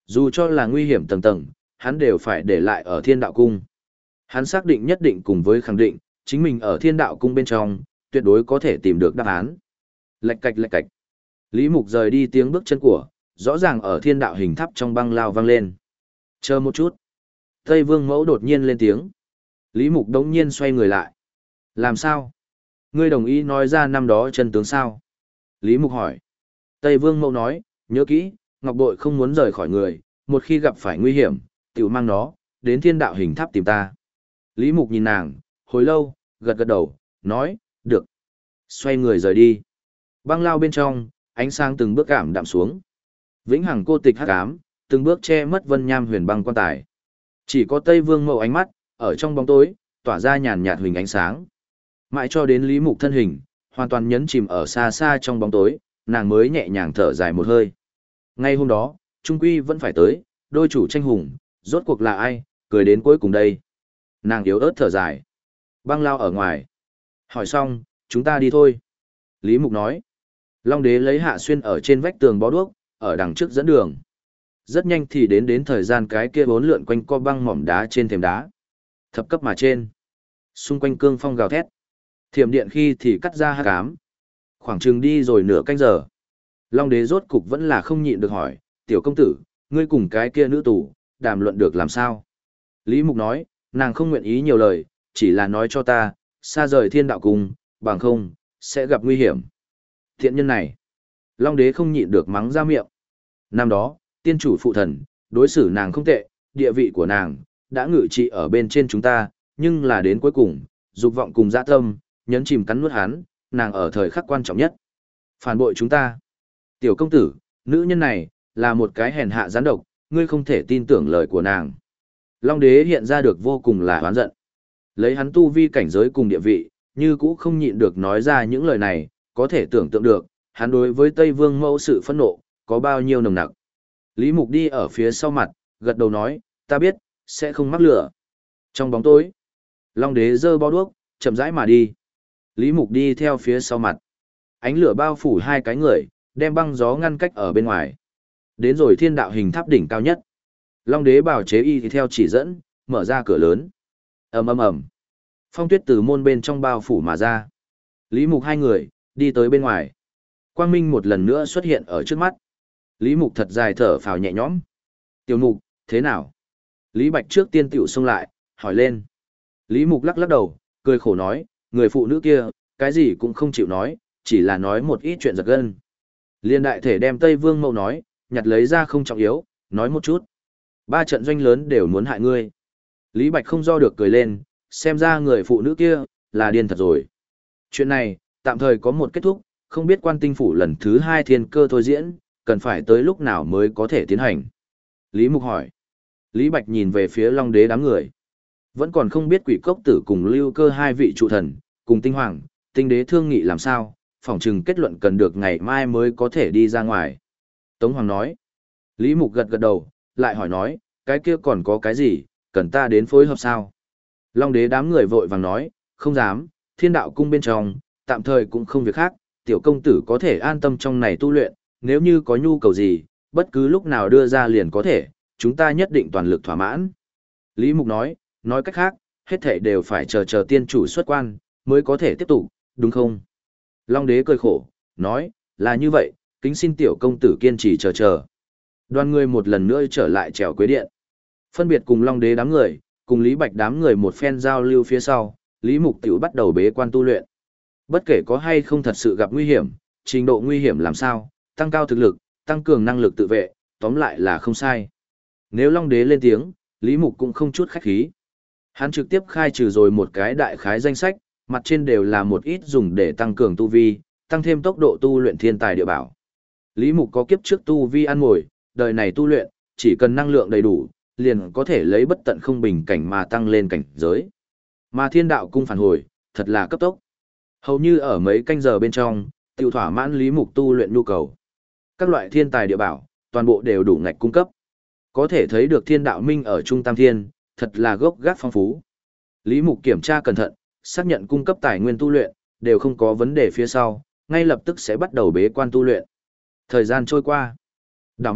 Dù cho là nguy hiểm tầng tầng, hắn đều phải để lại ở thiên đạo cung. Hắn xác định nhất định cùng với khẳng định, chính mình ở thiên đạo cung bên trong, tuyệt đối có thể tìm được đáp án. Lạch cạch lạch cạch. Lý Mục rời đi tiếng bước chân của, rõ ràng ở thiên đạo hình tháp trong băng lao vang lên. Chờ một chút. Tây Vương Mẫu đột nhiên lên tiếng. Lý Mục đống nhiên xoay người lại. Làm sao? Ngươi đồng ý nói ra năm đó chân tướng sao? Lý Mục hỏi. Tây Vương Mẫu nói, nhớ kỹ, Ngọc Bội không muốn rời khỏi người, một khi gặp phải nguy hiểm, tiểu mang nó, đến thiên đạo hình tháp tìm ta. Lý Mục nhìn nàng, hồi lâu, gật gật đầu, nói, được. Xoay người rời đi. Băng lao bên trong, ánh sáng từng bước cảm đạm xuống. Vĩnh hằng cô tịch hắc ám, từng bước che mất vân nham huyền băng quan tài. Chỉ có Tây Vương Mẫu ánh mắt, ở trong bóng tối, tỏa ra nhàn nhạt huỳnh ánh sáng. Mãi cho đến Lý Mục thân hình, hoàn toàn nhấn chìm ở xa xa trong bóng tối, nàng mới nhẹ nhàng thở dài một hơi. Ngay hôm đó, trung quy vẫn phải tới, đôi chủ tranh hùng, rốt cuộc là ai, cười đến cuối cùng đây. Nàng yếu ớt thở dài. Băng lao ở ngoài. Hỏi xong, chúng ta đi thôi. Lý Mục nói. Long đế lấy Hạ Xuyên ở trên vách tường bó đuốc, ở đằng trước dẫn đường. Rất nhanh thì đến thời gian cái kia bốn lượn quanh co băng mỏm đá trên thềm đá. Thập cấp mà trên. Xung quanh cương phong gào thét. Thiểm điện khi thì cắt ra hắc ám. Khoảng chừng đi rồi nửa canh giờ. Long đế rốt cục vẫn là không nhịn được hỏi, tiểu công tử, ngươi cùng cái kia nữ tù, đàm luận được làm sao? Lý Mục nói, nàng không nguyện ý nhiều lời, chỉ là nói cho ta, xa rời thiên đạo cung, bằng không, sẽ gặp nguy hiểm. Thiện nhân này, Long đế không nhịn được mắng ra miệng. Năm đó, tiên chủ phụ thần, đối xử nàng không tệ, địa vị của nàng, đã ngự trị ở bên trên chúng ta, nhưng là đến cuối cùng, dục vọng cùng dã tâm, nhấn chìm cắn nuốt hắn, nàng ở thời khắc quan trọng nhất. Phản bội chúng ta. Tiểu công tử, nữ nhân này, là một cái hèn hạ gián độc, ngươi không thể tin tưởng lời của nàng. Long đế hiện ra được vô cùng là oán giận. Lấy hắn tu vi cảnh giới cùng địa vị, như cũ không nhịn được nói ra những lời này, có thể tưởng tượng được, hắn đối với Tây Vương Mẫu sự phẫn nộ, có bao nhiêu nồng nặc. Lý Mục đi ở phía sau mặt, gật đầu nói, ta biết, sẽ không mắc lửa. Trong bóng tối, Long đế giơ bó đuốc, chậm rãi mà đi. Lý Mục đi theo phía sau mặt. Ánh lửa bao phủ hai cái người, đem băng gió ngăn cách ở bên ngoài. Đến rồi thiên đạo hình tháp đỉnh cao nhất. Long đế bảo chế y thì theo chỉ dẫn, mở ra cửa lớn. Ầm ầm ầm. Phong tuyết từ môn bên trong bao phủ mà ra. Lý Mục hai người, đi tới bên ngoài. Quang minh một lần nữa xuất hiện ở trước mắt. Lý Mục thật dài thở phào nhẹ nhõm. Tiểu Mục, thế nào? Lý Bạch trước tiên tiểu xông lại, hỏi lên. Lý Mục lắc lắc đầu, cười khổ nói, người phụ nữ kia, cái gì cũng không chịu nói, chỉ là nói một ít chuyện giật gân. Liên đại thể đem Tây Vương Mẫu nói, nhặt lấy ra không trọng yếu, nói một chút. 3 trận doanh lớn đều muốn hại ngươi. Lý Bạch không do được cười lên, xem ra người phụ nữ kia, là điên thật rồi. Chuyện này, tạm thời có một kết thúc, không biết Quan Tinh Phủ lần thứ 2 thiên cơ thôi diễn, cần phải tới lúc nào mới có thể tiến hành. Lý Mục hỏi. Lý Bạch nhìn về phía Long đế đám người. Vẫn còn không biết Quỷ Cốc Tử cùng Lưu Cơ hai vị trụ thần, cùng Tinh Hoàng, Tinh Đế thương nghị làm sao, phỏng chừng kết luận cần được ngày mai mới có thể đi ra ngoài. Tống Hoàng nói. Lý Mục gật gật đầu, lại hỏi nói, cái kia còn có cái gì, cần ta đến phối hợp sao? Long đế đám người vội vàng nói, không dám, thiên đạo cung bên trong, tạm thời cũng không việc khác, tiểu công tử có thể an tâm trong này tu luyện, nếu như có nhu cầu gì, bất cứ lúc nào đưa ra liền có thể, chúng ta nhất định toàn lực thỏa mãn. Lý Mục nói cách khác, hết thảy đều phải chờ tiên chủ xuất quan, mới có thể tiếp tục, đúng không? Long đế cười khổ, nói, là như vậy, kính xin tiểu công tử kiên trì chờ. Đoàn người một lần nữa trở lại trèo quế điện. Phân biệt cùng Long đế đám người, cùng Lý Bạch đám người một phen giao lưu phía sau, Lý Mục tiểu bắt đầu bế quan tu luyện. Bất kể có hay không thật sự gặp nguy hiểm, trình độ nguy hiểm làm sao, tăng cao thực lực, tăng cường năng lực tự vệ, tóm lại là không sai. Nếu Long đế lên tiếng, Lý Mục cũng không chút khách khí. Hắn trực tiếp khai trừ rồi một cái đại khái danh sách, mặt trên đều là một ít dùng để tăng cường tu vi, tăng thêm tốc độ tu luyện thiên tài địa bảo. Lý Mục có kiếp trước tu vi ăn ngồi, đời này tu luyện, chỉ cần năng lượng đầy đủ, liền có thể lấy bất tận không bình cảnh mà tăng lên cảnh giới. Mà thiên đạo cung phản hồi, thật là cấp tốc. Hầu như ở mấy canh giờ bên trong, tiêu thỏa mãn Lý Mục tu luyện nhu cầu. Các loại thiên tài địa bảo, toàn bộ đều đủ ngạch cung cấp. Có thể thấy được thiên đạo minh ở Trung Tam Thiên, thật là gốc gác phong phú. Lý Mục kiểm tra cẩn thận, xác nhận cung cấp tài nguyên tu luyện, đều không có vấn đề phía sau, ngay lập tức sẽ bắt đầu bế quan tu luyện. Thời gian trôi qua. Đảo mắt,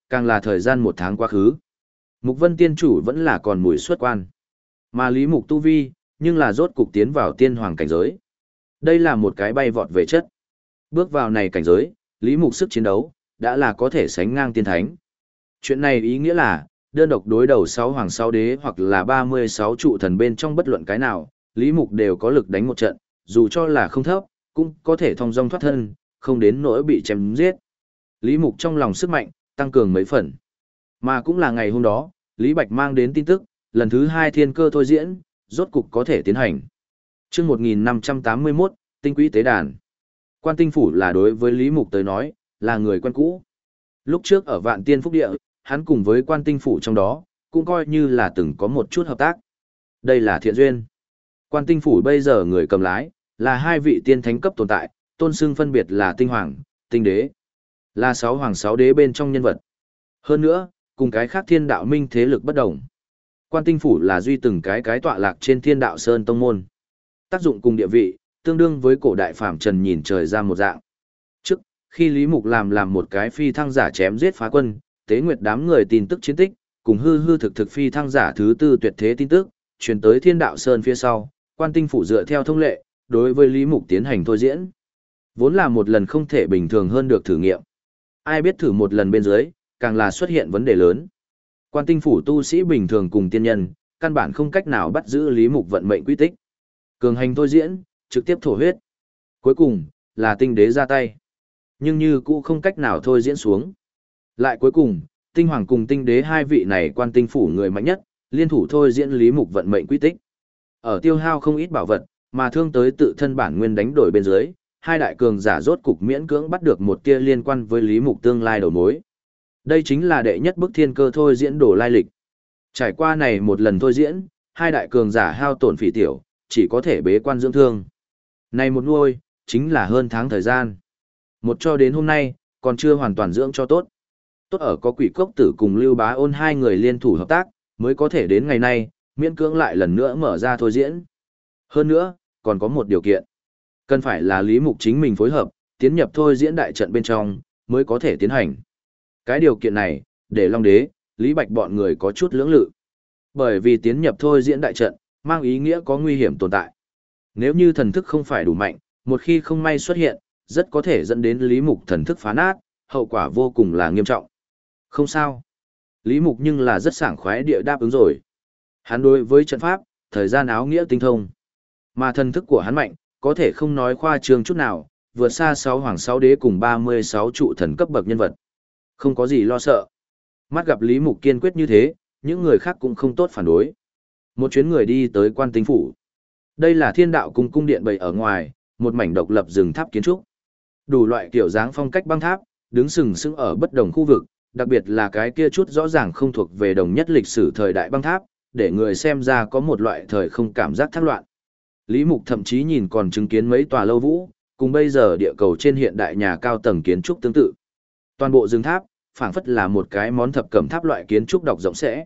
càng là thời gian 1 tháng quá khứ. Mục Vân tiên chủ vẫn là còn mùi xuất quan. Mà Lý Mục tu vi, nhưng là rốt cục tiến vào tiên hoàng cảnh giới. Đây là một cái bay vọt về chất. Bước vào này cảnh giới, Lý Mục sức chiến đấu, đã là có thể sánh ngang tiên thánh. Chuyện này ý nghĩa là, đơn độc đối đầu 6 hoàng 6 đế hoặc là 36 trụ thần bên trong bất luận cái nào, Lý Mục đều có lực đánh một trận, dù cho là không thấp, cũng có thể thong dong thoát thân, không đến nỗi bị chém giết. Lý Mục trong lòng sức mạnh, tăng cường mấy phần. Mà cũng là ngày hôm đó, Lý Bạch mang đến tin tức, lần thứ 2 thiên cơ thôi diễn, rốt cục có thể tiến hành. Chương 1581, Tinh Quỹ Tế Đàn. Quan Tinh Phủ là đối với Lý Mục tới nói, là người quen cũ. Lúc trước ở Vạn Tiên Phúc Địa, hắn cùng với Quan Tinh Phủ trong đó, cũng coi như là từng có một chút hợp tác. Đây là thiện duyên. Quan Tinh Phủ bây giờ người cầm lái, là 2 vị tiên thánh cấp tồn tại, tôn xưng phân biệt là Tinh Hoàng, Tinh Đế. Là 6 hoàng 6 đế bên trong nhân vật. Hơn nữa, cùng cái khác thiên đạo minh thế lực bất đồng. Quan Tinh Phủ là duy từng cái tọa lạc trên Thiên Đạo Sơn tông môn. Tác dụng cùng địa vị, tương đương với cổ đại phàm trần nhìn trời ra một dạng. Trước, khi Lý Mục làm một cái phi thăng giả chém giết phá quân, tế nguyệt đám người tin tức chiến tích, cùng hư thực phi thăng giả thứ tư tuyệt thế tin tức, truyền tới Thiên Đạo Sơn phía sau, Quan Tinh Phủ dựa theo thông lệ, đối với Lý Mục tiến hành thôi diễn. Vốn là một lần không thể bình thường hơn được thử nghiệm. Ai biết thử một lần bên dưới, càng là xuất hiện vấn đề lớn. Quan Tinh Phủ tu sĩ bình thường cùng tiên nhân, căn bản không cách nào bắt giữ Lý Mục vận mệnh quy tích. Cường hành thôi diễn, trực tiếp thổ huyết. Cuối cùng, là Tinh Đế ra tay. Nhưng như cũ không cách nào thôi diễn xuống. Lại cuối cùng, Tinh Hoàng cùng Tinh Đế 2 vị này Quan Tinh Phủ người mạnh nhất, liên thủ thôi diễn Lý Mục vận mệnh quy tích. Ở tiêu hao không ít bảo vật, mà thương tới tự thân bản nguyên đánh đổi bên dưới, 2 đại cường giả rốt cục miễn cưỡng bắt được một tia liên quan với Lý Mục tương lai đầu mối. Đây chính là đệ nhất bức thiên cơ thôi diễn đổ lai lịch. Trải qua này một lần thôi diễn, 2 đại cường giả hao tổn phỉ tiểu, chỉ có thể bế quan dưỡng thương. Này một nuôi, chính là hơn tháng thời gian. Một cho đến hôm nay, còn chưa hoàn toàn dưỡng cho tốt. Tốt ở có Quỷ Cốc Tử cùng Lưu Bá Ôn 2 người liên thủ hợp tác, mới có thể đến ngày nay, miễn cưỡng lại lần nữa mở ra thôi diễn. Hơn nữa, còn có một điều kiện. Cần phải là Lý Mục chính mình phối hợp, tiến nhập thôi diễn đại trận bên trong, mới có thể tiến hành. Cái điều kiện này, để Long Đế, Lý Bạch bọn người có chút lưỡng lự. Bởi vì tiến nhập thôi diễn đại trận, mang ý nghĩa có nguy hiểm tồn tại. Nếu như thần thức không phải đủ mạnh, một khi không may xuất hiện, rất có thể dẫn đến Lý Mục thần thức phá nát, hậu quả vô cùng là nghiêm trọng. Không sao. Lý Mục nhưng là rất sảng khoái địa đáp ứng rồi. Hắn đối với trận pháp, thời gian áo nghĩa tinh thông. Mà thần thức của hắn mạnh, có thể không nói khoa trương chút nào, vượt xa 6 hoàng 6 đế cùng 36 trụ thần cấp bậc nhân vật. Không có gì lo sợ. Mắt gặp Lý Mục kiên quyết như thế, những người khác cũng không tốt phản đối. Một chuyến người đi tới Quan Tinh Phủ. Đây là Thiên Đạo Cung cung điện bày ở ngoài, một mảnh độc lập rừng tháp kiến trúc. Đủ loại kiểu dáng phong cách băng tháp, đứng sừng sững ở bất đồng khu vực, đặc biệt là cái kia chút rõ ràng không thuộc về đồng nhất lịch sử thời đại băng tháp, để người xem ra có một loại thời không cảm giác thác loạn. Lý Mục thậm chí nhìn còn chứng kiến mấy tòa lâu vũ, cùng bây giờ địa cầu trên hiện đại nhà cao tầng kiến trúc tương tự. Toàn bộ rừng tháp, phảng phất là một cái món thập cẩm tháp loại kiến trúc độc rộng sẽ.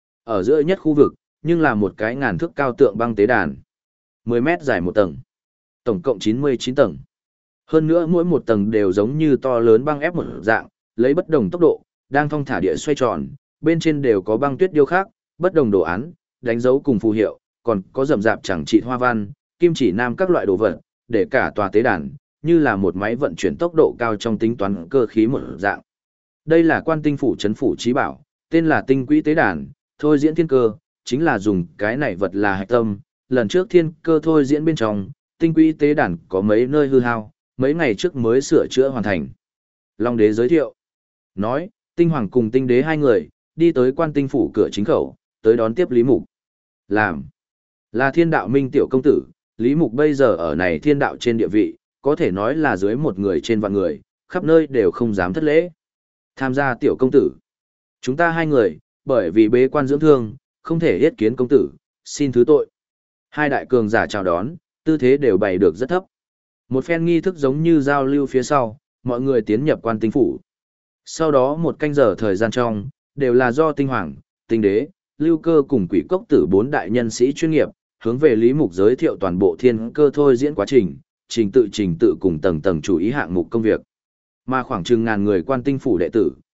Ở giữa nhất khu vực, nhưng là một cái ngàn thước cao tượng băng tế đàn. 10 mét dài một tầng. Tổng cộng 99 tầng. Hơn nữa mỗi một tầng đều giống như to lớn băng ép một dạng, lấy bất đồng tốc độ, đang thong thả địa xoay tròn, bên trên đều có băng tuyết điêu khắc, bất đồng đồ án, đánh dấu cùng phù hiệu, còn có rậm rạp chẳng trị hoa văn, kim chỉ nam các loại đồ vật, để cả tòa tế đàn, như là một máy vận chuyển tốc độ cao trong tính toán cơ khí một dạng. Đây là Quan Tinh Phủ trấn phủ trí bảo, tên là Tinh Quỹ Tế Đàn, thôi diễn thiên cơ, chính là dùng cái này vật là hạch tâm. Lần trước thiên cơ thôi diễn bên trong, Tinh Quỹ Tế Đàn có mấy nơi hư hao, mấy ngày trước mới sửa chữa hoàn thành. Long Đế giới thiệu, nói, Tinh Hoàng cùng Tinh Đế 2 người, đi tới Quan Tinh Phủ cửa chính khẩu, tới đón tiếp Lý Mục. Là Thiên Đạo Minh tiểu công tử, Lý Mục bây giờ ở này thiên đạo trên địa vị, có thể nói là dưới một người trên vạn người, khắp nơi đều không dám thất lễ. Tham gia tiểu công tử. Chúng ta 2 người, bởi vì bế quan dưỡng thương, không thể yết kiến công tử, xin thứ tội. 2 đại cường giả chào đón, tư thế đều bày được rất thấp. Một phen nghi thức giống như giao lưu phía sau, mọi người tiến nhập Quan Tinh Phủ. Sau đó một canh giờ thời gian trong, đều là do Tinh Hoàng, Tinh Đế, Lưu Cơ cùng Quỷ Cốc Tử 4 đại nhân sĩ chuyên nghiệp, hướng về Lý Mục giới thiệu toàn bộ thiên cơ thôi diễn quá trình, trình tự cùng tầng tầng chủ ý hạng mục công việc. Mà khoảng chừng ngàn người Quan Tinh Phủ đệ tử,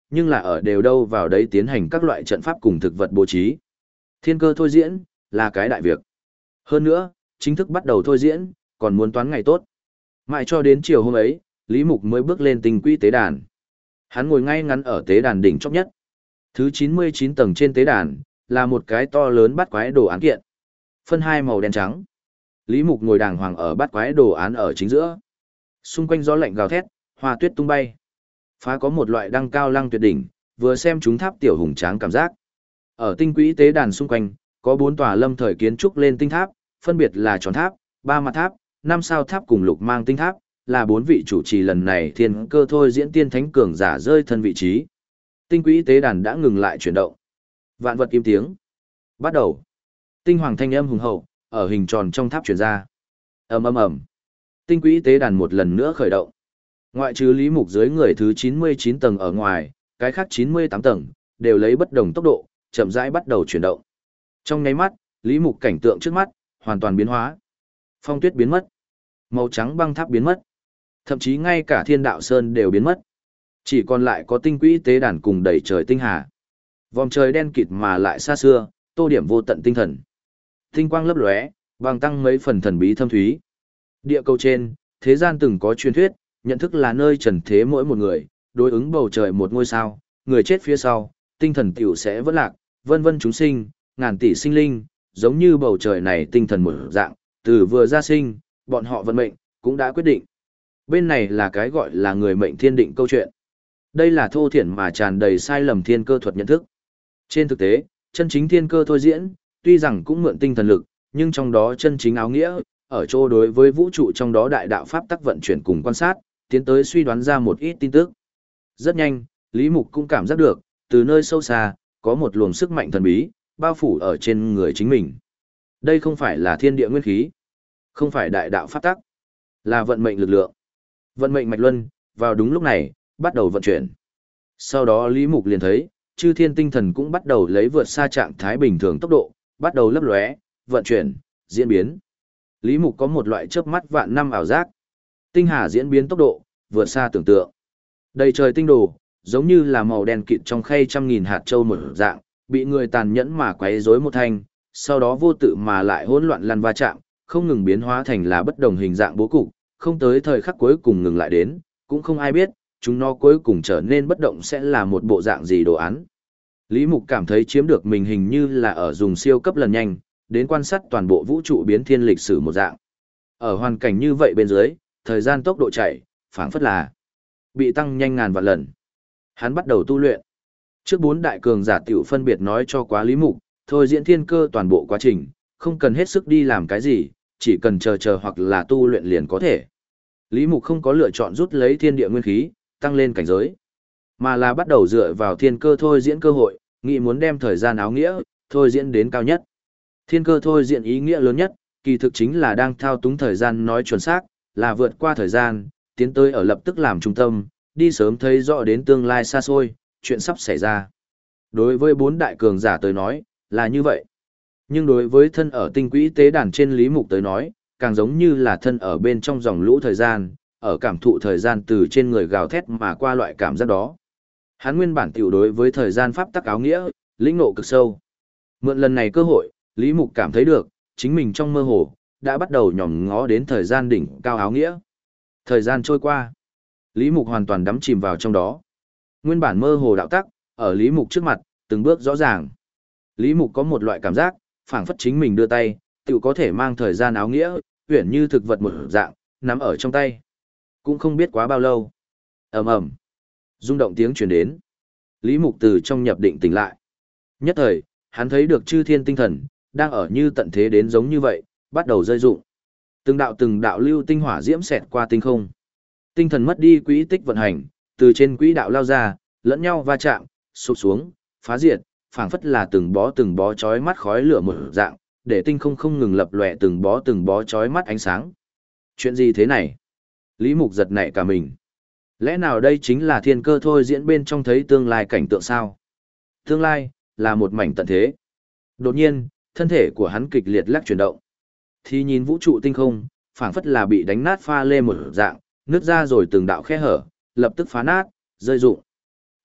nhưng là ở đều đâu vào đấy tiến hành các loại trận pháp cùng thực vật bố trí. Thiên cơ thôi diễn, là cái đại việc. Hơn nữa, chính thức bắt đầu thôi diễn, còn muốn toán ngày tốt. Mãi cho đến chiều hôm ấy, Lý Mục mới bước lên tinh quỹ tế đàn. Hắn ngồi ngay ngắn ở tế đàn đỉnh chóp nhất. Thứ 99 tầng trên tế đàn, là một cái to lớn bát quái đồ án kiện. Phân hai màu đen trắng. Lý Mục ngồi đàng hoàng ở bát quái đồ án ở chính giữa. Xung quanh gió lạnh gào thét, hoa tuyết tung bay. Phá có một loại đăng cao lăng tuyệt đỉnh, vừa xem chúng tháp tiểu hùng tráng cảm giác. Ở tinh quỹ tế đàn xung quanh, có 4 tòa lâm thời kiến trúc lên tinh tháp, phân biệt là tròn tháp, 3 mặt tháp, 5 sao tháp cùng lục mang tinh tháp, là 4 vị chủ trì lần này thiên cơ thôi diễn tiên thánh cường giả rơi thân vị trí. Tinh quỹ tế đàn đã ngừng lại chuyển động. Vạn vật im tiếng. Bắt đầu. Tinh hoàng thanh âm hùng hậu, ở hình tròn trong tháp truyền ra. Ầm ầm ầm. Tinh quỹ tế đàn một lần nữa khởi động. Ngoại trừ Lý Mục dưới người thứ 99 tầng ở ngoài, cái khác 98 tầng, đều lấy bất đồng tốc độ, chậm rãi bắt đầu chuyển động. Trong nháy mắt, Lý Mục cảnh tượng trước mắt, hoàn toàn biến hóa. Phong tuyết biến mất. Màu trắng băng tháp biến mất. Thậm chí ngay cả thiên đạo sơn đều biến mất. Chỉ còn lại có tinh quỹ tế đàn cùng đầy trời tinh hà. Vòng trời đen kịt mà lại xa xưa, tô điểm vô tận tinh thần. Tinh quang lấp lóe, vàng tăng mấy phần thần bí thâm thúy. Địa cầu trên, thế gian từng có truyền thuyết, nhận thức là nơi trần thế mỗi một người, đối ứng bầu trời một ngôi sao, người chết phía sau, tinh thần tiểu sẽ vỡ lạc, vân vân chúng sinh, ngàn tỷ sinh linh, giống như bầu trời này tinh thần một dạng, từ vừa ra sinh, bọn họ vận mệnh, cũng đã quyết định. Bên này là cái gọi là người mệnh thiên định câu chuyện. Đây là thô thiển mà tràn đầy sai lầm thiên cơ thuật nhận thức. Trên thực tế, chân chính thiên cơ thôi diễn, tuy rằng cũng mượn tinh thần lực, nhưng trong đó chân chính áo nghĩa, ở chỗ đối với vũ trụ trong đó đại đạo pháp tắc vận chuyển cùng quan sát, tiến tới suy đoán ra một ít tin tức. Rất nhanh, Lý Mục cũng cảm giác được, từ nơi sâu xa, có một luồng sức mạnh thần bí, bao phủ ở trên người chính mình. Đây không phải là thiên địa nguyên khí, không phải đại đạo pháp tắc, là vận mệnh lực lượng. Vận mệnh mạch luân, vào đúng lúc này, bắt đầu vận chuyển. Sau đó Lý Mục liền thấy, chư thiên tinh thần cũng bắt đầu lấy vượt xa trạng thái bình thường tốc độ, bắt đầu lấp lóe, vận chuyển, diễn biến. Lý Mục có một loại chớp mắt vạn năm ảo giác. Tinh hà diễn biến tốc độ, vượt xa tưởng tượng. Đầy trời tinh đồ, giống như là màu đen kịt trong khay trăm nghìn hạt châu một dạng, bị người tàn nhẫn mà quấy rối một thanh, sau đó vô tự mà lại hỗn loạn lăn va chạm, không ngừng biến hóa thành là bất đồng hình dạng bố cục, không tới thời khắc cuối cùng ngừng lại đến, cũng không ai biết, chúng nó cuối cùng trở nên bất động sẽ là một bộ dạng gì đồ án. Lý Mục cảm thấy chiếm được mình hình như là ở dùng siêu cấp lần nhanh, đến quan sát toàn bộ vũ trụ biến thiên lịch sử một dạng. Ở hoàn cảnh như vậy bên dưới, thời gian tốc độ chạy, phảng phất là bị tăng nhanh ngàn vạn lần. Hắn bắt đầu tu luyện. Trước 4 đại cường giả tiểu phân biệt nói cho quá Lý Mục, thôi diễn thiên cơ toàn bộ quá trình, không cần hết sức đi làm cái gì, chỉ cần chờ hoặc là tu luyện liền có thể. Lý Mục không có lựa chọn rút lấy thiên địa nguyên khí, tăng lên cảnh giới, mà là bắt đầu dựa vào thiên cơ thôi diễn cơ hội, nghĩ muốn đem thời gian áo nghĩa, thôi diễn đến cao nhất. Thiên cơ thôi diễn ý nghĩa lớn nhất, kỳ thực chính là đang thao túng thời gian nói chuẩn xác, là vượt qua thời gian, tiến tới ở lập tức làm trung tâm, đi sớm thấy rõ đến tương lai xa xôi, chuyện sắp xảy ra. Đối với 4 đại cường giả tới nói, là như vậy. Nhưng đối với thân ở tinh quỹ tế đàn trên Lý Mục tới nói, càng giống như là thân ở bên trong dòng lũ thời gian, ở cảm thụ thời gian từ trên người gào thét mà qua loại cảm giác đó. Hắn nguyên bản tiểu đối với thời gian pháp tắc áo nghĩa, lĩnh ngộ cực sâu. Mượn lần này cơ hội, Lý Mục cảm thấy được, chính mình trong mơ hồ, đã bắt đầu nhòm ngó đến thời gian đỉnh cao áo nghĩa. Thời gian trôi qua, Lý Mục hoàn toàn đắm chìm vào trong đó. Nguyên bản mơ hồ đạo tắc, ở Lý Mục trước mặt, từng bước rõ ràng. Lý Mục có một loại cảm giác, phảng phất chính mình đưa tay, tự có thể mang thời gian áo nghĩa, uyển như thực vật một dạng, nắm ở trong tay. Cũng không biết quá bao lâu. Ầm ầm, rung động tiếng truyền đến. Lý Mục từ trong nhập định tỉnh lại. Nhất thời, hắn thấy được chư thiên tinh thần, đang ở như tận thế đến giống như vậy, bắt đầu rơi rụng. Từng đạo lưu tinh hỏa diễm xẹt qua tinh không. Tinh thần mất đi quỹ tích vận hành, từ trên quỹ đạo lao ra, lẫn nhau va chạm, sụp xuống, phá diệt, phảng phất là từng bó chói mắt khói lửa một dạng, để tinh không không ngừng lập lòe từng bó chói mắt ánh sáng. Chuyện gì thế này? Lý Mục giật nảy cả mình. Lẽ nào đây chính là thiên cơ thôi diễn bên trong thấy tương lai cảnh tượng sao? Tương lai, là một mảnh tận thế. Đột nhiên, thân thể của hắn kịch liệt lắc chuyển động. Thì nhìn vũ trụ tinh không, phảng phất là bị đánh nát pha lê một dạng, nứt ra rồi từng đạo khe hở, lập tức phá nát, rơi rụng.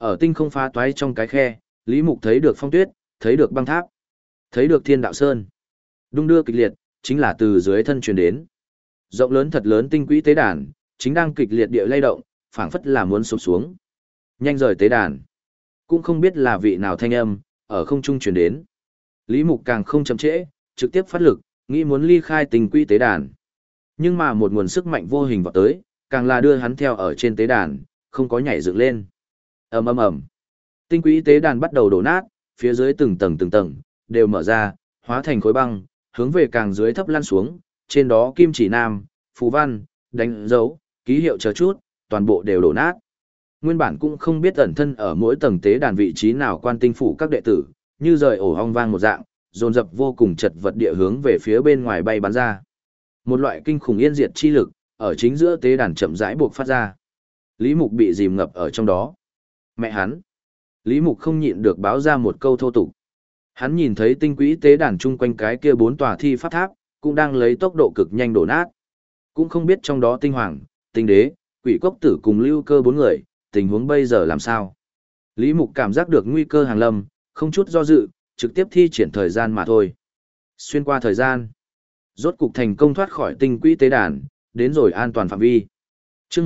Ở tinh không phá toái trong cái khe, Lý Mục thấy được phong tuyết, thấy được băng tháp, thấy được thiên đạo sơn. Đung đưa kịch liệt, chính là từ dưới thân truyền đến. Rộng lớn thật lớn tinh quỹ tế đàn, chính đang kịch liệt địa lay động, phảng phất là muốn sụp xuống. Nhanh rời tế đàn. Cũng không biết là vị nào thanh âm, ở không trung truyền đến. Lý Mục càng không chậm trễ, trực tiếp phát lực, nghĩ muốn ly khai tinh quỹ tế đàn. Nhưng mà một nguồn sức mạnh vô hình vọt tới, càng là đưa hắn theo ở trên tế đàn, không có nhảy dựng lên. Ầm ầm ầm. Tinh quỹ tế đàn bắt đầu đổ nát, phía dưới từng tầng đều mở ra, hóa thành khối băng, hướng về càng dưới thấp lăn xuống, trên đó kim chỉ nam, phù văn, đánh dấu, ký hiệu chờ chút, toàn bộ đều đổ nát. Nguyên bản cũng không biết ẩn thân ở mỗi tầng tế đàn vị trí nào quan tinh phủ các đệ tử, như rời ổ ong vang một dạng, dồn dập vô cùng chật vật địa hướng về phía bên ngoài bay bắn ra. Một loại kinh khủng yên diệt chi lực, ở chính giữa tế đàn chậm rãi buộc phát ra. Lý Mục bị dìm ngập ở trong đó. Mẹ hắn! Lý Mục không nhịn được báo ra một câu thô tục. Hắn nhìn thấy tinh quỹ tế đàn chung quanh cái kia 4 tòa thi pháp tháp, cũng đang lấy tốc độ cực nhanh đổ nát. Cũng không biết trong đó tinh hoàng, tinh đế, quỷ cốc tử cùng lưu cơ 4 người, tình huống bây giờ làm sao. Lý Mục cảm giác được nguy cơ hàng lâm, không chút do dự, trực tiếp thi triển thời gian mà thôi. Xuyên qua thời gian, rốt cục thành công thoát khỏi tinh quỹ tế đàn, đến rồi an toàn phạm vi. Chương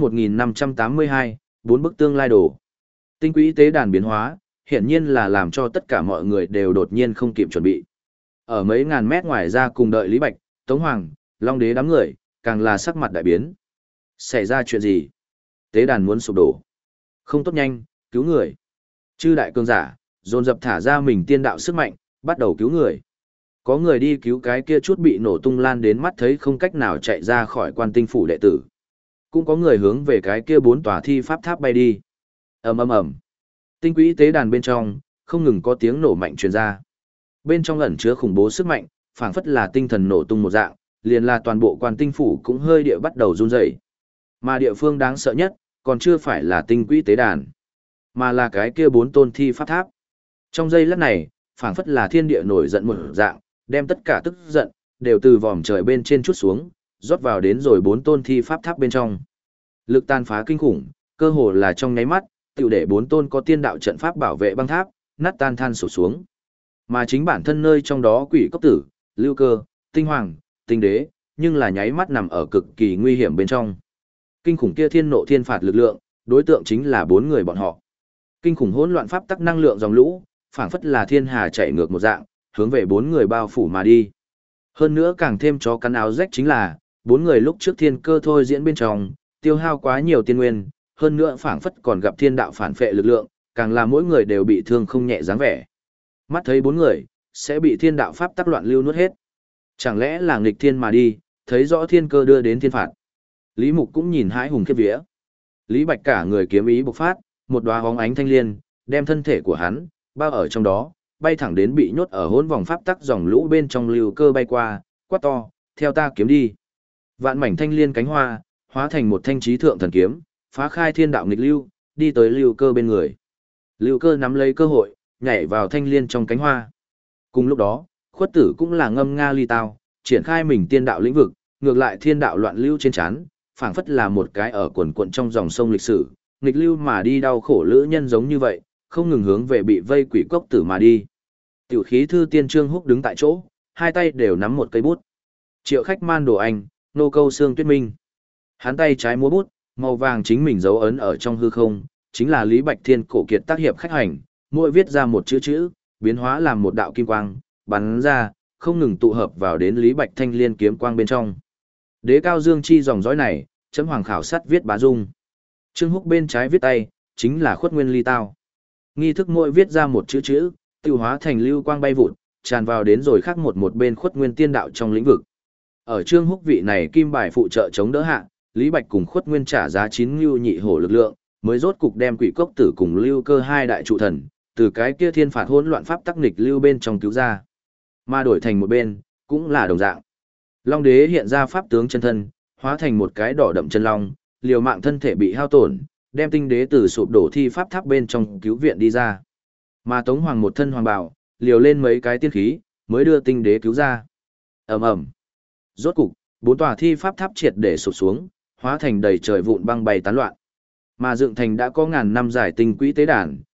1582, 4 bức tương lai đồ. Tinh quỹ tế đàn biến hóa, hiển nhiên là làm cho tất cả mọi người đều đột nhiên không kịp chuẩn bị. Ở mấy ngàn mét ngoài ra cùng đợi Lý Bạch, Tống Hoàng, Long Đế đám người, càng là sắc mặt đại biến. Xảy ra chuyện gì? Tế đàn muốn sụp đổ. Không tốt nhanh, cứu người. Chư đại cường giả, dồn dập thả ra mình tiên đạo sức mạnh, bắt đầu cứu người. Có người đi cứu cái kia chút bị nổ tung lan đến mắt thấy không cách nào chạy ra khỏi quan tinh phủ đệ tử. Cũng có người hướng về cái kia 4 tòa thi pháp tháp bay đi. Ầm ầm ầm. Tinh quỹ tế đàn bên trong, không ngừng có tiếng nổ mạnh truyền ra. Bên trong ẩn chứa khủng bố sức mạnh, phảng phất là tinh thần nổ tung một dạng, liền là toàn bộ quan tinh phủ cũng hơi địa bắt đầu run rẩy. Mà địa phương đáng sợ nhất, còn chưa phải là tinh quỹ tế đàn, mà là cái kia 4 tôn thi pháp tháp. Trong giây lát này, phảng phất là thiên địa nổi giận một dạng, đem tất cả tức giận đều từ vòm trời bên trên chút xuống, rót vào đến rồi 4 tôn thi pháp tháp bên trong. Lực tàn phá kinh khủng, cơ hồ là trong nháy mắt, tiểu để 4 tôn có tiên đạo trận pháp bảo vệ băng tháp, nát tan than sụp xuống. Mà chính bản thân nơi trong đó quỷ cốc tử, lưu cơ, tinh hoàng, tinh đế, nhưng là nháy mắt nằm ở cực kỳ nguy hiểm bên trong. Kinh khủng kia thiên nộ thiên phạt lực lượng, đối tượng chính là 4 người bọn họ. Kinh khủng hỗn loạn pháp tắc năng lượng dòng lũ, phảng phất là thiên hà chạy ngược một dạng, hướng về 4 người bao phủ mà đi. Hơn nữa càng thêm chó cắn áo rách chính là, 4 người lúc trước thiên cơ thôi diễn bên trong, tiêu hao quá nhiều tiên nguyên, hơn nữa phảng phất còn gặp thiên đạo phản phệ lực lượng, càng là mỗi người đều bị thương không nhẹ dáng vẻ. Mắt thấy 4 người, sẽ bị thiên đạo pháp tắc loạn lưu nuốt hết. Chẳng lẽ là nghịch thiên mà đi, thấy rõ thiên cơ đưa đến thiên phạt. Lý Mục cũng nhìn hãi hùng khiếp vía. Lý Bạch cả người kiếm ý bộc phát, một đóa hóng ánh thanh liên, đem thân thể của hắn bao ở trong đó, bay thẳng đến bị nhốt ở hỗn vòng pháp tắc dòng lũ bên trong lưu cơ bay qua, quát to, theo ta kiếm đi. Vạn mảnh thanh liên cánh hoa, hóa thành một thanh chí thượng thần kiếm, phá khai thiên đạo nghịch lưu, đi tới lưu cơ bên người. Lưu cơ nắm lấy cơ hội, nhảy vào thanh liên trong cánh hoa. Cùng lúc đó, khuất tử cũng là ngâm nga ly tao, triển khai mình tiên đạo lĩnh vực, ngược lại thiên đạo loạn lưu trên chán, phảng phất là một cái ở quần quận trong dòng sông lịch sử, nghịch lưu mà đi đau khổ lữ nhân giống như vậy, không ngừng hướng về bị vây quỷ cốc tử mà đi. Tiểu khí thư tiên Trương Húc đứng tại chỗ, hai tay đều nắm một cây bút. Triệu Khách Man Đồ Anh, nô câu xương tuyết minh. Hắn tay trái múa bút, màu vàng chính mình dấu ấn ở trong hư không, chính là Lý Bạch Thiên cổ kiệt tác hiệp khách hành, mỗi viết ra một chữ, biến hóa làm một đạo kim quang, bắn ra, không ngừng tụ hợp vào đến Lý Bạch thanh liên kiếm quang bên trong. Đế cao dương chi dòng dõi này, chấm hoàng khảo sát viết bá dung. Trương Húc bên trái viết tay, chính là khuất nguyên ly tao. Nghi thức mỗi viết ra một chữ, tiêu hóa thành lưu quang bay vụt, tràn vào đến rồi khác một bên khuất nguyên tiên đạo trong lĩnh vực. Ở Trương Húc vị này kim bài phụ trợ chống đỡ hạ, Lý Bạch cùng khuất nguyên trả giá 9 lưu nhị hổ lực lượng, mới rốt cục đem quỷ cốc tử cùng lưu cơ hai đại trụ thần, từ cái kia thiên phạt hỗn loạn pháp tắc nghịch lưu bên trong cứu ra. Mà đổi thành một bên, cũng là đồng dạng. Long đế hiện ra pháp tướng chân thân, hóa thành một cái đỏ đậm chân long, liều mạng thân thể bị hao tổn, đem tinh đế từ sụp đổ thi pháp tháp bên trong cứu viện đi ra. Mà Tống Hoàng một thân hoàng bào, liều lên mấy cái tiên khí, mới đưa tinh đế cứu ra. Ầm ầm. Rốt cục, 4 tòa thi pháp tháp triệt để sụp xuống, hóa thành đầy trời vụn băng bay tán loạn. Mà dựng thành đã có ngàn năm dài tinh quỹ tế đàn,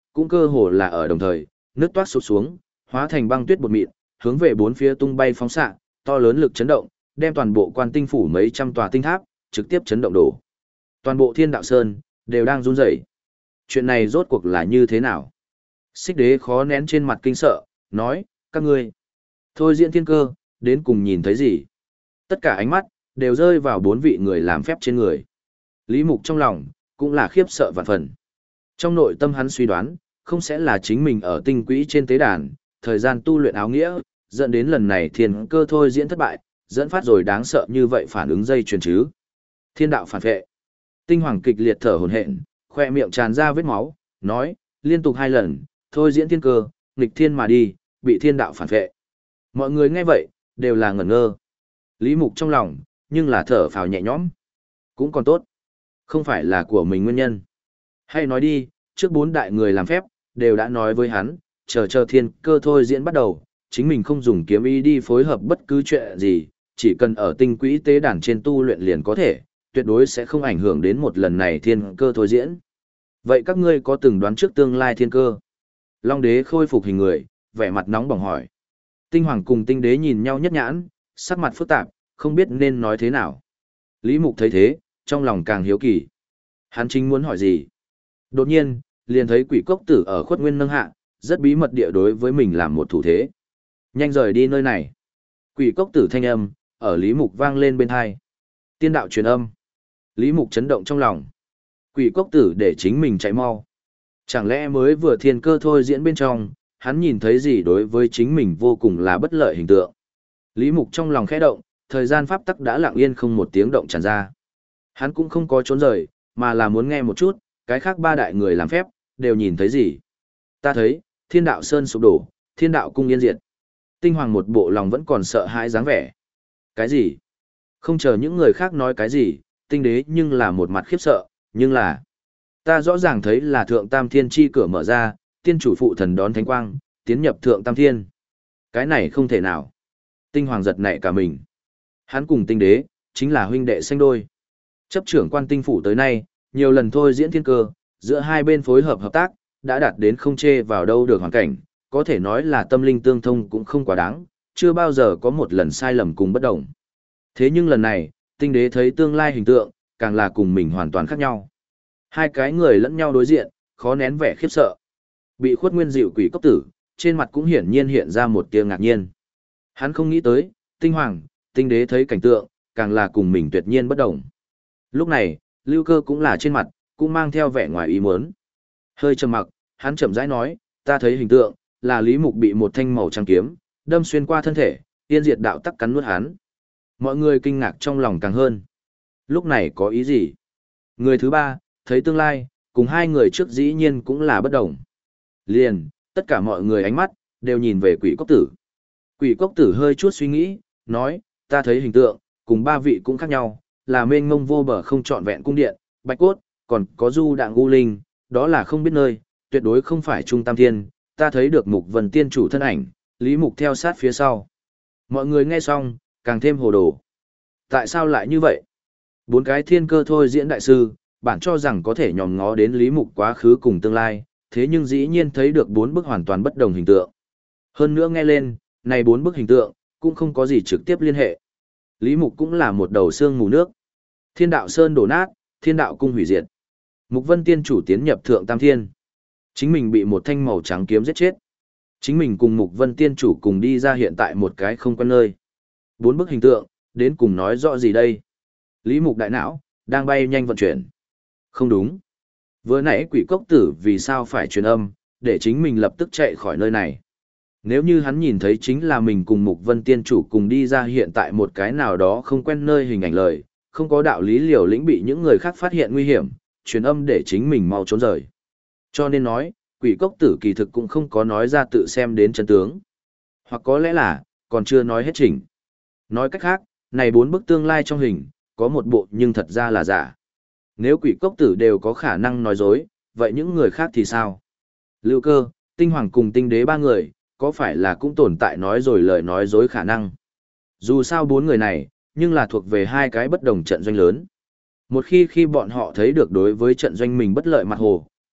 cũng cơ hồ là ở đồng thời, nước toát sụp xuống, hóa thành băng tuyết bột mịn, hướng về bốn phía tung bay phóng xạ, to lớn lực chấn động, đem toàn bộ Quan Tinh phủ mấy trăm tòa tinh tháp trực tiếp chấn động đổ. Toàn bộ Thiên Đạo Sơn đều đang run rẩy. Chuyện này rốt cuộc là như thế nào? Xích Đế khó nén trên mặt kinh sợ, nói, các ngươi thôi diễn thiên cơ, đến cùng nhìn thấy gì? Tất cả ánh mắt đều rơi vào bốn vị người làm phép trên người. Lý Mục trong lòng cũng là khiếp sợ vạn phần. Trong nội tâm hắn suy đoán, không sẽ là chính mình ở tinh quỹ trên tế đàn, thời gian tu luyện áo nghĩa, dẫn đến lần này thiên cơ thôi diễn thất bại, dẫn phát rồi đáng sợ như vậy phản ứng dây chuyền chứ. Thiên đạo phản vệ. Tinh Hoàng kịch liệt thở hổn hển, khoe miệng tràn ra vết máu, nói, liên tục 2 lần, thôi diễn thiên cơ, nghịch thiên mà đi, bị thiên đạo phản vệ. Mọi người nghe vậy, đều là ngẩn ngơ. Lý Mục trong lòng, nhưng là thở phào nhẹ nhõm. Cũng còn tốt. Không phải là của mình nguyên nhân. Hay nói đi, trước 4 đại người làm phép, đều đã nói với hắn, chờ thiên cơ thôi diễn bắt đầu, chính mình không dùng kiếm ý đi phối hợp bất cứ chuyện gì, chỉ cần ở tinh quỹ tế đàn trên tu luyện liền có thể, tuyệt đối sẽ không ảnh hưởng đến một lần này thiên cơ thôi diễn. Vậy các ngươi có từng đoán trước tương lai thiên cơ? Long đế khôi phục hình người, vẻ mặt nóng bỏng hỏi. Tinh Hoàng cùng Tinh đế nhìn nhau nhất nhãn, sắc mặt phức tạp, không biết nên nói thế nào. Lý Mục thấy thế, trong lòng càng hiếu kỳ. Hắn chính muốn hỏi gì? Đột nhiên, liền thấy Quỷ Cốc Tử ở Khuất Nguyên nâng hạ, rất bí mật địa đối với mình làm một thủ thế. Nhanh rời đi nơi này. Quỷ Cốc Tử thanh âm, ở Lý Mục vang lên bên tai. Tiên đạo truyền âm. Lý Mục chấn động trong lòng. Quỷ Cốc Tử để chính mình chạy mau. Chẳng lẽ mới vừa thiên cơ thôi diễn bên trong, hắn nhìn thấy gì đối với chính mình vô cùng là bất lợi hình tượng. Lý Mục trong lòng khẽ động, thời gian pháp tắc đã lặng yên không một tiếng động tràn ra. Hắn cũng không có trốn rời, mà là muốn nghe một chút, cái khác 3 đại người làm phép, đều nhìn thấy gì. Ta thấy, Thiên Đạo Sơn sụp đổ, Thiên Đạo cung yên diệt. Tinh Hoàng một bộ lòng vẫn còn sợ hãi dáng vẻ. Cái gì? Không chờ những người khác nói cái gì, Tinh đế nhưng là một mặt khiếp sợ, nhưng là ta rõ ràng thấy là Thượng Tam Thiên chi cửa mở ra, tiên chủ phụ thần đón thánh quang, tiến nhập Thượng Tam Thiên. Cái này không thể nào. Tinh Hoàng giật nảy cả mình. Hắn cùng Tinh đế, chính là huynh đệ sanh đôi. Chấp trưởng Quan Tinh phủ tới nay, nhiều lần thôi diễn thiên cơ, giữa hai bên phối hợp hợp tác, đã đạt đến không chê vào đâu được hoàn cảnh, có thể nói là tâm linh tương thông cũng không quá đáng, chưa bao giờ có một lần sai lầm cùng bất đồng. Thế nhưng lần này, Tinh đế thấy tương lai hình tượng, càng là cùng mình hoàn toàn khác nhau. Hai cái người lẫn nhau đối diện, khó nén vẻ khiếp sợ. Bị Khuất Nguyên dịu Quỷ Cốc Tử, trên mặt cũng hiển nhiên hiện ra một tia ngạc nhiên. Hắn không nghĩ tới, Tinh Hoàng, Tinh đế thấy cảnh tượng, càng là cùng mình tuyệt nhiên bất đồng. Lúc này, Lưu Cơ cũng là trên mặt, cũng mang theo vẻ ngoài ý muốn. Hơi trầm mặc, hắn chậm rãi nói, ta thấy hình tượng, là Lý Mục bị một thanh màu trắng kiếm, đâm xuyên qua thân thể, tiên diệt đạo tắc cắn nuốt hắn. Mọi người kinh ngạc trong lòng càng hơn. Lúc này có ý gì? Người thứ 3, thấy tương lai, cùng 2 người trước dĩ nhiên cũng là bất đồng. Liền, tất cả mọi người ánh mắt, đều nhìn về Quỷ Cốc Tử. Quỷ Cốc Tử hơi chút suy nghĩ, nói, ta thấy hình tượng, cùng 3 vị cũng khác nhau, là mênh mông vô bờ không trọn vẹn cung điện, bạch cốt, còn có du đạng u linh, đó là không biết nơi, tuyệt đối không phải Trung Tam Thiên, ta thấy được Mục Vân tiên chủ thân ảnh, Lý Mục theo sát phía sau. Mọi người nghe xong, càng thêm hồ đồ. Tại sao lại như vậy? 4 cái thiên cơ thôi diễn đại sư, bản cho rằng có thể nhòm ngó đến Lý Mục quá khứ cùng tương lai, thế nhưng dĩ nhiên thấy được 4 bức hoàn toàn bất đồng hình tượng. Hơn nữa nghe lên, này 4 bức hình tượng, cũng không có gì trực tiếp liên hệ. Lý Mục cũng là một đầu xương mù nước. Thiên đạo sơn đổ nát, thiên đạo cung hủy diệt. Mục Vân tiên chủ tiến nhập Thượng Tam Thiên. Chính mình bị một thanh màu trắng kiếm giết chết. Chính mình cùng Mục Vân tiên chủ cùng đi ra hiện tại một cái không quen nơi. 4 bức hình tượng, đến cùng nói rõ gì đây? Lý Mục đại não, đang bay nhanh vận chuyển. Không đúng. Vừa nãy Quỷ Cốc Tử vì sao phải truyền âm, để chính mình lập tức chạy khỏi nơi này. Nếu như hắn nhìn thấy chính là mình cùng Mục Vân tiên chủ cùng đi ra hiện tại một cái nào đó không quen nơi hình ảnh lời, không có đạo lý liều lĩnh bị những người khác phát hiện nguy hiểm, truyền âm để chính mình mau trốn rời. Cho nên nói, Quỷ Cốc Tử kỳ thực cũng không có nói ra tự xem đến chân tướng. Hoặc có lẽ là, còn chưa nói hết trình. Nói cách khác, này 4 bức tương lai trong hình, có một bộ nhưng thật ra là giả. Nếu Quỷ Cốc Tử đều có khả năng nói dối, vậy những người khác thì sao? Lưu Cơ, Tinh Hoàng cùng Tinh Đế 3 người, có phải là cũng tồn tại nói rồi lời nói dối khả năng? Dù sao 4 người này, nhưng là thuộc về 2 cái bất đồng trận doanh lớn. Một khi bọn họ thấy được đối với trận doanh mình bất lợi mặt hồ,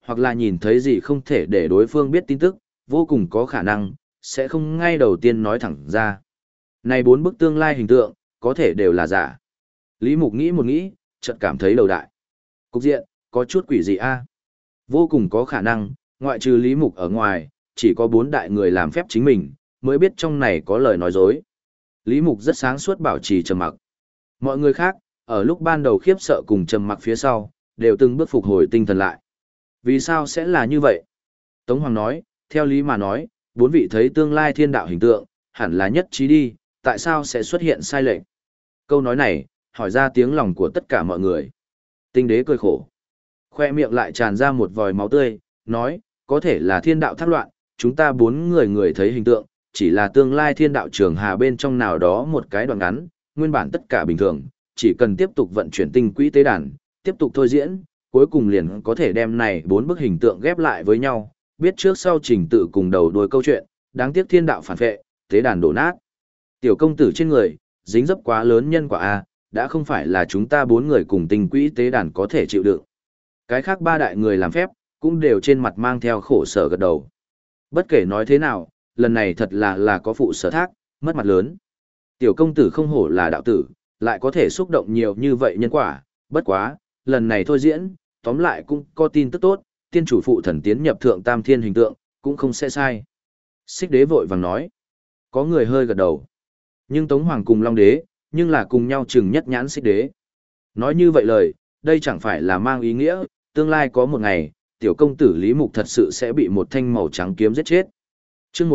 hoặc là nhìn thấy gì không thể để đối phương biết tin tức, vô cùng có khả năng, sẽ không ngay đầu tiên nói thẳng ra. Này 4 bức tương lai hình tượng, có thể đều là giả. Lý Mục nghĩ một nghĩ, chợt cảm thấy đầu đại. Cục diện, có chút quỷ dị a. Vô cùng có khả năng, ngoại trừ Lý Mục ở ngoài, chỉ có 4 đại người làm phép chính mình, mới biết trong này có lời nói dối. Lý Mục rất sáng suốt bảo trì trầm mặc. Mọi người khác, ở lúc ban đầu khiếp sợ cùng trầm mặc phía sau, đều từng bước phục hồi tinh thần lại. Vì sao sẽ là như vậy? Tống Hoàng nói, theo lý mà nói, 4 vị thấy tương lai thiên đạo hình tượng, hẳn là nhất trí đi, tại sao sẽ xuất hiện sai lệch? Câu nói này, hỏi ra tiếng lòng của tất cả mọi người. Tinh đế cười khổ. Khoe miệng lại tràn ra một vòi máu tươi, nói, có thể là thiên đạo thác loạn, chúng ta 4 người thấy hình tượng, chỉ là tương lai thiên đạo trường hà bên trong nào đó một cái đoạn ngắn, nguyên bản tất cả bình thường, chỉ cần tiếp tục vận chuyển tinh quỹ tế đàn, tiếp tục thôi diễn, cuối cùng liền có thể đem này 4 bức hình tượng ghép lại với nhau, biết trước sau trình tự cùng đầu đuôi câu chuyện, đáng tiếc thiên đạo phản vệ, tế đàn đổ nát. Tiểu công tử trên người, dính dấp quá lớn nhân quả a, đã không phải là chúng ta 4 người cùng tinh quỹ tế đàn có thể chịu đựng. Cái khác 3 đại người làm phép, cũng đều trên mặt mang theo khổ sở gật đầu. Bất kể nói thế nào, lần này thật là có phụ sở thác, mất mặt lớn. Tiểu công tử không hổ là đạo tử, lại có thể xúc động nhiều như vậy nhân quả, bất quá, lần này thôi diễn, tóm lại cũng có tin tức tốt, tiên chủ phụ thần tiến nhập thượng tam thiên hình tượng, cũng không sẽ sai. Xích đế vội vàng nói. Có người hơi gật đầu. Nhưng Tống Hoàng cùng Long đế, nhưng là cùng nhau chừng nhất nhãn xích đế. Nói như vậy lời, đây chẳng phải là mang ý nghĩa, tương lai có một ngày, tiểu công tử Lý Mục thật sự sẽ bị một thanh màu trắng kiếm giết chết. Chương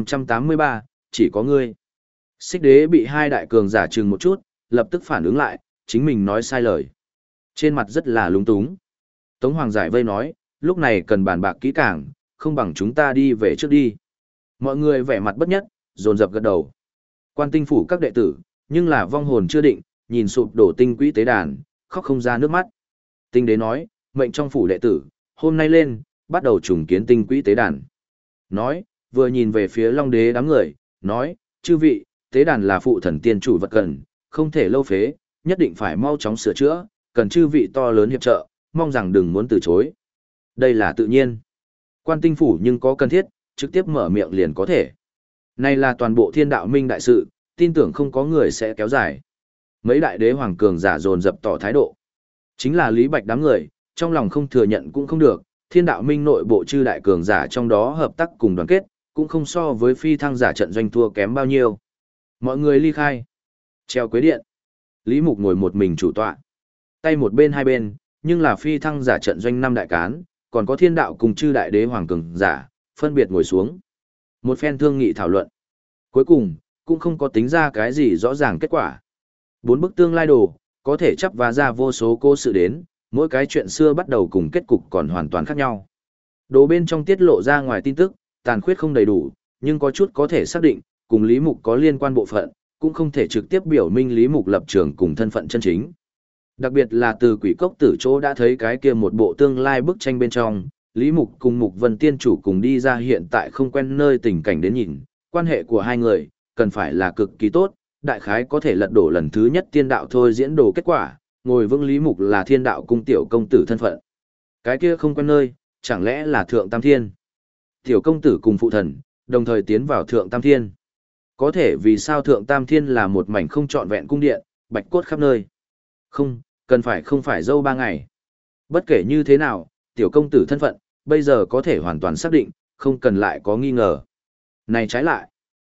1583, chỉ có ngươi. Xích đế bị 2 đại cường giả chừng một chút, lập tức phản ứng lại, chính mình nói sai lời. Trên mặt rất là lúng túng. Tống Hoàng giải vây nói, lúc này cần bàn bạc kỹ càng, không bằng chúng ta đi về trước đi. Mọi người vẻ mặt bất nhất, dồn dập gật đầu. Quan tinh phủ các đệ tử, nhưng là vong hồn chưa định, nhìn sụp đổ tinh quỹ tế đàn, khóc không ra nước mắt. Tinh đế nói, mệnh trong phủ đệ tử, hôm nay lên, bắt đầu trùng kiến tinh quỹ tế đàn. Nói, vừa nhìn về phía Long đế đám người, nói, chư vị, tế đàn là phụ thần tiên chủ vật cần, không thể lâu phế, nhất định phải mau chóng sửa chữa, cần chư vị to lớn hiệp trợ, mong rằng đừng muốn từ chối. Đây là tự nhiên. Quan tinh phủ nhưng có cần thiết, trực tiếp mở miệng liền có thể. Này là toàn bộ thiên đạo minh đại sự, tin tưởng không có người sẽ kéo dài. Mấy đại đế hoàng cường giả dồn dập tỏ thái độ. Chính là Lý Bạch đám người, trong lòng không thừa nhận cũng không được, thiên đạo minh nội bộ chư đại cường giả trong đó hợp tác cùng đoàn kết, cũng không so với phi thăng giả trận doanh thua kém bao nhiêu. Mọi người ly khai. Treo quế điện. Lý Mục ngồi một mình chủ tọa. Tay một bên hai bên, nhưng là phi thăng giả trận doanh 5 đại cán, còn có thiên đạo cùng chư đại đế hoàng cường giả, phân biệt ngồi xuống. Một phen thương nghị thảo luận. Cuối cùng, cũng không có tính ra cái gì rõ ràng kết quả. 4 bức tương lai đồ, có thể chấp vá ra vô số cô sự đến, mỗi cái chuyện xưa bắt đầu cùng kết cục còn hoàn toàn khác nhau. Đồ bên trong tiết lộ ra ngoài tin tức, tàn khuyết không đầy đủ, nhưng có chút có thể xác định, cùng Lý Mục có liên quan bộ phận, cũng không thể trực tiếp biểu minh Lý Mục lập trường cùng thân phận chân chính. Đặc biệt là từ quỷ cốc tử chỗ đã thấy cái kia một bộ tương lai bức tranh bên trong, Lý Mục cùng Mục Vân Tiên Chủ cùng đi ra hiện tại không quen nơi tình cảnh đến nhìn, quan hệ của hai người, cần phải là cực kỳ tốt, đại khái có thể lật đổ lần thứ nhất tiên đạo thôi diễn đồ kết quả, ngồi vững Lý Mục là thiên đạo cung tiểu công tử thân phận. Cái kia không quen nơi, chẳng lẽ là thượng tam thiên? Tiểu công tử cùng phụ thần, đồng thời tiến vào thượng tam thiên. Có thể vì sao thượng tam thiên là một mảnh không trọn vẹn cung điện, bạch cốt khắp nơi. Không, không phải dâu 3 ngày. Bất kể như thế nào, tiểu công tử thân phận, bây giờ có thể hoàn toàn xác định, không cần lại có nghi ngờ. Này trái lại.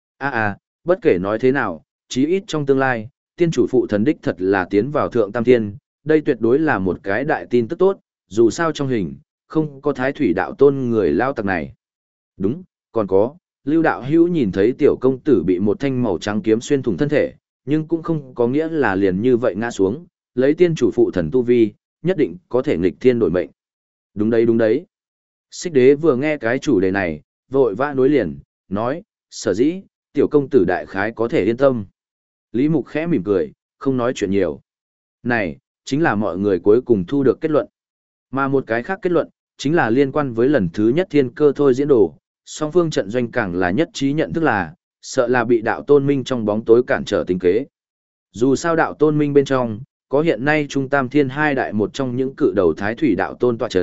Bất kể nói thế nào, chí ít trong tương lai, tiên chủ phụ thần đích thật là tiến vào thượng tam thiên, đây tuyệt đối là một cái đại tin tức tốt, dù sao trong hình, không có thái thủy đạo tôn người lao tặc này. Đúng, còn có, Lưu đạo hữu nhìn thấy tiểu công tử bị một thanh màu trắng kiếm xuyên thủng thân thể, nhưng cũng không có nghĩa là liền như vậy ngã xuống, lấy tiên chủ phụ thần tu vi, nhất định có thể nghịch thiên đổi mệnh. Đúng đấy. Xích đế vừa nghe cái chủ đề này, vội vã nối liền, nói, sở dĩ, tiểu công tử đại khái có thể yên tâm. Lý Mục khẽ mỉm cười, không nói chuyện nhiều. Này, chính là mọi người cuối cùng thu được kết luận. Mà một cái khác kết luận, chính là liên quan với lần thứ nhất thiên cơ thôi diễn đồ, song phương trận doanh càng là nhất trí nhận thức là, sợ là bị đạo tôn minh trong bóng tối cản trở tính kế. Dù sao đạo tôn minh bên trong, có hiện nay trung tam thiên 2 đại một trong những cự đầu thái thủy đạo tôn tọa chấn,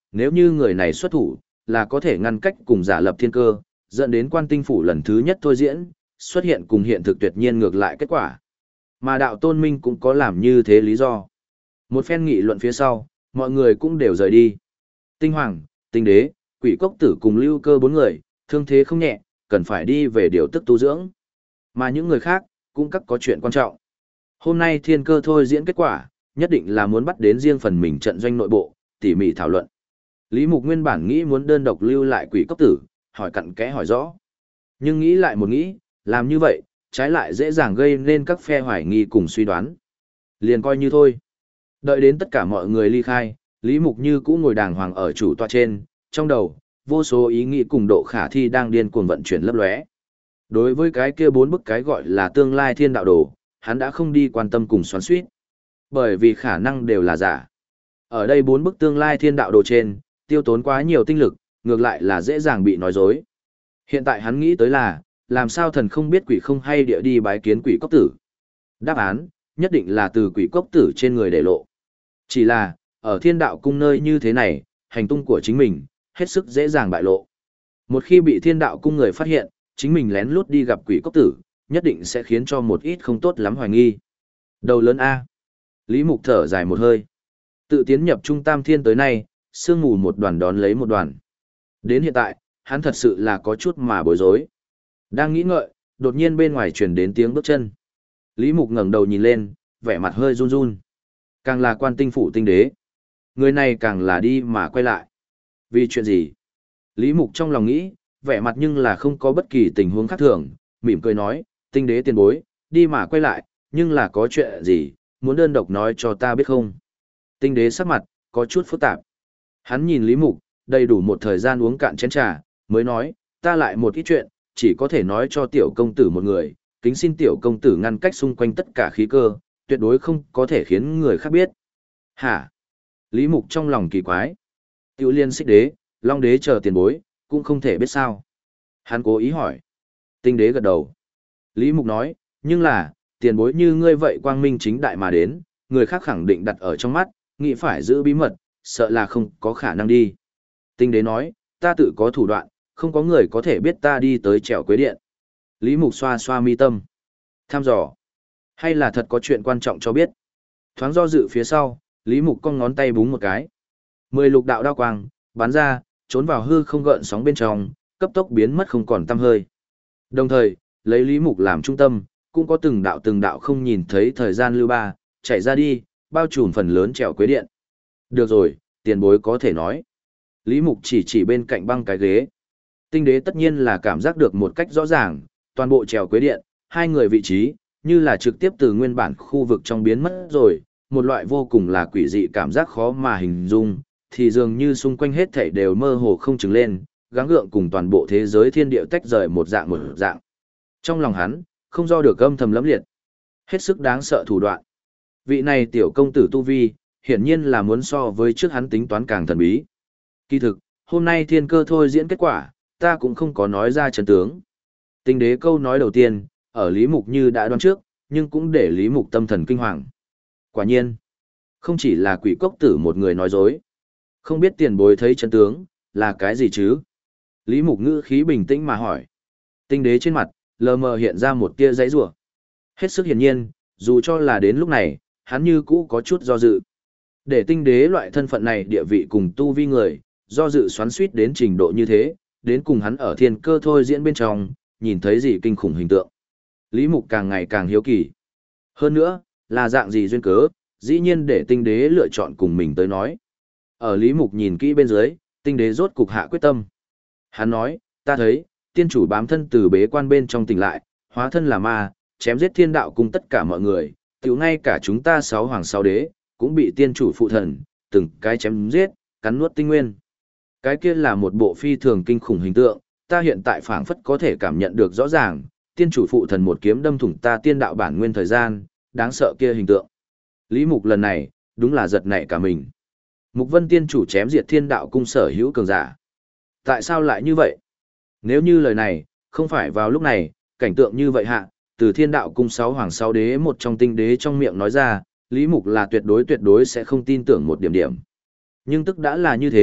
nếu như người này xuất thủ, là có thể ngăn cách cùng giả lập thiên cơ, dẫn đến quan tinh phủ lần thứ nhất thôi diễn, xuất hiện cùng hiện thực tuyệt nhiên ngược lại kết quả. Mà đạo tôn minh cũng có làm như thế lý do. Một phen nghị luận phía sau, mọi người cũng đều rời đi. Tinh hoàng, tinh đế, quỷ cốc tử cùng lưu cơ 4 người, thương thế không nhẹ, cần phải đi về điều tức tu dưỡng. Mà những người khác, cũng các có chuyện quan trọng. Hôm nay thiên cơ thôi diễn kết quả, nhất định là muốn bắt đến riêng phần mình trận doanh nội bộ, tỉ mỉ thảo luận. Lý Mục nguyên bản nghĩ muốn đơn độc lưu lại quỷ cốc tử, hỏi cặn kẽ hỏi rõ. Nhưng nghĩ lại một nghĩ, làm như vậy, trái lại dễ dàng gây nên các phe hoài nghi cùng suy đoán. Liền coi như thôi. Đợi đến tất cả mọi người ly khai, Lý Mục như cũ ngồi đàng hoàng ở chủ tọa trên, trong đầu, vô số ý nghĩ cùng độ khả thi đang điên cuồng vận chuyển lấp lóe. Đối với cái kia 4 bức cái gọi là tương lai thiên đạo đồ, hắn đã không đi quan tâm cùng xoắn xuýt. Bởi vì khả năng đều là giả. Ở đây 4 bức tương lai thiên đạo đồ trên, tiêu tốn quá nhiều tinh lực, ngược lại là dễ dàng bị nói dối. Hiện tại hắn nghĩ tới là, làm sao thần không biết quỷ không hay địa đi bái kiến quỷ cốc tử. Đáp án, nhất định là từ quỷ cốc tử trên người để lộ. Chỉ là, ở thiên đạo cung nơi như thế này, hành tung của chính mình, hết sức dễ dàng bại lộ. Một khi bị thiên đạo cung người phát hiện, chính mình lén lút đi gặp quỷ cốc tử, nhất định sẽ khiến cho một ít không tốt lắm hoài nghi. Đầu lớn A. Lý Mục thở dài một hơi. Tự tiến nhập trung tam thiên tới nay, sương mù một đoàn đón lấy một đoàn. Đến hiện tại, hắn thật sự là có chút mà bối rối. Đang nghĩ ngợi, đột nhiên bên ngoài truyền đến tiếng bước chân. Lý Mục ngẩng đầu nhìn lên, vẻ mặt hơi run run. Càng là quan tinh phủ tinh đế. Người này càng là đi mà quay lại. Vì chuyện gì? Lý Mục trong lòng nghĩ, vẻ mặt nhưng là không có bất kỳ tình huống khác thường, mỉm cười nói, tinh đế tiền bối, đi mà quay lại, nhưng là có chuyện gì, muốn đơn độc nói cho ta biết không? Tinh đế sắc mặt, có chút phức tạp. Hắn nhìn Lý Mục, đầy đủ một thời gian uống cạn chén trà, mới nói, ta lại một ít chuyện, chỉ có thể nói cho tiểu công tử một người, kính xin tiểu công tử ngăn cách xung quanh tất cả khí cơ, tuyệt đối không có thể khiến người khác biết. Hả? Lý Mục trong lòng kỳ quái. Tiểu liên xích đế, long đế chờ tiền bối, cũng không thể biết sao. Hắn cố ý hỏi. Tinh đế gật đầu. Lý Mục nói, nhưng là, tiền bối như ngươi vậy quang minh chính đại mà đến, người khác khẳng định đặt ở trong mắt, nghĩ phải giữ bí mật, sợ là không có khả năng đi. Tinh đế nói, ta tự có thủ đoạn, không có người có thể biết ta đi tới trèo quế điện. Lý Mục xoa xoa mi tâm. Tham dò. Hay là thật có chuyện quan trọng cho biết. Thoáng do dự phía sau, Lý Mục cong ngón tay búng một cái. 10 lục đạo đao quang, bắn ra, trốn vào hư không gợn sóng bên trong, cấp tốc biến mất không còn tăm hơi. Đồng thời, lấy Lý Mục làm trung tâm, cũng có từng đạo không nhìn thấy thời gian lưu ba, chạy ra đi, bao trùm phần lớn trèo quế điện. Được rồi, tiền bối có thể nói. Lý Mục chỉ bên cạnh băng cái ghế. Tinh đế tất nhiên là cảm giác được một cách rõ ràng, toàn bộ trèo quế điện, hai người vị trí, như là trực tiếp từ nguyên bản khu vực trong biến mất rồi, một loại vô cùng là quỷ dị cảm giác khó mà hình dung, thì dường như xung quanh hết thảy đều mơ hồ không chừng lên, gắng gượng cùng toàn bộ thế giới thiên địa tách rời một dạng. Trong lòng hắn, không do được âm thầm lẫm liệt. Hết sức đáng sợ thủ đoạn. Vị này tiểu công tử tu vi, hiển nhiên là muốn so với trước hắn tính toán càng thần bí. Kỳ thực, hôm nay thiên cơ thôi diễn kết quả, ta cũng không có nói ra chân tướng. Tinh đế câu nói đầu tiên, ở Lý Mục như đã đoán trước, nhưng cũng để Lý Mục tâm thần kinh hoàng. Quả nhiên, không chỉ là quỷ cốc tử một người nói dối. Không biết tiền bối thấy chân tướng, là cái gì chứ? Lý Mục ngữ khí bình tĩnh mà hỏi. Tinh đế trên mặt, lờ mờ hiện ra một tia giãy giụa. Hết sức hiển nhiên, dù cho là đến lúc này, hắn như cũ có chút do dự. Để tinh đế loại thân phận này địa vị cùng tu vi người, do dự xoắn xuýt đến trình độ như thế, đến cùng hắn ở thiên cơ thôi diễn bên trong, nhìn thấy gì kinh khủng hình tượng. Lý Mục càng ngày càng hiếu kỳ. Hơn nữa, là dạng gì duyên cớ, dĩ nhiên để tinh đế lựa chọn cùng mình tới nói. Ở Lý Mục nhìn kỹ bên dưới, tinh đế rốt cục hạ quyết tâm. Hắn nói, ta thấy, tiên chủ bám thân từ bế quan bên trong tỉnh lại, hóa thân là ma, chém giết thiên đạo cùng tất cả mọi người, tiểu ngay cả chúng ta 6 hoàng 6 đế, cũng bị tiên chủ phụ thần, từng cái chém giết, cắn nuốt tinh nguyên. Cái kia là một bộ phi thường kinh khủng hình tượng, ta hiện tại phảng phất có thể cảm nhận được rõ ràng, tiên chủ phụ thần một kiếm đâm thủng ta tiên đạo bản nguyên thời gian, đáng sợ kia hình tượng. Lý Mục lần này, đúng là giật nảy cả mình. Mục Vân tiên chủ chém diệt thiên đạo cung sở hữu cường giả. Tại sao lại như vậy? Nếu như lời này, không phải vào lúc này, cảnh tượng như vậy hạ, từ thiên đạo cung 6 hoàng 6 đế một trong tinh đế trong miệng nói ra, Lý Mục là tuyệt đối sẽ không tin tưởng một điểm điểm. Nhưng tức đã là như thế,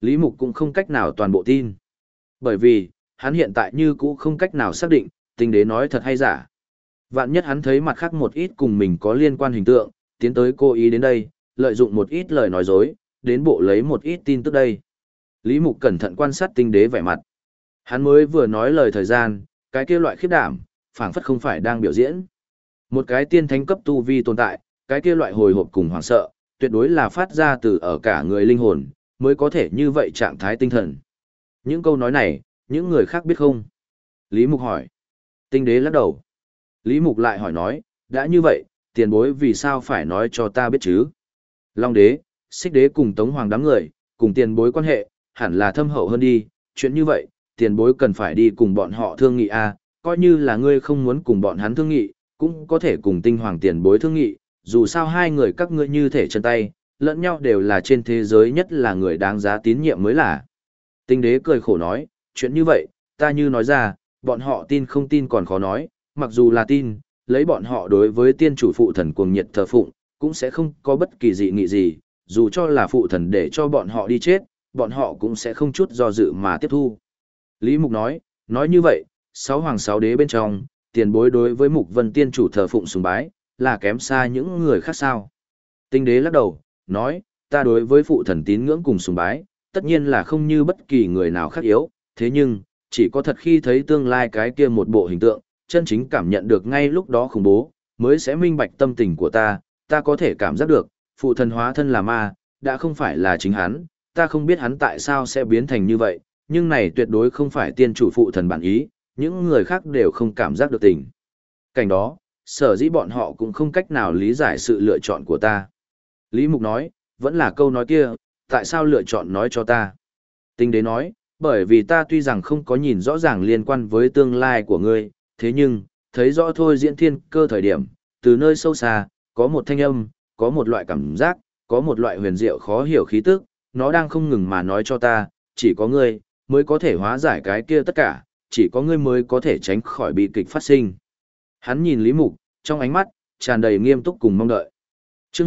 Lý Mục cũng không cách nào toàn bộ tin. Bởi vì, hắn hiện tại như cũ không cách nào xác định, tinh đế nói thật hay giả. Vạn nhất hắn thấy mặt khác một ít cùng mình có liên quan hình tượng, tiến tới cố ý đến đây, lợi dụng một ít lời nói dối, đến bộ lấy một ít tin tức đây. Lý Mục cẩn thận quan sát tinh đế vẻ mặt. Hắn mới vừa nói lời thời gian, cái kia loại khiếp đảm, phảng phất không phải đang biểu diễn. Một cái tiên thánh cấp tu vi tồn tại, cái kia loại hồi hộp cùng hoảng sợ, tuyệt đối là phát ra từ ở cả người linh hồn, mới có thể như vậy trạng thái tinh thần. Những câu nói này, những người khác biết không? Lý Mục hỏi. Tinh đế lắc đầu. Lý Mục lại hỏi nói, đã như vậy, tiền bối vì sao phải nói cho ta biết chứ? Long đế, xích đế cùng Tống Hoàng đám người, cùng tiền bối quan hệ, hẳn là thâm hậu hơn đi, chuyện như vậy, tiền bối cần phải đi cùng bọn họ thương nghị a, coi như là ngươi không muốn cùng bọn hắn thương nghị, cũng có thể cùng tinh hoàng tiền bối thương nghị, dù sao hai người các ngươi như thể chân tay, lẫn nhau đều là trên thế giới nhất là người đáng giá tín nhiệm mới là. Tinh đế cười khổ nói, chuyện như vậy, ta như nói ra, bọn họ tin không tin còn khó nói, mặc dù là tin, lấy bọn họ đối với tiên chủ phụ thần cuồng nhiệt thờ phụng, cũng sẽ không có bất kỳ dị nghị gì, dù cho là phụ thần để cho bọn họ đi chết, bọn họ cũng sẽ không chút do dự mà tiếp thu. Lý Mục nói như vậy, sáu hoàng sáu đế bên trong, tiền bối đối với Mục Vân tiên chủ thờ phụng sùng bái, là kém xa những người khác sao. Tinh đế lắc đầu, nói, ta đối với phụ thần tín ngưỡng cùng sùng bái, tất nhiên là không như bất kỳ người nào khác yếu, thế nhưng, chỉ có thật khi thấy tương lai cái kia một bộ hình tượng, chân chính cảm nhận được ngay lúc đó khủng bố, mới sẽ minh bạch tâm tình của ta có thể cảm giác được, phụ thần hóa thân là ma, đã không phải là chính hắn, ta không biết hắn tại sao sẽ biến thành như vậy, nhưng này tuyệt đối không phải tiên chủ phụ thần bản ý, những người khác đều không cảm giác được tình. Cảnh đó, sở dĩ bọn họ cũng không cách nào lý giải sự lựa chọn của ta. Lý Mục nói, vẫn là câu nói kia, tại sao lựa chọn nói cho ta? Tinh đế nói, bởi vì ta tuy rằng không có nhìn rõ ràng liên quan với tương lai của ngươi, thế nhưng, thấy rõ thôi diễn thiên cơ thời điểm, từ nơi sâu xa, có một thanh âm, có một loại cảm giác, có một loại huyền diệu khó hiểu khí tức, nó đang không ngừng mà nói cho ta, chỉ có ngươi, mới có thể hóa giải cái kia tất cả, chỉ có ngươi mới có thể tránh khỏi bi kịch phát sinh. Hắn nhìn Lý Mục, trong ánh mắt, tràn đầy nghiêm túc cùng mong đợi. Trước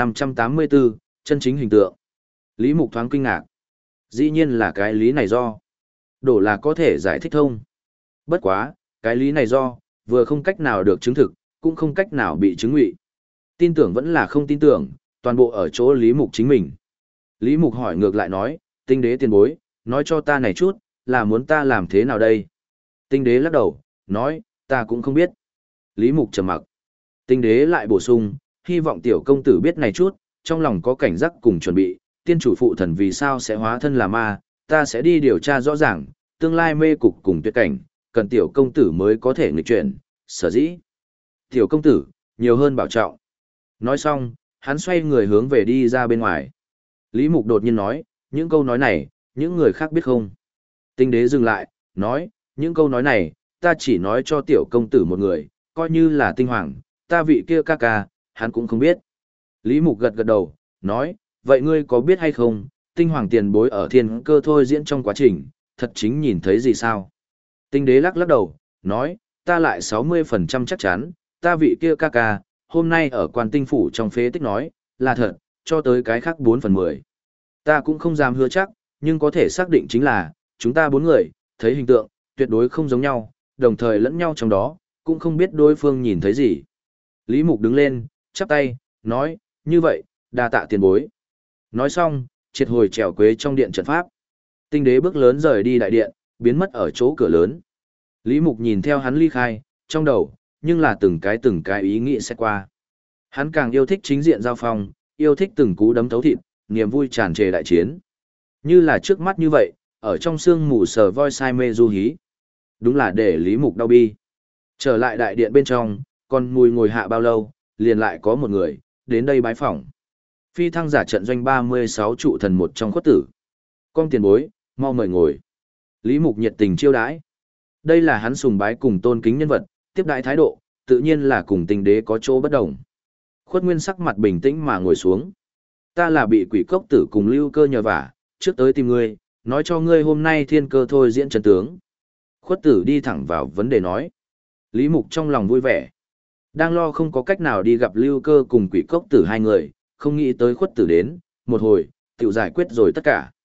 1584, chân chính hình tượng. Lý Mục thoáng kinh ngạc. Dĩ nhiên là cái lý này do. Đổ là có thể giải thích thông. Bất quá, cái lý này do, vừa không cách nào được chứng thực, cũng không cách nào bị chứng ngụy. Tin tưởng vẫn là không tin tưởng, toàn bộ ở chỗ Lý Mục chính mình. Lý Mục hỏi ngược lại nói, tinh đế tiền bối, nói cho ta này chút, là muốn ta làm thế nào đây? Tinh đế lắc đầu, nói, ta cũng không biết. Lý Mục trầm mặc. Tinh đế lại bổ sung, hy vọng tiểu công tử biết này chút, trong lòng có cảnh giác cùng chuẩn bị, tiên chủ phụ thần vì sao sẽ hóa thân là ma, ta sẽ đi điều tra rõ ràng, tương lai mê cục cùng tuyệt cảnh, cần tiểu công tử mới có thể nghịch chuyển, sở dĩ. Tiểu công tử, nhiều hơn bảo trọng. Nói xong, hắn xoay người hướng về đi ra bên ngoài. Lý Mục đột nhiên nói, những câu nói này, những người khác biết không? Tinh đế dừng lại, nói, những câu nói này, ta chỉ nói cho tiểu công tử một người, coi như là tinh hoàng, ta vị kia ca ca, hắn cũng không biết. Lý Mục gật gật đầu, nói, vậy ngươi có biết hay không, tinh hoàng tiền bối ở thiên cơ thôi diễn trong quá trình, thật chính nhìn thấy gì sao? Tinh đế lắc lắc đầu, nói, ta lại 60% chắc chắn, ta vị kia ca ca, hôm nay ở quan tinh phủ trong phế tích nói, là thật, cho tới cái khác 4/10. Ta cũng không dám hứa chắc, nhưng có thể xác định chính là, chúng ta bốn người, thấy hình tượng, tuyệt đối không giống nhau, đồng thời lẫn nhau trong đó, cũng không biết đối phương nhìn thấy gì. Lý Mục đứng lên, chắp tay, nói, như vậy, đa tạ tiền bối. Nói xong, triệt hồi trèo quế trong điện trận pháp. Tinh đế bước lớn rời đi đại điện, biến mất ở chỗ cửa lớn. Lý Mục nhìn theo hắn ly khai, trong đầu, nhưng là từng cái ý nghĩ sẽ qua. Hắn càng yêu thích chính diện giao phong, yêu thích từng cú đấm thấu thịt, niềm vui tràn trề đại chiến. Như là trước mắt như vậy, ở trong sương mù sờ voi sai mê du hí. Đúng là để Lý Mục đau bi. Trở lại đại điện bên trong, còn mùi ngồi hạ bao lâu, liền lại có một người, đến đây bái phỏng. Phi thăng giả trận doanh 36 trụ thần một trong khuất tử. Con tiền bối, mau mời ngồi. Lý Mục nhiệt tình chiêu đãi. Đây là hắn sùng bái cùng tôn kính nhân vật, tiếp đãi thái độ, tự nhiên là cùng tinh đế có chỗ bất đồng. Khuất Nguyên sắc mặt bình tĩnh mà ngồi xuống. Ta là bị quỷ cốc tử cùng lưu cơ nhờ vả, trước tới tìm ngươi, nói cho ngươi hôm nay thiên cơ thôi diễn chân tướng. Khuất tử đi thẳng vào vấn đề nói. Lý Mục trong lòng vui vẻ. Đang lo không có cách nào đi gặp lưu cơ cùng quỷ cốc tử hai người, không nghĩ tới khuất tử đến, một hồi, tiểu giải quyết rồi tất cả.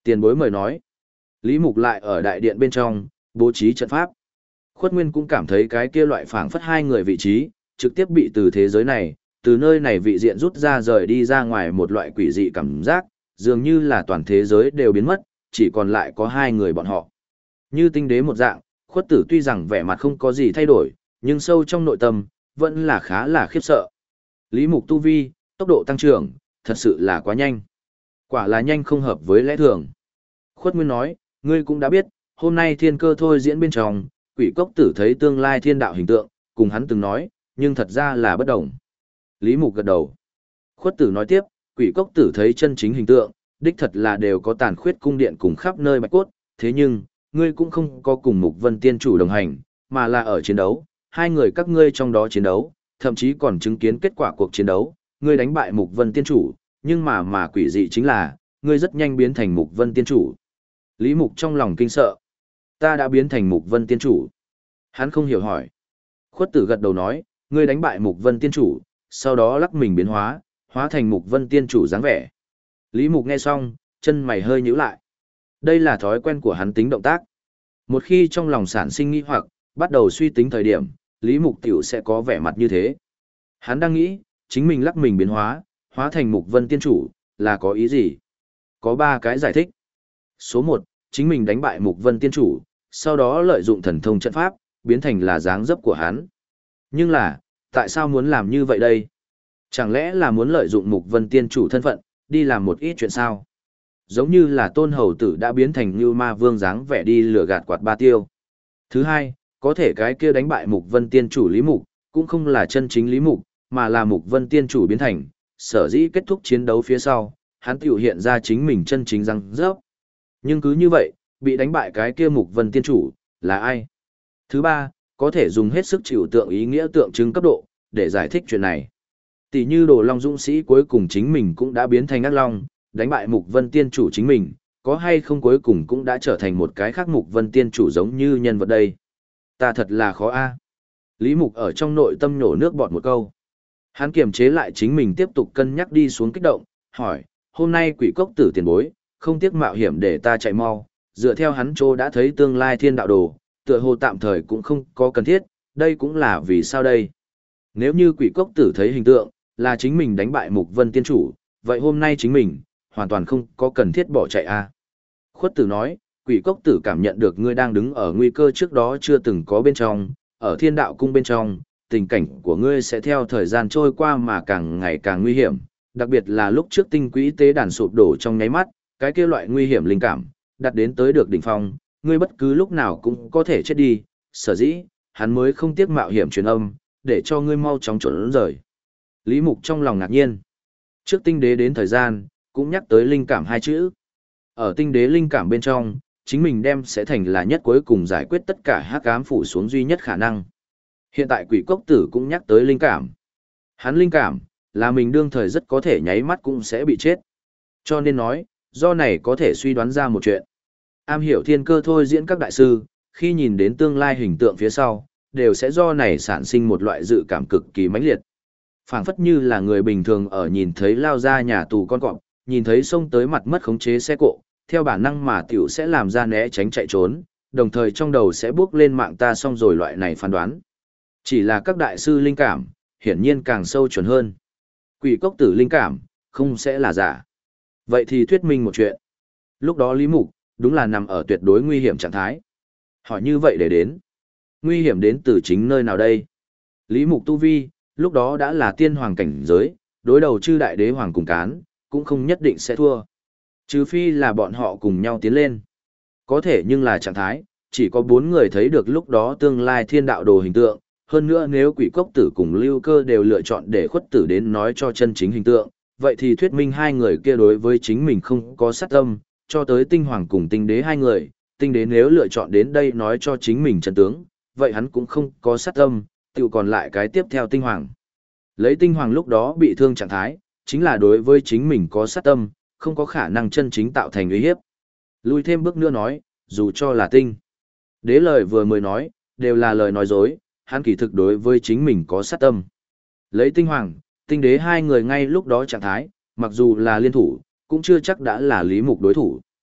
Tiền bối mời nói. Lý Mục lại ở đại điện bên trong, bố trí trận pháp. Khuất Nguyên cũng cảm thấy cái kia loại phảng phất hai người vị trí, trực tiếp bị từ thế giới này, từ nơi này vị diện rút ra rời đi ra ngoài một loại quỷ dị cảm giác, dường như là toàn thế giới đều biến mất, chỉ còn lại có hai người bọn họ. Như tinh đế một dạng, Khuất Tử tuy rằng vẻ mặt không có gì thay đổi, nhưng sâu trong nội tâm, vẫn là khá là khiếp sợ. Lý Mục tu vi, tốc độ tăng trưởng, thật sự là quá nhanh. Quả là nhanh không hợp với lẽ thường. Khuất Nguyên nói, ngươi cũng đã biết, hôm nay thiên cơ thôi diễn bên trong, quỷ cốc tử thấy tương lai thiên đạo hình tượng, cùng hắn từng nói, nhưng thật ra là bất đồng. Lý Mục gật đầu. Khuất Tử nói tiếp, quỷ cốc tử thấy chân chính hình tượng, đích thật là đều có tàn khuyết cung điện cùng khắp nơi bạch cốt, thế nhưng, ngươi cũng không có cùng Mục Vân Tiên Chủ đồng hành, mà là ở chiến đấu, hai người các ngươi trong đó chiến đấu, thậm chí còn chứng kiến kết quả cuộc chiến đấu, ngươi đánh bại Mục Vân Tiên Chủ, nhưng mà quỷ dị chính là, ngươi rất nhanh biến thành Mục Vân Tiên Chủ. Lý Mục trong lòng kinh sợ. Ta đã biến thành Mục Vân Tiên Chủ. Hắn không hiểu hỏi. Khuất Tử gật đầu nói, ngươi đánh bại Mục Vân Tiên Chủ, sau đó lắc mình biến hóa, hóa thành Mục Vân Tiên Chủ dáng vẻ. Lý Mục nghe xong, chân mày hơi nhíu lại. Đây là thói quen của hắn tính động tác. Một khi trong lòng sản sinh nghi hoặc, bắt đầu suy tính thời điểm, Lý Mục tiểu sẽ có vẻ mặt như thế. Hắn đang nghĩ, chính mình lắc mình biến hóa, hóa thành Mục Vân Tiên Chủ, là có ý gì? Có 3 cái giải thích. Số 1, chính mình đánh bại Mục Vân Tiên Chủ, sau đó lợi dụng thần thông trận pháp, biến thành là dáng dấp của hắn. Nhưng là, tại sao muốn làm như vậy đây? Chẳng lẽ là muốn lợi dụng Mục Vân Tiên Chủ thân phận, đi làm một ít chuyện sao? Giống như là Tôn Hầu Tử đã biến thành Như Ma Vương dáng vẻ đi lừa gạt Quạt Ba Tiêu. Thứ hai, có thể cái kia đánh bại Mục Vân Tiên Chủ Lý Mục, cũng không là chân chính Lý Mục, mà là Mục Vân Tiên Chủ biến thành, sở dĩ kết thúc chiến đấu phía sau, hắn tiểu hiện ra chính mình chân chính răng rớp. Nhưng cứ như vậy, bị đánh bại cái kia Mục Vân Tiên Chủ, là ai? Thứ ba, có thể dùng hết sức chịu tượng ý nghĩa tượng trưng cấp độ, để giải thích chuyện này. Tỷ như Đồ Long Dũng Sĩ cuối cùng chính mình cũng đã biến thành ác long, đánh bại Mục Vân Tiên Chủ chính mình, có hay không cuối cùng cũng đã trở thành một cái khác Mục Vân Tiên Chủ giống như nhân vật đây. Ta thật là khó a. Lý Mục ở trong nội tâm nhổ nước bọt một câu. Hắn kiềm chế lại chính mình tiếp tục cân nhắc đi xuống kích động, hỏi, hôm nay quỷ cốc tử tiền bối, không tiếc mạo hiểm để ta chạy mau, dựa theo hắn chỗ đã thấy tương lai thiên đạo đồ, tựa hồ tạm thời cũng không có cần thiết, đây cũng là vì sao đây. Nếu như quỷ cốc tử thấy hình tượng, là chính mình đánh bại Mục Vân Tiên Chủ, vậy hôm nay chính mình, hoàn toàn không có cần thiết bỏ chạy a. Khuất Tử nói, quỷ cốc tử cảm nhận được ngươi đang đứng ở nguy cơ trước đó chưa từng có bên trong, ở thiên đạo cung bên trong, tình cảnh của ngươi sẽ theo thời gian trôi qua mà càng ngày càng nguy hiểm, đặc biệt là lúc trước tinh quỹ tế đàn sụp đổ trong nháy mắt, cái kia loại nguy hiểm linh cảm, đặt đến tới được đỉnh phong, ngươi bất cứ lúc nào cũng có thể chết đi, sở dĩ, hắn mới không tiếc mạo hiểm truyền âm, để cho ngươi mau chóng trốn rời. Lý Mục trong lòng ngạc nhiên. Trước tinh đế đến thời gian, cũng nhắc tới linh cảm 2 chữ. Ở tinh đế linh cảm bên trong, chính mình đem sẽ thành là nhất cuối cùng giải quyết tất cả hắc ám phủ xuống duy nhất khả năng. Hiện tại quỷ cốc tử cũng nhắc tới linh cảm. Hắn linh cảm, là mình đương thời rất có thể nháy mắt cũng sẽ bị chết. Cho nên nói, do này có thể suy đoán ra một chuyện. Am hiểu thiên cơ thôi diễn các đại sư, khi nhìn đến tương lai hình tượng phía sau, đều sẽ do này sản sinh một loại dự cảm cực kỳ mãnh liệt. Phảng phất như là người bình thường ở nhìn thấy lao ra nhà tù con cọp, nhìn thấy xông tới mặt mất khống chế xe cộ, theo bản năng mà tiểu sẽ làm ra né tránh chạy trốn, đồng thời trong đầu sẽ bước lên mạng ta xong rồi loại này phán đoán. Chỉ là các đại sư linh cảm, hiển nhiên càng sâu chuẩn hơn. Quỷ cốc tử linh cảm, không sẽ là giả. Vậy thì thuyết minh một chuyện. Lúc đó Lý Mục, đúng là nằm ở tuyệt đối nguy hiểm trạng thái. Hỏi như vậy để đến. Nguy hiểm đến từ chính nơi nào đây? Lý Mục tu vi, lúc đó đã là tiên hoàng cảnh giới, đối đầu chư đại đế hoàng cùng cán, cũng không nhất định sẽ thua. Trừ phi là bọn họ cùng nhau tiến lên. Có thể nhưng là trạng thái, chỉ có 4 người thấy được lúc đó tương lai thiên đạo đồ hình tượng. Hơn nữa nếu quỷ cốc tử cùng lưu cơ đều lựa chọn để khuất tử đến nói cho chân chính hình tượng, vậy thì thuyết minh 2 người kia đối với chính mình không có sát tâm, cho tới tinh hoàng cùng tinh đế 2 người, tinh đế nếu lựa chọn đến đây nói cho chính mình chân tướng, vậy hắn cũng không có sát tâm, tự còn lại cái tiếp theo tinh hoàng. Lấy tinh hoàng lúc đó bị thương trạng thái, chính là đối với chính mình có sát tâm, không có khả năng chân chính tạo thành uy hiếp. Lùi thêm bước nữa nói, dù cho là tinh đế lời vừa mới nói, đều là lời nói dối, hắn kỳ thực đối với chính mình có sát tâm. Lấy tinh hoàng, tinh đế 2 người ngay lúc đó trạng thái, mặc dù là liên thủ, cũng chưa chắc đã là Lý Mục đối thủ.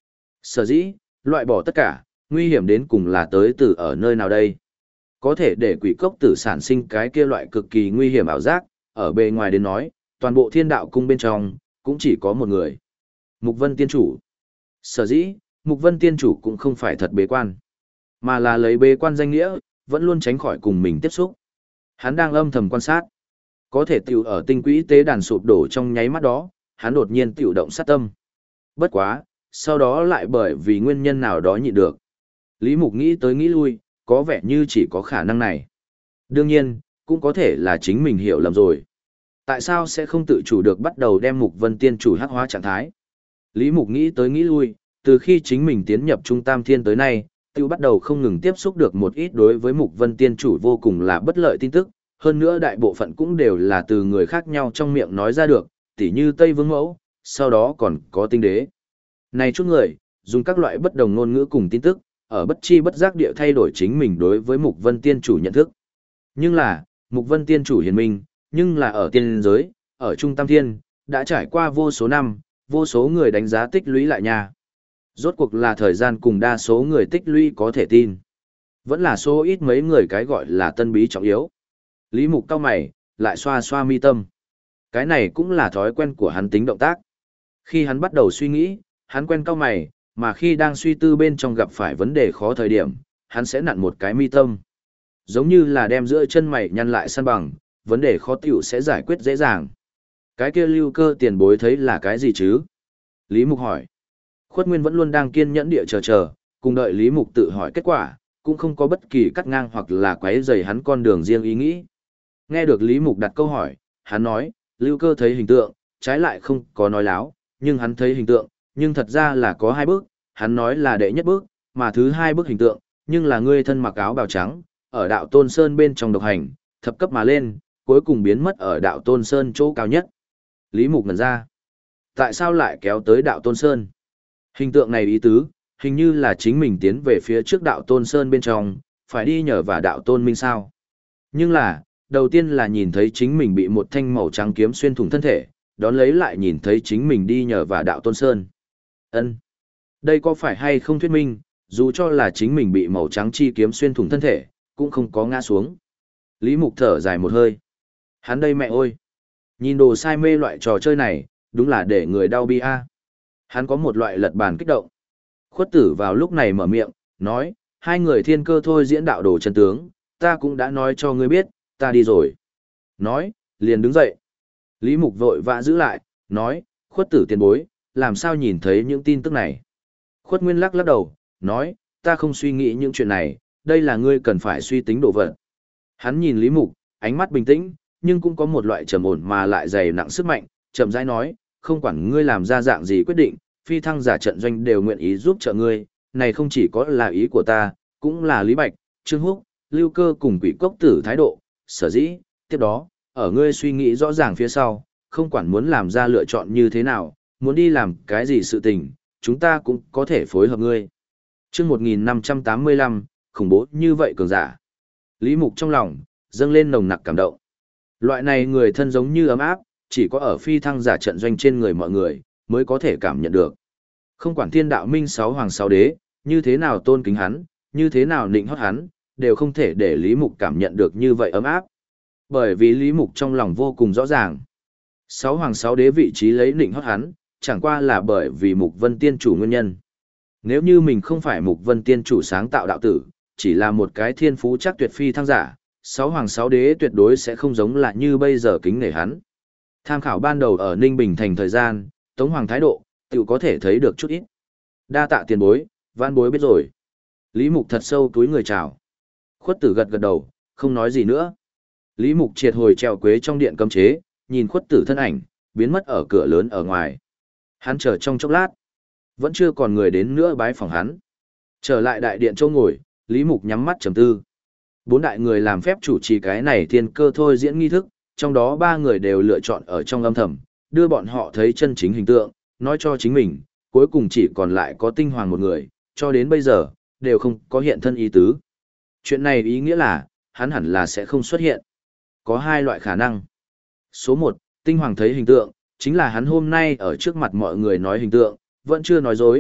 Sở dĩ, loại bỏ tất cả, nguy hiểm đến cùng là tới từ ở nơi nào đây? Có thể để quỷ cốc tử sản sinh cái kia loại cực kỳ nguy hiểm ảo giác, ở bề ngoài đến nói, toàn bộ thiên đạo cung bên trong, cũng chỉ có một người. Mục Vân Tiên Chủ. Sở dĩ, Mục Vân Tiên Chủ cũng không phải thật bế quan, mà là lấy bế quan danh nghĩa, vẫn luôn tránh khỏi cùng mình tiếp xúc. Hắn đang âm thầm quan sát. Có thể tiểu ở tinh quỹ tế đàn sụp đổ trong nháy mắt đó, hắn đột nhiên tiểu động sát tâm. Bất quá, sau đó lại bởi vì nguyên nhân nào đó nhịn được. Lý Mục nghĩ tới nghĩ lui, có vẻ như chỉ có khả năng này. Đương nhiên, cũng có thể là chính mình hiểu lầm rồi. Tại sao sẽ không tự chủ được bắt đầu đem Mục Vân Tiên Chủ hắc hóa trạng thái? Lý Mục nghĩ tới nghĩ lui, từ khi chính mình tiến nhập Trung Tam Thiên tới nay, tiêu bắt đầu không ngừng tiếp xúc được một ít đối với Mục Vân Tiên Chủ vô cùng là bất lợi tin tức, hơn nữa đại bộ phận cũng đều là từ người khác nhau trong miệng nói ra được, tỉ như Tây Vương Mẫu, sau đó còn có Tinh Đế. Này chút người, dùng các loại bất đồng ngôn ngữ cùng tin tức, ở bất chi bất giác địa thay đổi chính mình đối với Mục Vân Tiên Chủ nhận thức. Nhưng là, Mục Vân Tiên Chủ hiền minh, nhưng là ở tiên giới, ở Trung Tam Thiên, đã trải qua vô số năm, vô số người đánh giá tích lũy lại nha. Rốt cuộc là thời gian cùng đa số người tích lũy có thể tin. Vẫn là số ít mấy người cái gọi là tân bí trọng yếu. Lý Mục cau mày, lại xoa xoa mi tâm. Cái này cũng là thói quen của hắn tính động tác. Khi hắn bắt đầu suy nghĩ, hắn quen cau mày, mà khi đang suy tư bên trong gặp phải vấn đề khó thời điểm, hắn sẽ nặn một cái mi tâm. Giống như là đem giữa chân mày nhăn lại san bằng, vấn đề khó tiểu sẽ giải quyết dễ dàng. Cái kia Lưu Cơ tiền bối thấy là cái gì chứ? Lý Mục hỏi. Khuất Nguyên vẫn luôn đang kiên nhẫn địa chờ, cùng đợi Lý Mục tự hỏi kết quả, cũng không có bất kỳ cắt ngang hoặc là quấy rầy hắn con đường riêng ý nghĩ. Nghe được Lý Mục đặt câu hỏi, hắn nói, Lưu Cơ thấy hình tượng, trái lại không có nói láo, nhưng hắn thấy hình tượng, nhưng thật ra là có hai bước, hắn nói là đệ nhất bước, mà thứ hai bước hình tượng, nhưng là ngươi thân mặc áo bào trắng, ở đạo Tôn Sơn bên trong độc hành, thập cấp mà lên, cuối cùng biến mất ở đạo Tôn Sơn chỗ cao nhất. Lý Mục ngẩn ra. Tại sao lại kéo tới đạo Tôn Sơn? Hình tượng này ý tứ, hình như là chính mình tiến về phía trước đạo Tôn Sơn bên trong, phải đi nhờ vào đạo Tôn Minh sao. Nhưng là, đầu tiên là nhìn thấy chính mình bị một thanh màu trắng kiếm xuyên thủng thân thể, đón lấy lại nhìn thấy chính mình đi nhờ vào đạo Tôn Sơn. Ân, đây có phải hay không thuyết minh, dù cho là chính mình bị màu trắng chi kiếm xuyên thủng thân thể, cũng không có ngã xuống. Lý Mục thở dài một hơi. Hắn đây mẹ ơi! Nhìn đồ sai mê loại trò chơi này, đúng là để người đau bi a. Hắn có một loại lật bàn kích động. Khuất Tử vào lúc này mở miệng, nói, hai người thiên cơ thôi diễn đạo đồ chân tướng, ta cũng đã nói cho ngươi biết, ta đi rồi. Nói, liền đứng dậy. Lý Mục vội vã giữ lại, nói, Khuất Tử tiền bối, làm sao nhìn thấy những tin tức này? Khuất Nguyên lắc lắc đầu, nói, ta không suy nghĩ những chuyện này, đây là ngươi cần phải suy tính đồ vật. Hắn nhìn Lý Mục, ánh mắt bình tĩnh, nhưng cũng có một loại trầm ổn mà lại dày nặng sức mạnh, chậm rãi nói, không quản ngươi làm ra dạng gì quyết định, phi thăng giả trận doanh đều nguyện ý giúp trợ ngươi, này không chỉ có là ý của ta, cũng là Lý Bạch, Trương Húc, Lưu Cơ cùng Quỷ Cốc Tử thái độ, sở dĩ, tiếp đó, ở ngươi suy nghĩ rõ ràng phía sau, không quản muốn làm ra lựa chọn như thế nào, muốn đi làm cái gì sự tình, chúng ta cũng có thể phối hợp ngươi. Chương 1585, khủng bố như vậy cường giả. Lý Mục trong lòng dâng lên nồng nặc cảm động. Loại này người thân giống như ấm áp, chỉ có ở phi thăng giả trận doanh trên người mọi người mới có thể cảm nhận được. Không quản thiên đạo minh sáu hoàng sáu đế, như thế nào tôn kính hắn, như thế nào nịnh hót hắn, đều không thể để Lý Mục cảm nhận được như vậy ấm áp. Bởi vì Lý Mục trong lòng vô cùng rõ ràng. Sáu hoàng sáu đế vị trí lấy nịnh hót hắn, chẳng qua là bởi vì Mục Vân Tiên Chủ nguyên nhân. Nếu như mình không phải Mục Vân Tiên Chủ sáng tạo đạo tử, chỉ là một cái thiên phú chắc tuyệt phi thăng giả, sáu hoàng sáu đế tuyệt đối sẽ không giống lại như bây giờ kính nể hắn. Tham khảo ban đầu ở Ninh Bình thành thời gian, Tống Hoàng thái độ, tự có thể thấy được chút ít. Đa tạ tiền bối, vãn bối biết rồi. Lý Mục thật sâu túi người chào. Khuất Tử gật gật đầu, không nói gì nữa. Lý Mục triệt hồi treo quế trong điện cấm chế, nhìn Khuất Tử thân ảnh, biến mất ở cửa lớn ở ngoài. Hắn chờ trong chốc lát, vẫn chưa còn người đến nữa bái phòng hắn. Trở lại đại điện châu ngồi, Lý Mục nhắm mắt trầm tư. Bốn đại người làm phép chủ trì cái này thiên cơ thôi diễn nghi thức, trong đó ba người đều lựa chọn ở trong âm thầm, đưa bọn họ thấy chân chính hình tượng, nói cho chính mình, cuối cùng chỉ còn lại có tinh hoàng một người, cho đến bây giờ, đều không có hiện thân ý tứ. Chuyện này ý nghĩa là, hắn hẳn là sẽ không xuất hiện. Có hai loại khả năng. Số 1, tinh hoàng thấy hình tượng, chính là hắn hôm nay ở trước mặt mọi người nói hình tượng, vẫn chưa nói dối,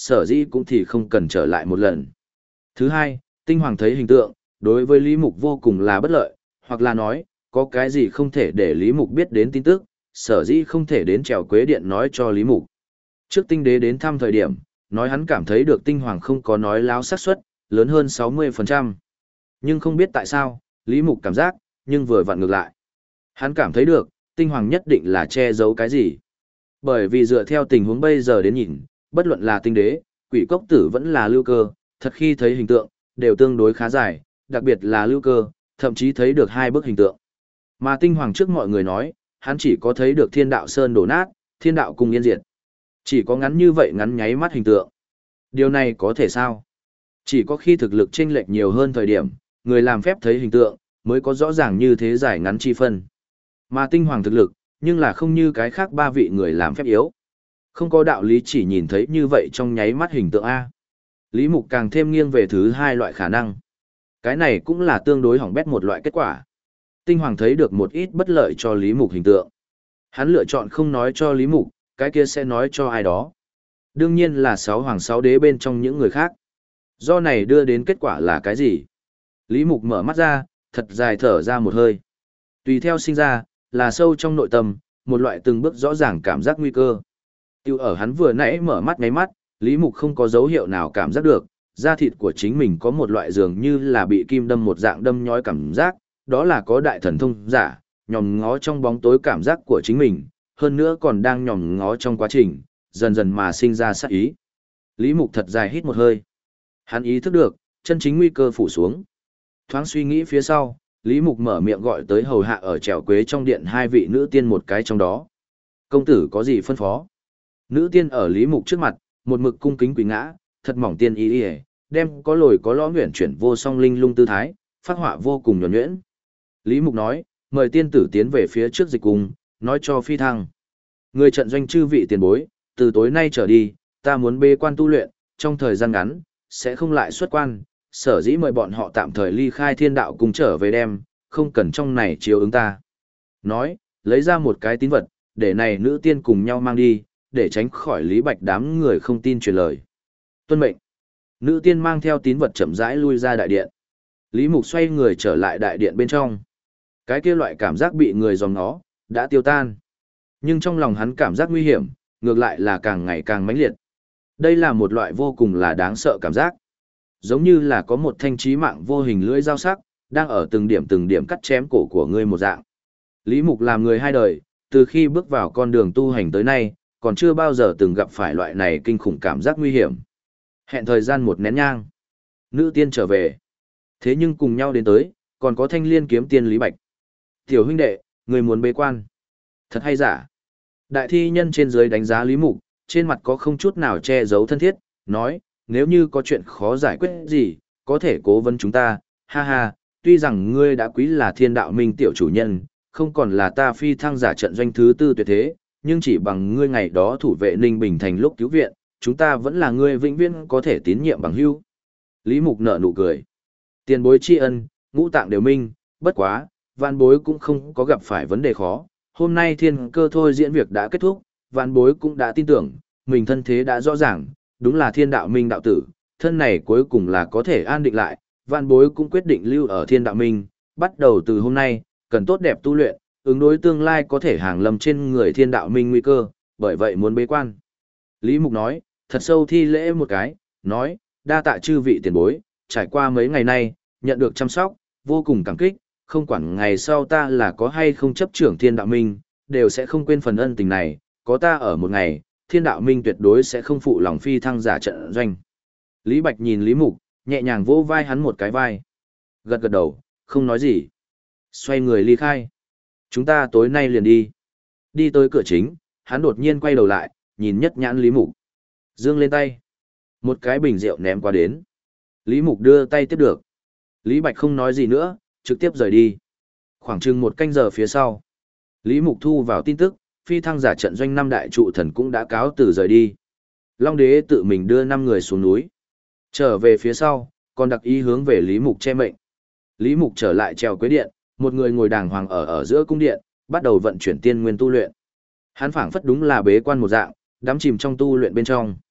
sở dĩ cũng thì không cần trở lại một lần. Thứ hai, tinh hoàng thấy hình tượng, đối với Lý Mục vô cùng là bất lợi, hoặc là nói, có cái gì không thể để Lý Mục biết đến tin tức, sở dĩ không thể đến trèo quế điện nói cho Lý Mục. Trước tinh đế đến thăm thời điểm, nói hắn cảm thấy được tinh hoàng không có nói láo xác suất lớn hơn 60%. Nhưng không biết tại sao, Lý Mục cảm giác, nhưng vừa vặn ngược lại. Hắn cảm thấy được, tinh hoàng nhất định là che giấu cái gì. Bởi vì dựa theo tình huống bây giờ đến nhìn, bất luận là tinh đế, quỷ cốc tử vẫn là lưu cơ, thật khi thấy hình tượng, đều tương đối khá dài, đặc biệt là lưu cơ, thậm chí thấy được 2 bức hình tượng. Mà tinh hoàng trước mọi người nói, hắn chỉ có thấy được thiên đạo sơn đổ nát, thiên đạo cùng yên diệt. Chỉ có ngắn như vậy ngắn nháy mắt hình tượng. Điều này có thể sao? Chỉ có khi thực lực chênh lệch nhiều hơn thời điểm, người làm phép thấy hình tượng, mới có rõ ràng như thế giải ngắn chi phân. Mà tinh hoàng thực lực, nhưng là không như cái khác 3 vị người làm phép yếu. Không có đạo lý chỉ nhìn thấy như vậy trong nháy mắt hình tượng A. Lý Mục càng thêm nghiêng về thứ 2 loại khả năng. Cái này cũng là tương đối hỏng bét một loại kết quả. Tinh hoàng thấy được một ít bất lợi cho Lý Mục hình tượng. Hắn lựa chọn không nói cho Lý Mục, cái kia sẽ nói cho ai đó. Đương nhiên là 6 hoàng 6 đế bên trong những người khác. Do này đưa đến kết quả là cái gì? Lý Mục mở mắt ra, thật dài thở ra một hơi. Tùy theo sinh ra, là sâu trong nội tâm, một loại từng bước rõ ràng cảm giác nguy cơ. Tiêu ở hắn vừa nãy mở mắt ngáy mắt, Lý Mục không có dấu hiệu nào cảm giác được, da thịt của chính mình có một loại dường như là bị kim đâm một dạng đâm nhói cảm giác, đó là có đại thần thông giả, nhòm ngó trong bóng tối cảm giác của chính mình, hơn nữa còn đang nhòm ngó trong quá trình, dần dần mà sinh ra sát ý. Lý Mục thật dài hít một hơi. Hắn ý thức được, chân chính nguy cơ phủ xuống. Thoáng suy nghĩ phía sau, Lý Mục mở miệng gọi tới hầu hạ ở trèo quế trong điện 2 vị nữ tiên một cái trong đó. Công tử có gì phân phó? Nữ tiên ở Lý Mục trước mặt, một mực cung kính quỳ ngã, thật mỏng tiên ý ý, đem có lồi có lõm nguyện chuyển vô song linh lung tư thái, phát họa vô cùng nhuần nhuyễn. Lý Mục nói, mời tiên tử tiến về phía trước dịch cung, nói cho phi thăng. Người trận doanh chư vị tiền bối, từ tối nay trở đi, ta muốn bế quan tu luyện, trong thời gian ngắn, sẽ không lại xuất quan, sở dĩ mời bọn họ tạm thời ly khai thiên đạo cùng trở về đem, không cần trong này chiếu ứng ta. Nói, lấy ra một cái tín vật, để này nữ tiên cùng nhau mang đi, để tránh khỏi Lý Bạch đám người không tin truyền lời. Tuân mệnh. Nữ tiên mang theo tín vật chậm rãi lui ra đại điện. Lý Mục xoay người trở lại đại điện bên trong. Cái kia loại cảm giác bị người dòm ngó, đã tiêu tan. Nhưng trong lòng hắn cảm giác nguy hiểm, ngược lại là càng ngày càng mãnh liệt. Đây là một loại vô cùng là đáng sợ cảm giác. Giống như là có một thanh chí mạng vô hình lưỡi dao sắc, đang ở từng điểm cắt chém cổ của ngươi một dạng. Lý Mục làm người 2 đời, từ khi bước vào con đường tu hành tới nay, còn chưa bao giờ từng gặp phải loại này kinh khủng cảm giác nguy hiểm. Hẹn thời gian một nén nhang. Nữ tiên trở về. Thế nhưng cùng nhau đến tới, còn có Thanh Liên kiếm tiên Lý Bạch. Tiểu huynh đệ, người muốn bế quan. Thật hay giả. Đại thi nhân trên dưới đánh giá Lý Mục, trên mặt có không chút nào che giấu thân thiết, nói, nếu như có chuyện khó giải quyết gì, có thể cố vấn chúng ta, ha ha, tuy rằng ngươi đã quý là thiên đạo minh tiểu chủ nhân, không còn là ta phi thăng giả trận doanh thứ 4 tuyệt thế, nhưng chỉ bằng ngươi ngày đó thủ vệ Ninh Bình thành lúc cứu viện, chúng ta vẫn là ngươi vĩnh viễn có thể tín nhiệm bằng hữu. Lý Mục nở nụ cười. Tiền bối tri ân, ngũ tạng đều minh, bất quá, vạn bối cũng không có gặp phải vấn đề khó. Hôm nay thiên cơ thôi diễn việc đã kết thúc, vạn bối cũng đã tin tưởng, mình thân thế đã rõ ràng, đúng là thiên đạo minh đạo tử, thân này cuối cùng là có thể an định lại, vạn bối cũng quyết định lưu ở thiên đạo minh, bắt đầu từ hôm nay, cần tốt đẹp tu luyện, ứng đối tương lai có thể hàng lâm trên người thiên đạo minh nguy cơ, bởi vậy muốn bế quan. Lý Mục nói, thật sâu thi lễ một cái, nói, đa tạ chư vị tiền bối, trải qua mấy ngày nay, nhận được chăm sóc, vô cùng cảm kích, không quản ngày sau ta là có hay không chấp trưởng thiên đạo minh, đều sẽ không quên phần ân tình này, có ta ở một ngày, thiên đạo minh tuyệt đối sẽ không phụ lòng phi thăng giả trận doanh. Lý Bạch nhìn Lý Mục, nhẹ nhàng vỗ vai hắn một cái vai. Gật gật đầu, không nói gì. Xoay người ly khai. Chúng ta tối nay liền đi. Đi tới cửa chính, hắn đột nhiên quay đầu lại, nhìn nhất nhãn Lý Mục. Dương lên tay. Một cái bình rượu ném qua đến. Lý Mục đưa tay tiếp được. Lý Bạch không nói gì nữa, trực tiếp rời đi. Khoảng chừng 1 canh giờ phía sau. Lý Mục thu vào tin tức, phi thăng giả trận doanh 5 đại trụ thần cũng đã cáo từ rời đi. Long đế tự mình đưa 5 người xuống núi. Trở về phía sau, còn đặc ý hướng về Lý Mục che mệnh. Lý Mục trở lại trèo quế điện, một người ngồi đàng hoàng ở giữa cung điện, bắt đầu vận chuyển tiên nguyên tu luyện. Hắn phảng phất đúng là bế quan một dạng, đắm chìm trong tu luyện bên trong.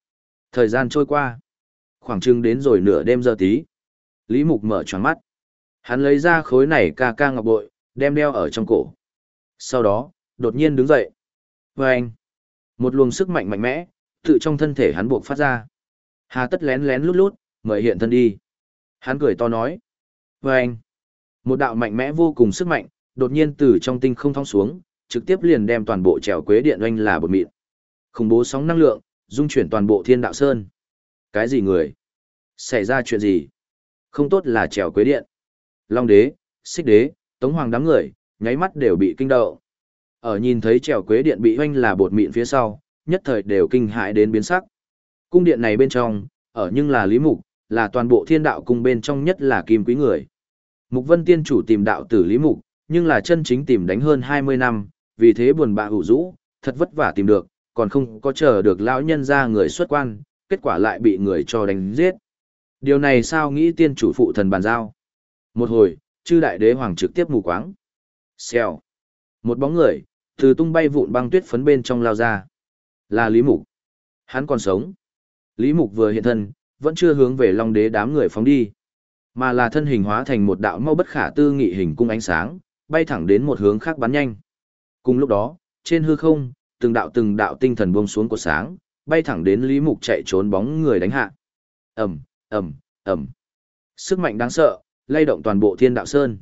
Thời gian trôi qua. Khoảng chừng đến rồi nửa đêm giờ tí. Lý Mục mở choáng mắt. Hắn lấy ra khối này ca ca ngọc bội, đem đeo ở trong cổ. Sau đó, đột nhiên đứng dậy. Và anh, một luồng sức mạnh mạnh mẽ, tự trong thân thể hắn buộc phát ra. Hà tất lén lén lút lút, mời hiện thân đi. Hắn cười to nói. Và anh, một đạo mạnh mẽ vô cùng sức mạnh, đột nhiên từ trong tinh không thong xuống, trực tiếp liền đem toàn bộ trèo quế điện oanh là bột mịn. Khủng bố sóng năng lượng, dung chuyển toàn bộ thiên đạo sơn. Cái gì người? Xảy ra chuyện gì? Không tốt là trèo quế điện. Long đế, xích đế, tống hoàng đám người, nháy mắt đều bị kinh động. Ở nhìn thấy trèo quế điện bị oanh là bột mịn phía sau, nhất thời đều kinh hãi đến biến sắc. Cung điện này bên trong, ở nhưng là Lý Mục, là toàn bộ thiên đạo cung bên trong nhất là kim quý người. Mục Vân Tiên chủ tìm đạo tử Lý Mục, nhưng là chân chính tìm đánh hơn 20 năm, vì thế buồn bã hữu rũ, thật vất vả tìm được, còn không có chờ được lão nhân ra người xuất quan, kết quả lại bị người cho đánh giết. Điều này sao nghĩ tiên chủ phụ thần bàn giao. Một hồi, chư đại đế hoàng trực tiếp mù quáng. Xèo. Một bóng người, từ tung bay vụn băng tuyết phấn bên trong lao ra. Là Lý Mục. Hắn còn sống. Lý Mục vừa hiện thân, vẫn chưa hướng về Long đế đám người phóng đi, mà là thân hình hóa thành một đạo mau bất khả tư nghị hình cung ánh sáng, bay thẳng đến một hướng khác bắn nhanh. Cùng lúc đó, trên hư không, từng đạo tinh thần buông xuống của sáng, bay thẳng đến Lý Mục chạy trốn bóng người đánh hạ. Ầm, ầm, ầm. Sức mạnh đáng sợ, lay động toàn bộ Thiên Đạo Sơn.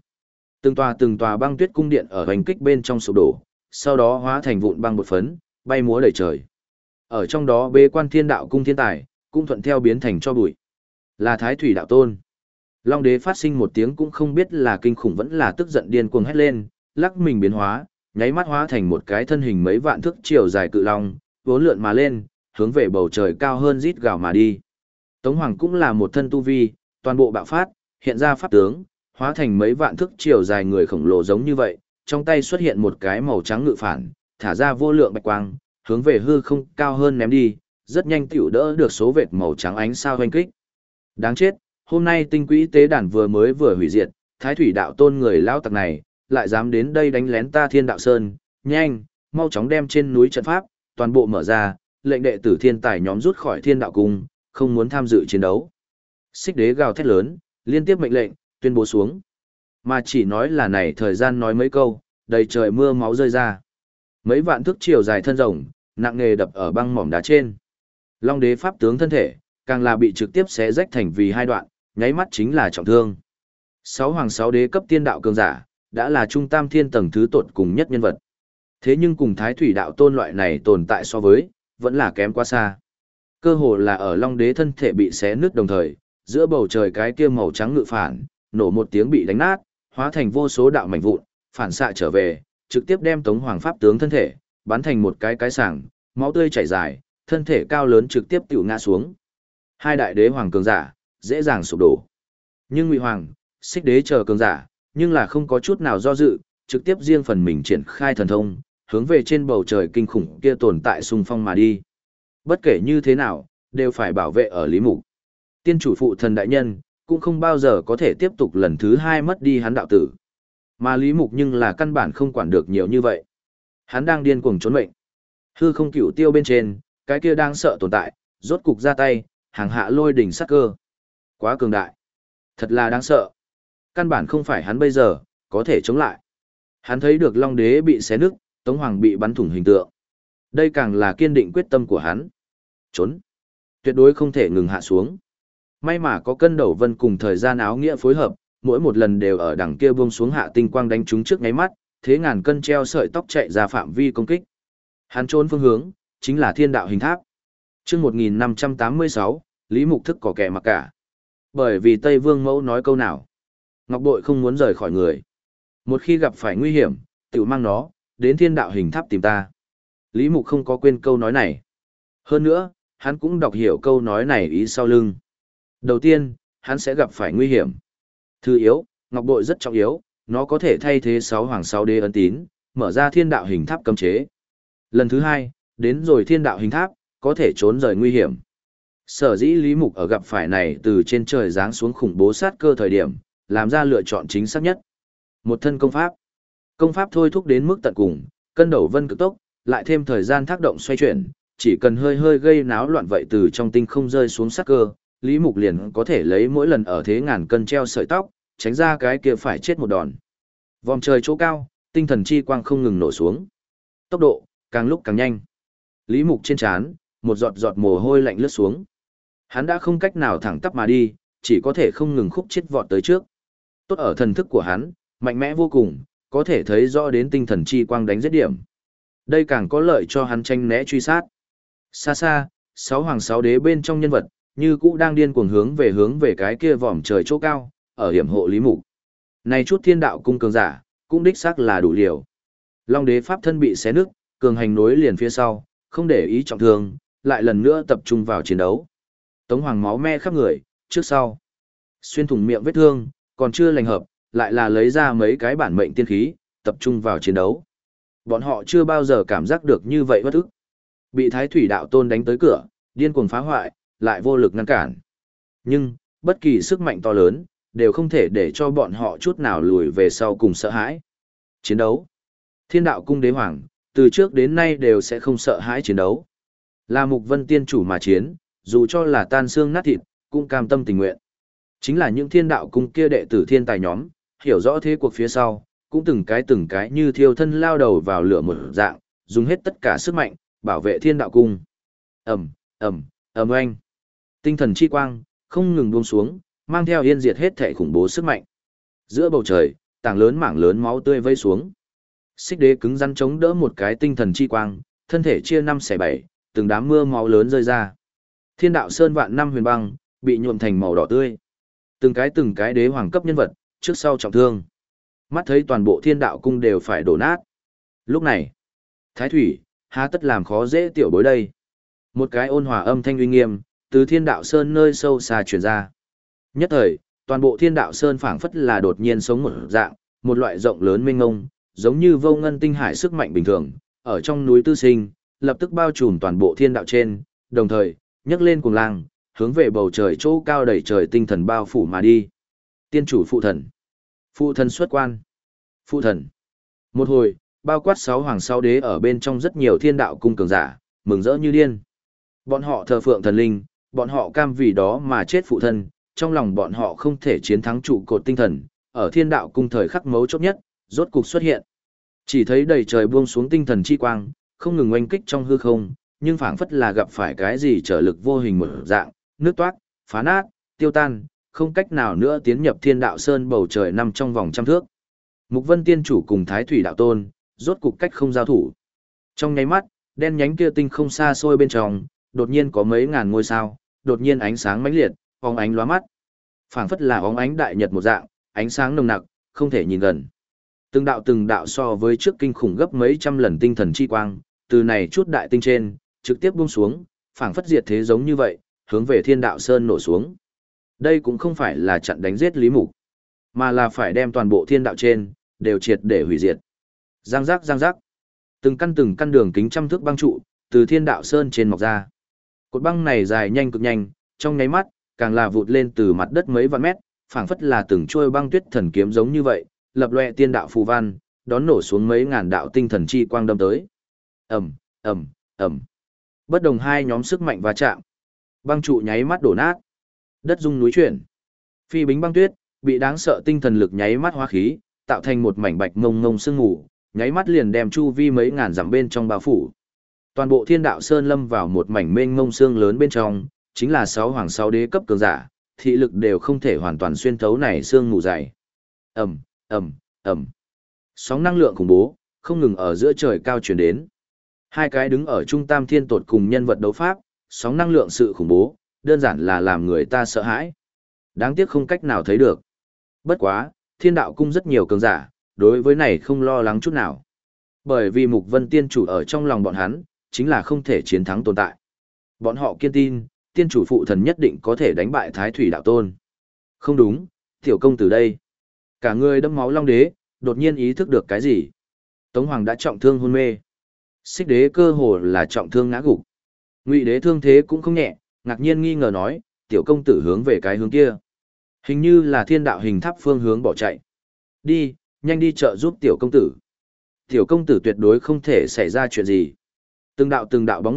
Từng tòa băng tuyết cung điện ở hoành kích bên trong sụp đổ, sau đó hóa thành vụn băng bột phấn, bay múa đầy trời. Ở trong đó bế quan Thiên Đạo cung thiên tài, cũng thuận theo biến thành cho bụi. Là Thái Thủy Đạo Tôn. Long đế phát sinh một tiếng cũng không biết là kinh khủng vẫn là tức giận điên cuồng hét lên, lắc mình biến hóa, nháy mắt hóa thành một cái thân hình mấy vạn thước chiều dài cự long, vốn lượn mà lên, hướng về bầu trời cao hơn rít gào mà đi. Tống Hoàng cũng là một thân tu vi, toàn bộ bạo phát, hiện ra pháp tướng, hóa thành mấy vạn thước chiều dài người khổng lồ giống như vậy, trong tay xuất hiện một cái màu trắng ngự phản, thả ra vô lượng bạch quang, hướng về hư không cao hơn ném đi, rất nhanh tiểu đỡ được số vệt màu trắng ánh sao hoành kích. Đáng chết, hôm nay tinh quỹ tế đàn vừa hủy diệt, Thái Thủy Đạo Tôn người lao tặc này, lại dám đến đây đánh lén ta Thiên Đạo Sơn, nhanh, mau chóng đem trên núi trận pháp, toàn bộ mở ra, lệnh đệ tử thiên tài nhóm rút khỏi Thiên Đạo Cung, không muốn tham dự chiến đấu. Xích đế gào thét lớn, liên tiếp mệnh lệnh, tuyên bố xuống. Mà chỉ nói là này thời gian nói mấy câu, đầy trời mưa máu rơi ra. Mấy vạn thước chiều dài thân rồng, nặng nề đập ở băng mỏm đá trên. Long đế pháp tướng thân thể, càng là bị trực tiếp xé rách thành vì hai đoạn, nháy mắt chính là trọng thương. Sáu hoàng sáu đế cấp tiên đạo cường giả, đã là trung tam thiên tầng thứ tột cùng nhất nhân vật. Thế nhưng cùng Thái Thủy Đạo Tôn loại này tồn tại so với, vẫn là kém quá xa. Cơ hồ là ở Long đế thân thể bị xé nứt đồng thời, giữa bầu trời cái kia màu trắng ngự phản, nổ một tiếng bị đánh nát, hóa thành vô số đạo mảnh vụn, phản xạ trở về, trực tiếp đem Tống Hoàng pháp tướng thân thể, bắn thành một cái sảng, máu tươi chảy dài, thân thể cao lớn trực tiếp tiểu ngã xuống. Hai đại đế hoàng cường giả, dễ dàng sụp đổ. Nhưng Ngụy Hoàng, Xích đế chờ cường giả, nhưng là không có chút nào do dự, trực tiếp riêng phần mình triển khai thần thông, hướng về trên bầu trời kinh khủng kia tồn tại xung phong mà đi. Bất kể như thế nào, đều phải bảo vệ ở Lý Mục. Tiên chủ phụ thần đại nhân, cũng không bao giờ có thể tiếp tục lần thứ hai mất đi hắn đạo tử. Mà Lý Mục nhưng là căn bản không quản được nhiều như vậy. Hắn đang điên cuồng trốn mệnh. Hư không cửu tiêu bên trên, cái kia đang sợ tồn tại, rốt cục ra tay, hàng hạ lôi đỉnh sát cơ. Quá cường đại. Thật là đáng sợ. Căn bản không phải hắn bây giờ, có thể chống lại. Hắn thấy được Long đế bị xé nứt, Tống Hoàng bị bắn thủng hình tượng. Đây càng là kiên định quyết tâm của hắn. Trốn. Tuyệt đối không thể ngừng hạ xuống. May mà có cân đầu vân cùng thời gian áo nghĩa phối hợp, mỗi một lần đều ở đằng kia buông xuống hạ tinh quang đánh trúng trước ngáy mắt, thế ngàn cân treo sợi tóc chạy ra phạm vi công kích. Hắn trốn phương hướng, chính là thiên đạo hình tháp. Chương 1586, Lý Mục thức có kẻ mặc cả. Bởi vì Tây Vương Mẫu nói câu nào, Ngọc Bội không muốn rời khỏi người. Một khi gặp phải nguy hiểm, tự mang nó, đến thiên đạo hình tháp tìm ta. Lý Mục không có quên câu nói này. Hơn nữa, hắn cũng đọc hiểu câu nói này ý sau lưng. Đầu tiên, hắn sẽ gặp phải nguy hiểm. Thứ yếu, Ngọc Bội rất trọng yếu, nó có thể thay thế 6 hoàng 6 đế ấn tín, mở ra thiên đạo hình tháp cấm chế. Lần thứ hai, đến rồi thiên đạo hình tháp, có thể trốn rời nguy hiểm. Sở dĩ Lý Mục ở gặp phải này từ trên trời giáng xuống khủng bố sát cơ thời điểm, làm ra lựa chọn chính xác nhất. Một thân công pháp. Công pháp thôi thúc đến mức tận cùng, cân đầu vân cực tốc, lại thêm thời gian tác động xoay chuyển, Chỉ cần hơi hơi gây náo loạn vậy từ trong tinh không rơi xuống sắc cơ, Lý Mục liền có thể lấy mỗi lần ở thế ngàn cân treo sợi tóc, tránh ra cái kia phải chết một đòn. Vòm trời chỗ cao, tinh thần chi quang không ngừng nổ xuống. Tốc độ càng lúc càng nhanh. Lý Mục trên trán, một giọt giọt mồ hôi lạnh lướt xuống. Hắn đã không cách nào thẳng tắp mà đi, chỉ có thể không ngừng khúc chết vọt tới trước. Tốt ở thần thức của hắn, mạnh mẽ vô cùng, có thể thấy rõ đến tinh thần chi quang đánh giết điểm. Đây càng có lợi cho hắn tranh né truy sát. Xa xa, sáu hoàng sáu đế bên trong nhân vật, như cũ đang điên cuồng hướng về cái kia vòm trời chỗ cao, ở hiểm hộ Lý Mục. Này chút thiên đạo cung cường giả, cũng đích xác là đủ liều. Long đế pháp thân bị xé nứt, cường hành nối liền phía sau, không để ý trọng thương, lại lần nữa tập trung vào chiến đấu. Tống Hoàng máu me khắp người, trước sau. Xuyên thủng miệng vết thương, còn chưa lành hợp, lại là lấy ra mấy cái bản mệnh tiên khí, tập trung vào chiến đấu. Bọn họ chưa bao giờ cảm giác được như vậy bất ức. Bị Thái Thủy Đạo Tôn đánh tới cửa, điên cuồng phá hoại, lại vô lực ngăn cản. Nhưng, bất kỳ sức mạnh to lớn, đều không thể để cho bọn họ chút nào lùi về sau cùng sợ hãi. Chiến đấu. Thiên đạo cung đế hoàng, từ trước đến nay đều sẽ không sợ hãi chiến đấu. Là Mục Vân tiên chủ mà chiến, dù cho là tan xương nát thịt, cũng cam tâm tình nguyện. Chính là những thiên đạo cung kia đệ tử thiên tài nhóm, hiểu rõ thế cuộc phía sau, cũng từng cái như thiêu thân lao đầu vào lửa một dạng, dùng hết tất cả sức mạnh, bảo vệ thiên đạo cung. Ầm, ầm, ầm oanh. Tinh thần chi quang, không ngừng buông xuống, mang theo yên diệt hết thể khủng bố sức mạnh. Giữa bầu trời, tảng mảng lớn máu tươi vây xuống. Xích đế cứng rắn chống đỡ một cái tinh thần chi quang, thân thể chia năm xẻ bảy, từng đám mưa máu lớn rơi ra. Thiên đạo sơn vạn năm huyền băng, bị nhuộm thành màu đỏ tươi. Từng cái đế hoàng cấp nhân vật, trước sau trọng thương. Mắt thấy toàn bộ thiên đạo cung đều phải đổ nát. Lúc này, Thái Thủy, há tất làm khó dễ tiểu bối đây. Một cái ôn hòa âm thanh uy nghiêm, từ thiên đạo sơn nơi sâu xa truyền ra. Nhất thời, toàn bộ thiên đạo sơn phảng phất là đột nhiên sống một dạng, một loại rộng lớn mênh mông, giống như vô ngân tinh hải sức mạnh bình thường, ở trong núi tư sinh, lập tức bao trùm toàn bộ thiên đạo trên, đồng thời, nhấc lên cuồng lang, hướng về bầu trời chỗ cao đầy trời tinh thần bao phủ mà đi. Tiên chủ phụ thần. Phụ thần xuất quan. Phụ thần. Một hồi, bao quát sáu hoàng sáu đế ở bên trong rất nhiều thiên đạo cung cường giả, mừng rỡ như điên. Bọn họ thờ phượng thần linh, bọn họ cam vì đó mà chết phụ thân, trong lòng bọn họ không thể chiến thắng trụ cột tinh thần, ở thiên đạo cung thời khắc mấu chốt nhất, rốt cục xuất hiện. Chỉ thấy đầy trời buông xuống tinh thần chi quang, không ngừng oanh kích trong hư không, nhưng phảng phất là gặp phải cái gì trở lực vô hình một dạng, nước toát, phá nát, tiêu tan, không cách nào nữa tiến nhập thiên đạo sơn bầu trời nằm trong vòng trăm thước. Mục Vân tiên chủ cùng Thái Thủy đạo tôn, rốt cục cách không giao thủ. Trong nháy mắt, đen nhánh kia tinh không xa xôi bên trong, đột nhiên có mấy ngàn ngôi sao, đột nhiên ánh sáng mãnh liệt, phóng ánh lóa mắt. Phảng phất là óng ánh đại nhật một dạng, ánh sáng nồng nặc, không thể nhìn gần. Từng đạo so với trước kinh khủng gấp mấy trăm lần tinh thần chi quang, từ này chút đại tinh trên, trực tiếp buông xuống, phảng phất diệt thế giống như vậy, hướng về thiên đạo sơn nổ xuống. Đây cũng không phải là chặn đánh giết Lý Mục, mà là phải đem toàn bộ thiên đạo trên, đều triệt để hủy diệt. Giang giác. Từng căn đường kính trăm thước băng trụ, từ thiên đạo sơn trên mọc ra. Cột băng này dài nhanh cực nhanh, trong nháy mắt, càng là vụt lên từ mặt đất mấy vạn mét, phảng phất là từng trôi băng tuyết thần kiếm giống như vậy, lập loè tiên đạo phù văn, đón nổ xuống mấy ngàn đạo tinh thần chi quang đâm tới. Ầm. Bất đồng hai nhóm sức mạnh va chạm. Băng trụ nháy mắt đổ nát. Đất rung núi chuyển. Phi bính băng tuyết, bị đáng sợ tinh thần lực nháy mắt hóa khí, tạo thành một mảnh bạch ngông ngông sương mù, nháy mắt liền đem chu vi mấy ngàn dặm bên trong bao phủ. Toàn bộ thiên đạo sơn lâm vào một mảnh mênh mông sương lớn bên trong, chính là sáu hoàng sáu đế cấp cường giả, thị lực đều không thể hoàn toàn xuyên thấu này sương mù dày. Ầm. Sóng năng lượng khủng bố, không ngừng ở giữa trời cao truyền đến. Hai cái đứng ở trung tam thiên tột cùng nhân vật đấu pháp, sóng năng lượng sự khủng bố, đơn giản là làm người ta sợ hãi. Đáng tiếc không cách nào thấy được. Bất quá, thiên đạo cung rất nhiều cường giả, đối với này không lo lắng chút nào. Bởi vì Mục Vân tiên chủ ở trong lòng bọn hắn, chính là không thể chiến thắng tồn tại. Bọn họ kiên tin, tiên chủ phụ thần nhất định có thể đánh bại Thái Thủy đạo tôn. Không đúng, tiểu công từ đây. Cả người đẫm máu long đế, đột nhiên ý thức được cái gì. Tống Hoàng đã trọng thương hôn mê. Xích đế cơ hồ là trọng thương ngã gục. Ngụy đế thương thế cũng không nhẹ, ngạc nhiên nghi ngờ nói, tiểu công tử hướng về cái hướng kia. Hình như là thiên đạo hình tháp phương hướng bỏ chạy. Đi, nhanh đi trợ giúp tiểu công tử. Tiểu công tử tuyệt đối không thể xảy ra chuyện gì. Từng đạo bóng người,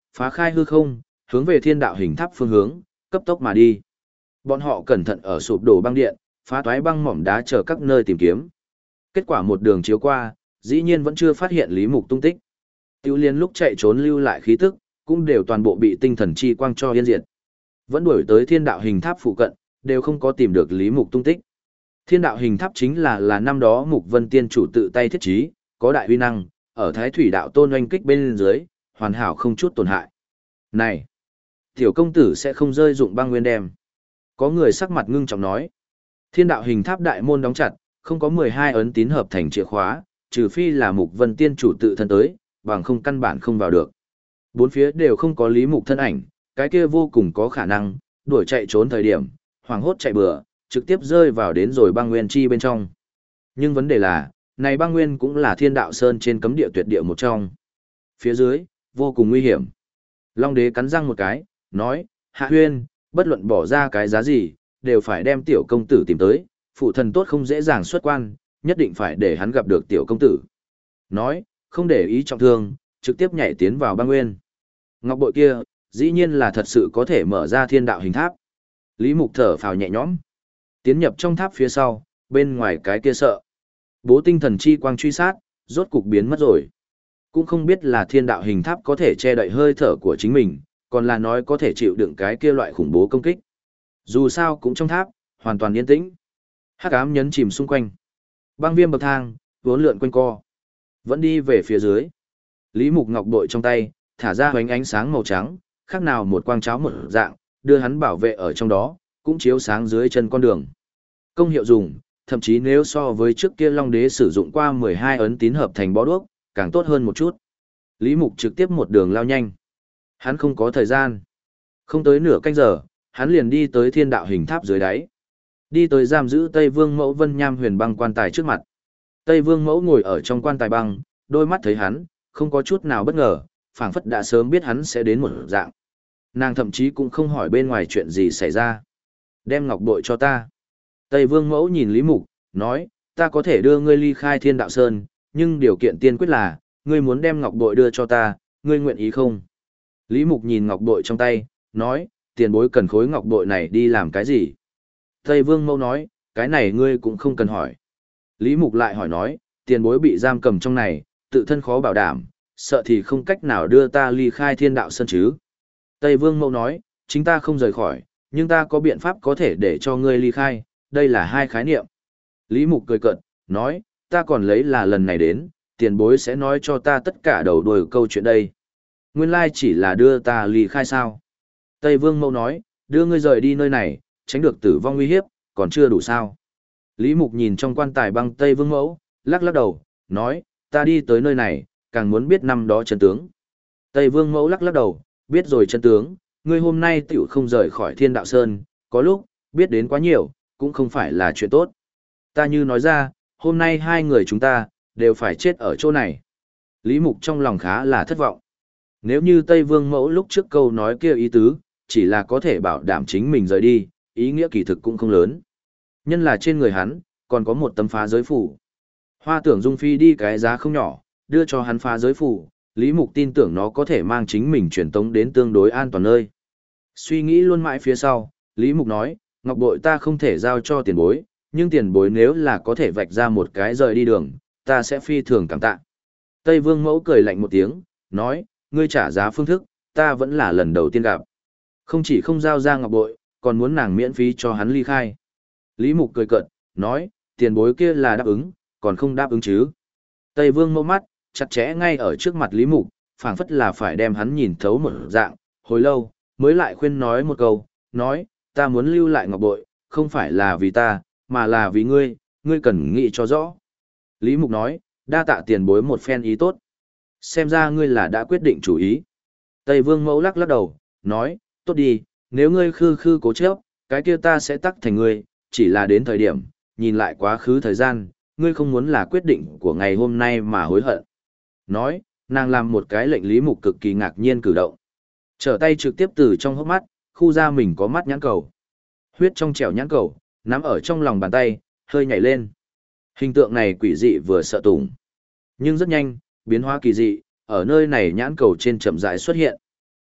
phá khai hư không, hướng về thiên đạo hình tháp phương hướng, cấp tốc mà đi. Bọn họ cẩn thận ở sụp đổ băng điện, phá toái băng mỏm đá chờ các nơi tìm kiếm. Kết quả một đường chiếu qua, dĩ nhiên vẫn chưa phát hiện Lý Mục tung tích. Tiêu Liên lúc chạy trốn lưu lại khí tức, cũng đều toàn bộ bị tinh thần chi quang cho yên diệt. Vẫn đuổi tới thiên đạo hình tháp phụ cận, đều không có tìm được Lý Mục tung tích. Thiên đạo hình tháp chính là năm đó Mục Vân Tiên chủ tự tay thiết trí, có đại uy năng, ở Thái Thủy đạo tôn oanh kích bên dưới, hoàn hảo không chút tổn hại. Này, tiểu công tử sẽ không rơi dụng băng nguyên đem. Có người sắc mặt ngưng trọng nói. Thiên đạo hình tháp đại môn đóng chặt, không có 12 ấn tín hợp thành chìa khóa, trừ phi là Mục Vân Tiên chủ tự thân tới, bằng không căn bản không vào được. Bốn phía đều không có Lý Mục thân ảnh, cái kia vô cùng có khả năng, đuổi chạy trốn thời điểm, hoảng hốt chạy bừa, trực tiếp rơi vào đến rồi băng nguyên chi bên trong. Nhưng vấn đề là, này băng nguyên cũng là thiên đạo sơn trên cấm địa tuyệt địa một trong. Phía dưới, vô cùng nguy hiểm. Long đế cắn răng một cái, nói, Hạ Huyên, bất luận bỏ ra cái giá gì, đều phải đem tiểu công tử tìm tới, phụ thần tốt không dễ dàng xuất quan, nhất định phải để hắn gặp được tiểu công tử. Nói, không để ý trọng thương, trực tiếp nhảy tiến vào băng nguyên. Ngọc bội kia, dĩ nhiên là thật sự có thể mở ra thiên đạo hình tháp. Lý Mục thở phào nhẹ nhõm. Tiến nhập trong tháp phía sau, bên ngoài cái kia sợ. Bố tinh thần chi quang truy sát, rốt cục biến mất rồi. Cũng không biết là thiên đạo hình tháp có thể che đậy hơi thở của chính mình, còn là nói có thể chịu đựng cái kia loại khủng bố công kích. Dù sao cũng trong tháp, hoàn toàn yên tĩnh. Hắc ám nhấn chìm xung quanh. Băng viêm bậc thang, vốn lượn quanh co. Vẫn đi về phía dưới. Lý Mục ngọc bội trong tay, thả ra hoánh ánh sáng màu trắng, khác nào một quang cháo một dạng, đưa hắn bảo vệ ở trong đó, cũng chiếu sáng dưới chân con đường. Công hiệu dùng, thậm chí nếu so với trước kia Long Đế sử dụng qua 12 ấn tín hợp thành bó đuốc, càng tốt hơn một chút. Lý Mục trực tiếp một đường lao nhanh. Hắn không có thời gian. Không tới nửa canh giờ, hắn liền đi tới thiên đạo hình tháp dưới đáy. Đi tới giam giữ Tây Vương Mẫu Vân Nham huyền băng quan tài trước mặt. Tây Vương Mẫu ngồi ở trong quan tài băng, đôi mắt thấy hắn, không có chút nào bất ngờ, phảng phất đã sớm biết hắn sẽ đến một dạng. Nàng thậm chí cũng không hỏi bên ngoài chuyện gì xảy ra. Đem ngọc bội cho ta. Tây Vương Mẫu nhìn Lý Mục, nói, ta có thể đưa ngươi ly khai thiên đạo sơn, nhưng điều kiện tiên quyết là, ngươi muốn đem ngọc bội đưa cho ta, ngươi nguyện ý không? Lý Mục nhìn ngọc bội trong tay, nói, tiền bối cần khối ngọc bội này đi làm cái gì? Tây Vương Mẫu nói, cái này ngươi cũng không cần hỏi. Lý Mục lại hỏi nói, tiền bối bị giam cầm trong này, tự thân khó bảo đảm, sợ thì không cách nào đưa ta ly khai thiên đạo sơn chứ. Tây Vương Mẫu nói, chính ta không rời khỏi, nhưng ta có biện pháp có thể để cho ngươi ly khai, đây là hai khái niệm. Lý Mục cười cợt, nói, ta còn lấy là lần này đến, tiền bối sẽ nói cho ta tất cả đầu đuôi câu chuyện đây. Nguyên lai chỉ là đưa ta ly khai sao. Tây Vương Mẫu nói, đưa ngươi rời đi nơi này, tránh được tử vong nguy hiếp, còn chưa đủ sao. Lý Mục nhìn trong quan tài băng Tây Vương Mẫu, lắc lắc đầu, nói, ta đi tới nơi này, càng muốn biết năm đó chân tướng. Tây Vương Mẫu lắc lắc đầu, biết rồi chân tướng, ngươi hôm nay tiểu không rời khỏi thiên đạo sơn, có lúc, biết đến quá nhiều, cũng không phải là chuyện tốt. Ta như nói ra, hôm nay hai người chúng ta, đều phải chết ở chỗ này. Lý Mục trong lòng khá là thất vọng. Nếu như Tây Vương Mẫu lúc trước câu nói kia ý tứ, chỉ là có thể bảo đảm chính mình rời đi, ý nghĩa kỳ thực cũng không lớn. Nhân là trên người hắn, còn có một tấm phá giới phủ. Hoa Tưởng Dung Phi đi cái giá không nhỏ, đưa cho hắn phá giới phủ, Lý Mục tin tưởng nó có thể mang chính mình truyền tống đến tương đối an toàn nơi. Suy nghĩ luôn mãi phía sau, Lý Mục nói, ngọc bội ta không thể giao cho tiền bối, nhưng tiền bối nếu là có thể vạch ra một cái rời đi đường, ta sẽ phi thường cảm tạ. Tây Vương Mẫu cười lạnh một tiếng, nói, ngươi trả giá phương thức, ta vẫn là lần đầu tiên gặp. Không chỉ không giao ra ngọc bội, còn muốn nàng miễn phí cho hắn ly khai. Lý Mục cười cợt, nói, tiền bối kia là đáp ứng, còn không đáp ứng chứ. Tây Vương Mẫu mắt, chặt chẽ ngay ở trước mặt Lý Mục, phảng phất là phải đem hắn nhìn thấu một dạng, hồi lâu, mới lại khuyên nói một câu, nói, ta muốn lưu lại ngọc bội, không phải là vì ta, mà là vì ngươi, ngươi cần nghĩ cho rõ. Lý Mục nói, đa tạ tiền bối một phen ý tốt. Xem ra ngươi là đã quyết định chủ ý. Tây Vương Mẫu lắc lắc đầu, nói, tốt đi, nếu ngươi khư khư cố chấp, cái kia ta sẽ tắc thành ngươi, chỉ là đến thời điểm, nhìn lại quá khứ thời gian, ngươi không muốn là quyết định của ngày hôm nay mà hối hận. Nói, nàng làm một cái lệnh Lý Mục cực kỳ ngạc nhiên cử động. Trở tay trực tiếp từ trong hốc mắt, khu ra mình có mắt nhãn cầu. Huyết trong trẻo nhãn cầu, nắm ở trong lòng bàn tay, hơi nhảy lên. Hình tượng này quỷ dị vừa sợ tủng. Nhưng rất nhanh, biến hóa kỳ dị, ở nơi này nhãn cầu trên chậm rãi xuất hiện.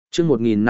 Chương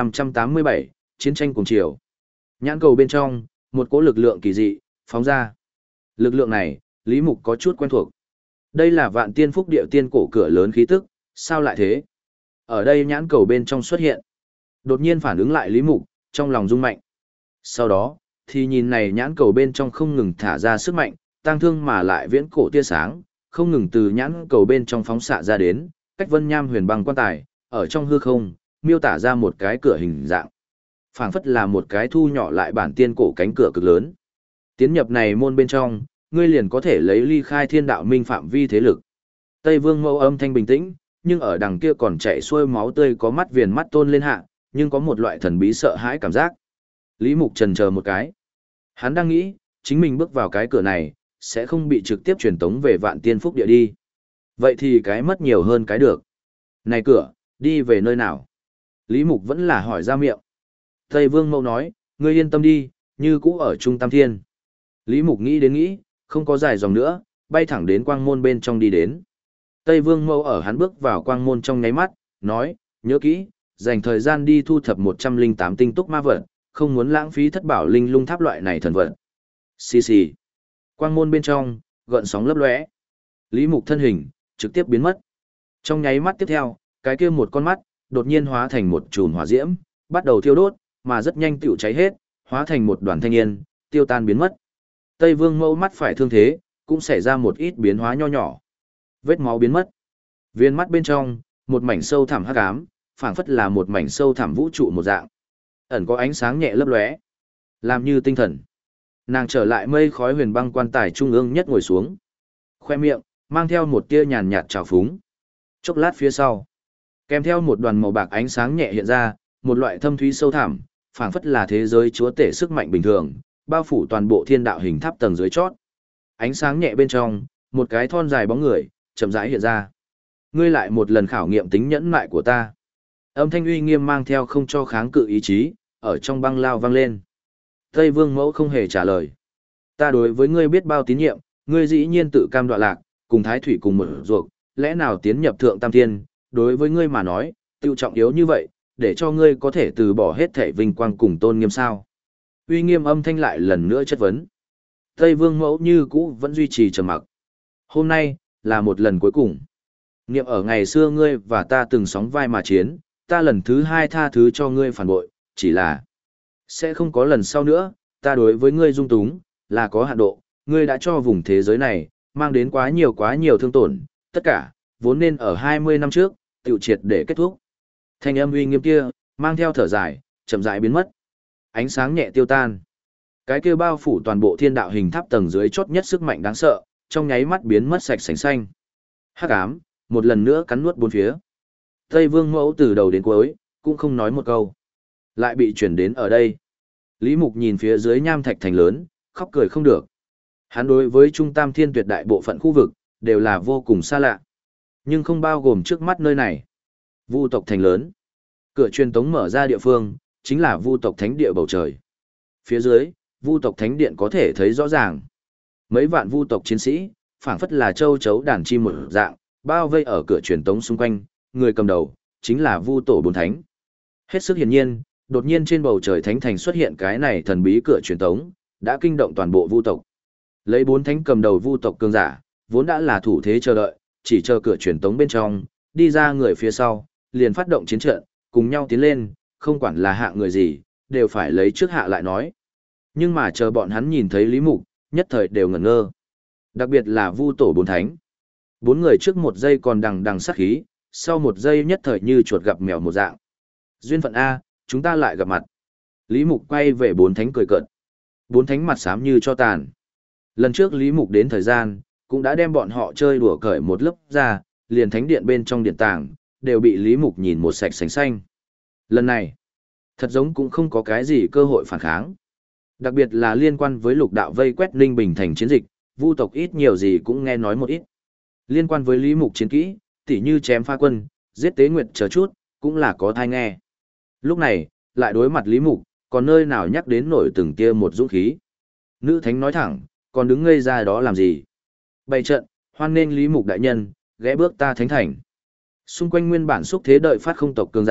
1587, chiến tranh cùng chiều. Nhãn cầu bên trong, một cỗ lực lượng kỳ dị phóng ra. Lực lượng này, Lý Mục có chút quen thuộc. Đây là Vạn Tiên Phúc Địa Tiên cổ cửa lớn khí tức, sao lại thế? Ở đây nhãn cầu bên trong xuất hiện. Đột nhiên phản ứng lại Lý Mục, trong lòng rung mạnh. Sau đó, thì nhìn này nhãn cầu bên trong không ngừng thả ra sức mạnh, tăng thương mà lại viễn cổ tia sáng, không ngừng từ nhãn cầu bên trong phóng xạ ra đến, cách Vân Nham huyền băng quan tài, ở trong hư không, miêu tả ra một cái cửa hình dạng. Phảng phất là một cái thu nhỏ lại bản tiên cổ cánh cửa cực lớn. Tiến nhập này môn bên trong, ngươi liền có thể lấy ly khai thiên đạo minh phạm vi thế lực. Tây Vương Mẫu âm thanh bình tĩnh, nhưng ở đằng kia còn chảy xuôi máu tươi có mắt viền mắt tôn lên hạ, nhưng có một loại thần bí sợ hãi cảm giác. Lý Mục chần chờ một cái. Hắn đang nghĩ, chính mình bước vào cái cửa này, sẽ không bị trực tiếp truyền tống về Vạn Tiên Phúc Địa đi. Vậy thì cái mất nhiều hơn cái được. Này cửa, đi về nơi nào? Lý Mục vẫn là hỏi ra miệng. Tây Vương Mẫu nói, ngươi yên tâm đi, như cũ ở Trung Tam Thiên. Lý Mục nghĩ đến nghĩ, không có dài dòng nữa, bay thẳng đến quang môn bên trong đi đến. Tây Vương Mẫu ở hắn bước vào quang môn trong nháy mắt, nói, nhớ kỹ, dành thời gian đi thu thập 108 tinh túc ma vật, không muốn lãng phí thất bảo linh lung tháp loại này thần vật. Xì xì. Quang môn bên trong, gợn sóng lấp lóe. Lý Mục thân hình, trực tiếp biến mất. Trong nháy mắt tiếp theo, cái kia một con mắt, đột nhiên hóa thành một chùm hỏa diễm, bắt đầu thiêu đốt, mà rất nhanh tựu cháy hết, hóa thành một đoàn thanh yên, tiêu tan biến mất. Tây Vương Mẫu mắt phải thương thế, cũng xảy ra một ít biến hóa nho nhỏ. Vết máu biến mất. Viên mắt bên trong, một mảnh sâu thẳm hắc ám, phảng phất là một mảnh sâu thẳm vũ trụ một dạng. Ẩn có ánh sáng nhẹ lấp lóe, làm như tinh thần. Nàng trở lại mây khói huyền băng quan tài trung ương nhất ngồi xuống. Khoe miệng, mang theo một tia nhàn nhạt trào phúng. Chốc lát phía sau, kèm theo một đoàn màu bạc ánh sáng nhẹ hiện ra, một loại thâm thúy sâu thẳm, phảng phất là thế giới chúa tể sức mạnh bình thường, bao phủ toàn bộ thiên đạo hình tháp tầng dưới chót. Ánh sáng nhẹ bên trong, một cái thon dài bóng người, chậm rãi hiện ra. Ngươi lại một lần khảo nghiệm tính nhẫn nại của ta. Âm thanh uy nghiêm mang theo không cho kháng cự ý chí, ở trong băng lao vang lên. Tây Vương Mẫu không hề trả lời. Ta đối với ngươi biết bao tín nhiệm, ngươi dĩ nhiên tự cam đoạ lạc, cùng Thái Thủy cùng một ruột, lẽ nào tiến nhập thượng tam thiên, đối với ngươi mà nói, tiêu trọng yếu như vậy, để cho ngươi có thể từ bỏ hết thể vinh quang cùng tôn nghiêm sao. Uy nghiêm âm thanh lại lần nữa chất vấn. Tây Vương Mẫu như cũ vẫn duy trì trầm mặc. Hôm nay, là một lần cuối cùng. Niệm ở ngày xưa ngươi và ta từng sóng vai mà chiến, ta lần thứ hai tha thứ cho ngươi phản bội, chỉ là sẽ không có lần sau nữa, ta đối với ngươi dung túng, là có hạn độ, ngươi đã cho vùng thế giới này, mang đến quá nhiều thương tổn, tất cả, vốn nên ở 20 năm trước, tiểu triệt để kết thúc. Thanh âm uy nghiêm kia, mang theo thở dài, chậm rãi biến mất. Ánh sáng nhẹ tiêu tan. Cái kia bao phủ toàn bộ thiên đạo hình tháp tầng dưới chót nhất sức mạnh đáng sợ, trong nháy mắt biến mất sạch sành xanh. Hắc ám, một lần nữa cắn nuốt bốn phía. Tây Vương Mẫu từ đầu đến cuối, cũng không nói một câu. Lại bị chuyển đến ở đây. Lý Mục nhìn phía dưới nham thạch thành lớn, khóc cười không được. Hắn đối với Trung Tam Thiên tuyệt đại bộ phận khu vực, đều là vô cùng xa lạ. Nhưng không bao gồm trước mắt nơi này. Vu tộc thành lớn. Cửa truyền tống mở ra địa phương, chính là Vu tộc thánh địa bầu trời. Phía dưới, Vu tộc thánh điện có thể thấy rõ ràng. Mấy vạn Vu tộc chiến sĩ, phảng phất là châu chấu đàn chim một dạng, bao vây ở cửa truyền tống xung quanh, người cầm đầu, chính là Vu tổ bốn thánh. Hết sức hiển nhiên, đột nhiên trên bầu trời thánh thành xuất hiện cái này thần bí cửa truyền tống, đã kinh động toàn bộ Vu tộc. Lấy bốn thánh cầm đầu Vu tộc cường giả, vốn đã là thủ thế chờ đợi, chỉ chờ cửa truyền tống bên trong, đi ra người phía sau, liền phát động chiến trận, cùng nhau tiến lên, không quản là hạ người gì, đều phải lấy trước hạ lại nói. Nhưng mà chờ bọn hắn nhìn thấy Lý Mục, nhất thời đều ngẩn ngơ. Đặc biệt là Vu tổ bốn thánh. Bốn người trước một giây còn đằng đằng sát khí, sau một giây nhất thời như chuột gặp mèo một dạng. Duyên phận A, chúng ta lại gặp mặt. Lý Mục quay về bốn thánh cười cợt. Bốn thánh mặt xám như cho tàn. Lần trước Lý Mục đến thời gian, cũng đã đem bọn họ chơi đùa cởi một lớp ra, liền thánh điện bên trong điện tàng, đều bị Lý Mục nhìn một sạch sành xanh. Lần này, thật giống cũng không có cái gì cơ hội phản kháng. Đặc biệt là liên quan với lục đạo vây quét Ninh Bình thành chiến dịch, Vu tộc ít nhiều gì cũng nghe nói một ít. Liên quan với Lý Mục chiến kỹ, tỉ như chém pha quân, giết tế nguyệt chờ chút, cũng là có thai nghe. Lúc này, lại đối mặt Lý Mục, còn nơi nào nhắc đến nổi từng tia một dũng khí. Nữ thánh nói thẳng, còn đứng ngây ra đó làm gì? Bày trận, hoan nên Lý Mục đại nhân, ghé bước ta thánh thành. Xung quanh nguyên bản xúc thế đợi phát không tộc cường giả,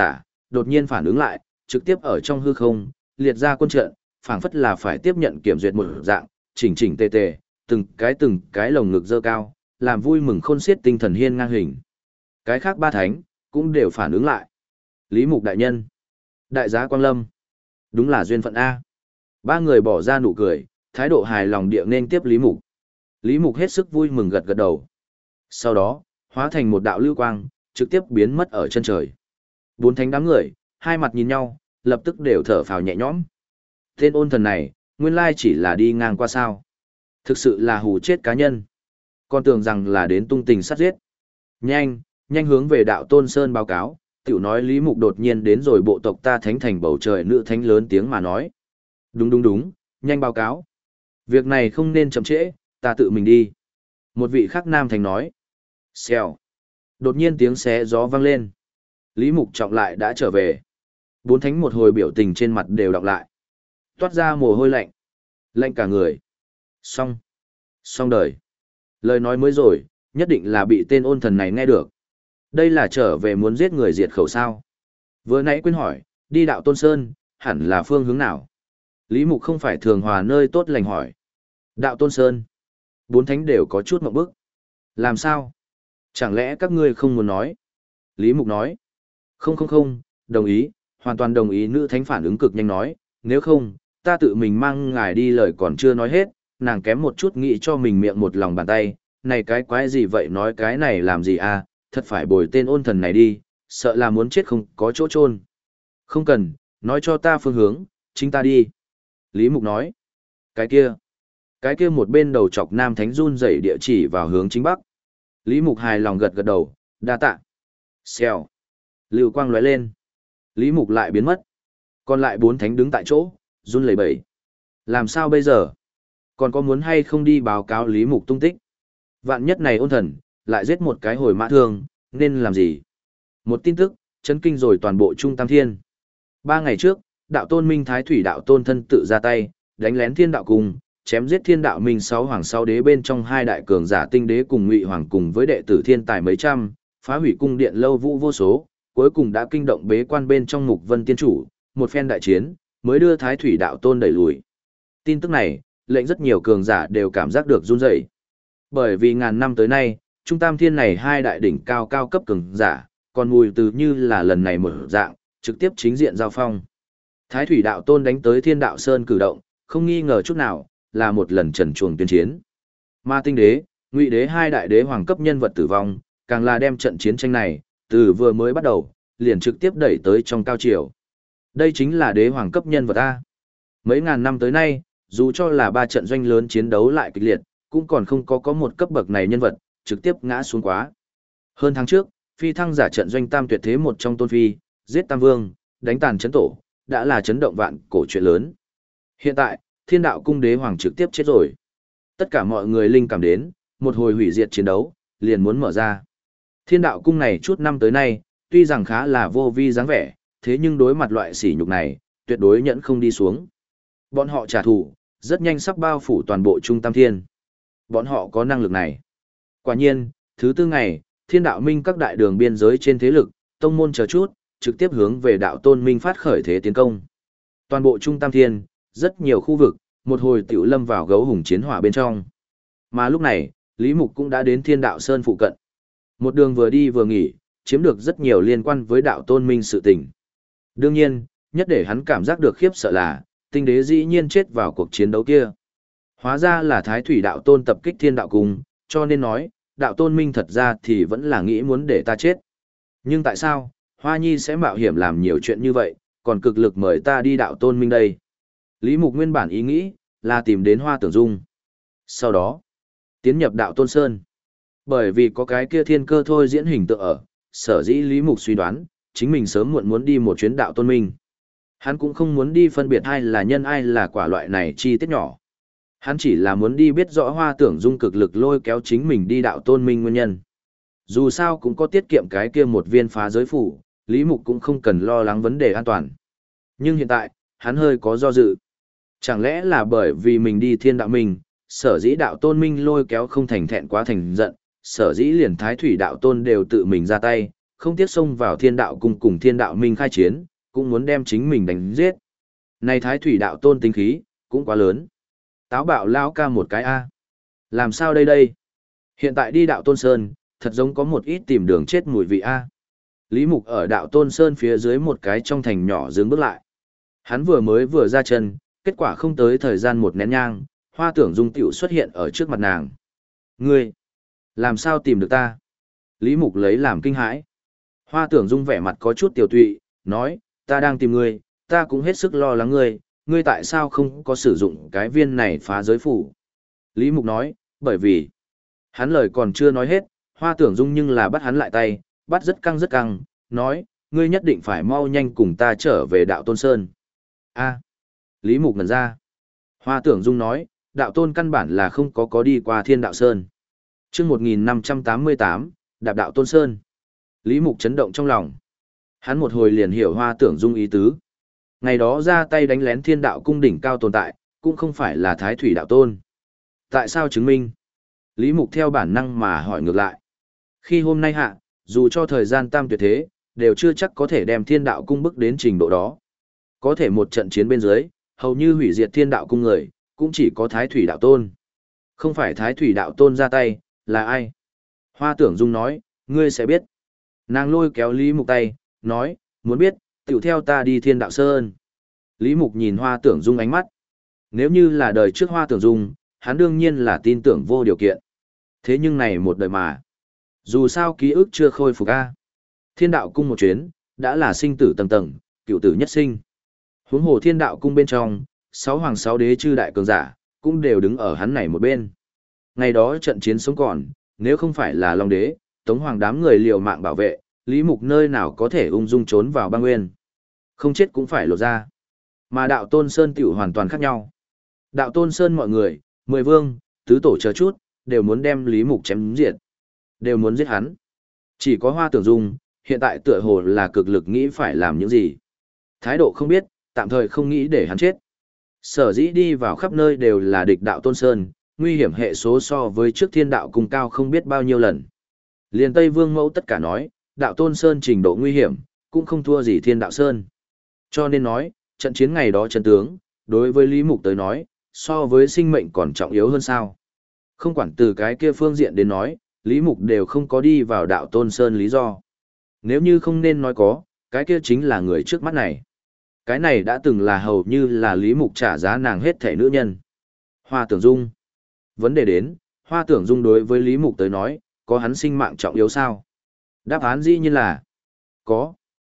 đột nhiên phản ứng lại, trực tiếp ở trong hư không, liệt ra quân trận, phảng phất là phải tiếp nhận kiểm duyệt một dạng, chỉnh chỉnh tề tề, từng cái lồng ngực dơ cao, làm vui mừng khôn xiết tinh thần hiên ngang hình. Cái khác ba thánh, cũng đều phản ứng lại. Lý Mục đại nhân, đại giá Quang Lâm, đúng là duyên phận A. Ba người bỏ ra nụ cười, thái độ hài lòng địa nên tiếp Lý Mục. Lý Mục hết sức vui mừng gật gật đầu. Sau đó, hóa thành một đạo lưu quang, trực tiếp biến mất ở chân trời. Bốn thánh đám người, hai mặt nhìn nhau, lập tức đều thở phào nhẹ nhõm. Tên ôn thần này, nguyên lai chỉ là đi ngang qua sao. Thực sự là hù chết cá nhân. Còn tưởng rằng là đến tung tình sát giết. Nhanh, nhanh hướng về đạo Tôn Sơn báo cáo, tiểu nói Lý Mục đột nhiên đến rồi bộ tộc ta thánh thành bầu trời nữ thánh lớn tiếng mà nói. Đúng đúng đúng, nhanh báo cáo. Việc này không nên chậm trễ, ta tự mình đi. Một vị khác nam thành nói. Xèo. Đột nhiên tiếng xé gió vang lên. Lý Mục trọng lại đã trở về. Bốn thánh một hồi biểu tình trên mặt đều đọc lại. Toát ra mồ hôi lạnh. Lạnh cả người. Xong. Xong đời. Lời nói mới rồi, nhất định là bị tên ôn thần này nghe được. Đây là trở về muốn giết người diệt khẩu sao. Vừa nãy quên hỏi, đi đạo Tôn Sơn, hẳn là phương hướng nào? Lý Mục không phải thường hòa nơi tốt lành hỏi. Đạo Tôn Sơn. Bốn thánh đều có chút mộng bức. Làm sao? Chẳng lẽ các ngươi không muốn nói? Lý Mục nói. Không, đồng ý, hoàn toàn đồng ý. Nữ thánh phản ứng cực nhanh nói, nếu không, ta tự mình mang ngài đi. Lời còn chưa nói hết, nàng kém một chút nghĩ cho mình miệng một lòng bàn tay. Này cái quái gì vậy, nói cái này làm gì à, thật phải bồi tên ôn thần này đi, sợ là muốn chết không có chỗ chôn. Không cần, nói cho ta phương hướng, chính ta đi. Lý Mục nói. Cái kia một bên đầu chọc nam thánh run rẩy địa chỉ vào hướng chính bắc. Lý Mục hài lòng gật gật đầu, đa tạ. Xèo. Lưu quang lóe lên. Lý Mục lại biến mất. Còn lại bốn thánh đứng tại chỗ, run lẩy bẩy. Làm sao bây giờ? Còn có muốn hay không đi báo cáo Lý Mục tung tích? Vạn nhất này ôn thần, lại giết một cái hồi mã thương, nên làm gì? Một tin tức, chấn kinh rồi toàn bộ Trung Tam Thiên. 3 ngày trước, đạo tôn Minh Thái Thủy đạo tôn thân tự ra tay, đánh lén Thiên đạo cung, chém giết Thiên đạo Minh 6 hoàng 6 đế bên trong 2 đại cường giả Tinh đế cùng Ngụy hoàng cùng với đệ tử thiên tài mấy trăm, phá hủy cung điện lâu vũ vô số, cuối cùng đã kinh động bế quan bên trong Mục Vân tiên chủ, một phen đại chiến, mới đưa Thái Thủy đạo tôn đẩy lùi. Tin tức này, lệnh rất nhiều cường giả đều cảm giác được run rẩy. Bởi vì ngàn năm tới nay, Trung Tam Thiên này 2 đại đỉnh cao cao cấp cường giả, còn mùi từ như là lần này mở dạng, trực tiếp chính diện giao phong. Thái Thủy đạo tôn đánh tới Thiên đạo sơn cử động, không nghi ngờ chút nào, là một lần trần truồng tuyên chiến. Ma Tinh đế, Ngụy đế 2 đại đế hoàng cấp nhân vật tử vong, càng là đem trận chiến tranh này, từ vừa mới bắt đầu, liền trực tiếp đẩy tới trong cao triều. Đây chính là đế hoàng cấp nhân vật A. Mấy ngàn năm tới nay, dù cho là 3 trận doanh lớn chiến đấu lại kịch liệt, cũng còn không có một cấp bậc này nhân vật, trực tiếp ngã xuống quá. Hơn tháng trước, phi thăng giả trận doanh tam tuyệt thế một trong tôn phi, giết tam vương, đánh tàn chấn tổ, đã là chấn động vạn cổ chuyện lớn. Hiện tại, Thiên đạo cung đế hoàng trực tiếp chết rồi. Tất cả mọi người linh cảm đến, một hồi hủy diệt chiến đấu, liền muốn mở ra. Thiên đạo cung này chút năm tới nay, tuy rằng khá là vô vi dáng vẻ, thế nhưng đối mặt loại sỉ nhục này, tuyệt đối nhẫn không đi xuống. Bọn họ trả thù, rất nhanh sắp bao phủ toàn bộ Trung Tam Thiên. Bọn họ có năng lực này. Quả nhiên, thứ tư ngày, Thiên đạo minh các đại đường biên giới trên thế lực, tông môn chờ chút, trực tiếp hướng về đạo tôn minh phát khởi thế tiến công. Toàn bộ Trung Tam Thiên, rất nhiều khu vực, một hồi tiểu lâm vào gấu hùng chiến hỏa bên trong. Mà lúc này, Lý Mục cũng đã đến Thiên đạo sơn phụ cận. Một đường vừa đi vừa nghỉ, chiếm được rất nhiều liên quan với đạo tôn minh sự tình. Đương nhiên, nhất để hắn cảm giác được khiếp sợ là, tinh đế dĩ nhiên chết vào cuộc chiến đấu kia. Hóa ra là Thái Thủy đạo tôn tập kích Thiên đạo cung, cho nên nói, đạo tôn minh thật ra thì vẫn là nghĩ muốn để ta chết. Nhưng tại sao, Hoa Nhi sẽ mạo hiểm làm nhiều chuyện như vậy, còn cực lực mời ta đi đạo tôn minh đây? Lý Mục nguyên bản ý nghĩ, là tìm đến Hoa Tưởng Dung. Sau đó, tiến nhập đạo tôn sơn. Bởi vì có cái kia thiên cơ thôi diễn hình tượng ở, sở dĩ Lý Mục suy đoán, chính mình sớm muộn muốn đi một chuyến đạo tôn minh. Hắn cũng không muốn đi phân biệt ai là nhân ai là quả loại này chi tiết nhỏ. Hắn chỉ là muốn đi biết rõ Hoa Tưởng Dung cực lực lôi kéo chính mình đi đạo tôn minh nguyên nhân. Dù sao cũng có tiết kiệm cái kia một viên phá giới phủ, Lý Mục cũng không cần lo lắng vấn đề an toàn. Nhưng hiện tại, hắn hơi có do dự. Chẳng lẽ là bởi vì mình đi Thiên đạo minh, sở dĩ đạo tôn minh lôi kéo không thành thẹn quá thành giận, sở dĩ liền Thái Thủy đạo tôn đều tự mình ra tay, không tiếc xông vào thiên đạo cung cùng thiên đạo minh khai chiến, cũng muốn đem chính mình đánh giết. Này thái thủy đạo tôn tính khí, cũng quá lớn. Táo bạo lao ca một cái A. Làm sao đây? Hiện tại đi đạo tôn sơn, thật giống có một ít tìm đường chết mùi vị A. Lý Mục ở đạo tôn sơn phía dưới một cái trong thành nhỏ dừng bước lại. Hắn vừa ra chân, kết quả không tới thời gian một nén nhang, Hoa Tưởng Dung tiểu xuất hiện ở trước mặt nàng. Ngươi, làm sao tìm được ta? Lý Mục lấy làm kinh hãi. Hoa Tưởng Dung vẻ mặt có chút tiểu tụy, nói, ta đang tìm ngươi, ta cũng hết sức lo lắng ngươi, ngươi tại sao không có sử dụng cái viên này phá giới phủ? Lý Mục nói, bởi vì, hắn lời còn chưa nói hết, Hoa Tưởng Dung nhưng là bắt hắn lại tay, bắt rất căng, nói, ngươi nhất định phải mau nhanh cùng ta trở về đạo Tôn Sơn. A. Lý Mục ngẩn ra. Hoa Tưởng Dung nói, đạo tôn căn bản là không có đi qua Thiên Đạo Sơn. Chương 1588, Đạp Đạo Tôn Sơn. Lý Mục chấn động trong lòng. Hắn một hồi liền hiểu Hoa Tưởng Dung ý tứ. Ngày đó ra tay đánh lén Thiên Đạo cung đỉnh cao tồn tại, cũng không phải là Thái Thủy đạo tôn. Tại sao chứng minh? Lý Mục theo bản năng mà hỏi ngược lại. Khi hôm nay hạ, dù cho thời gian tam tuyệt thế, đều chưa chắc có thể đem Thiên Đạo cung bước đến trình độ đó. Có thể một trận chiến bên dưới, hầu như hủy diệt Thiên Đạo cung người, cũng chỉ có Thái Thủy đạo tôn. Không phải Thái Thủy đạo tôn ra tay, là ai? Hoa Tưởng Dung nói, ngươi sẽ biết. Nàng lôi kéo Lý Mục tay, nói, muốn biết, tiểu theo ta đi Thiên Đạo Sơn. Lý Mục nhìn Hoa Tưởng Dung ánh mắt. Nếu như là đời trước Hoa Tưởng Dung, hắn đương nhiên là tin tưởng vô điều kiện. Thế nhưng này một đời mà. Dù sao ký ức chưa khôi phục a. Thiên Đạo cung một chuyến, đã là sinh tử tầng tầng, cựu tử nhất sinh. Huống hồ Thiên Đạo cung bên trong, 6 hoàng 6 đế chư đại cường giả, cũng đều đứng ở hắn này một bên. Ngày đó trận chiến sống còn, nếu không phải là Long đế, Tống hoàng đám người liều mạng bảo vệ, Lý Mục nơi nào có thể ung dung trốn vào băng nguyên. Không chết cũng phải lột ra. Mà đạo Tôn Sơn tiểu hoàn toàn khác nhau. Đạo Tôn Sơn mọi người, 10 vương, tứ tổ chờ chút, đều muốn đem Lý Mục chém diệt. Đều muốn giết hắn. Chỉ có Hoa Tưởng Dung, hiện tại tựa hồ là cực lực nghĩ phải làm những gì. Thái độ không biết, tạm thời không nghĩ để hắn chết. Sở dĩ đi vào khắp nơi đều là địch đạo Tôn Sơn, nguy hiểm hệ số so với trước Thiên Đạo cung cao không biết bao nhiêu lần. Liên Tây Vương Mẫu tất cả nói, đạo Tôn Sơn trình độ nguy hiểm, cũng không thua gì Thiên Đạo Sơn. Cho nên nói, trận chiến ngày đó trận tướng, đối với Lý Mục tới nói, so với sinh mệnh còn trọng yếu hơn sao. Không quản từ cái kia phương diện đến nói, Lý Mục đều không có đi vào đạo Tôn Sơn lý do. Nếu như không nên nói có, cái kia chính là người trước mắt này. Cái này đã từng là hầu như là Lý Mục trả giá nàng hết thể nữ nhân. Hoa Tưởng Dung. Vấn đề đến, Hoa Tưởng Dung đối với Lý Mục tới nói, có hắn sinh mạng trọng yếu sao? Đáp án dĩ nhiên là có.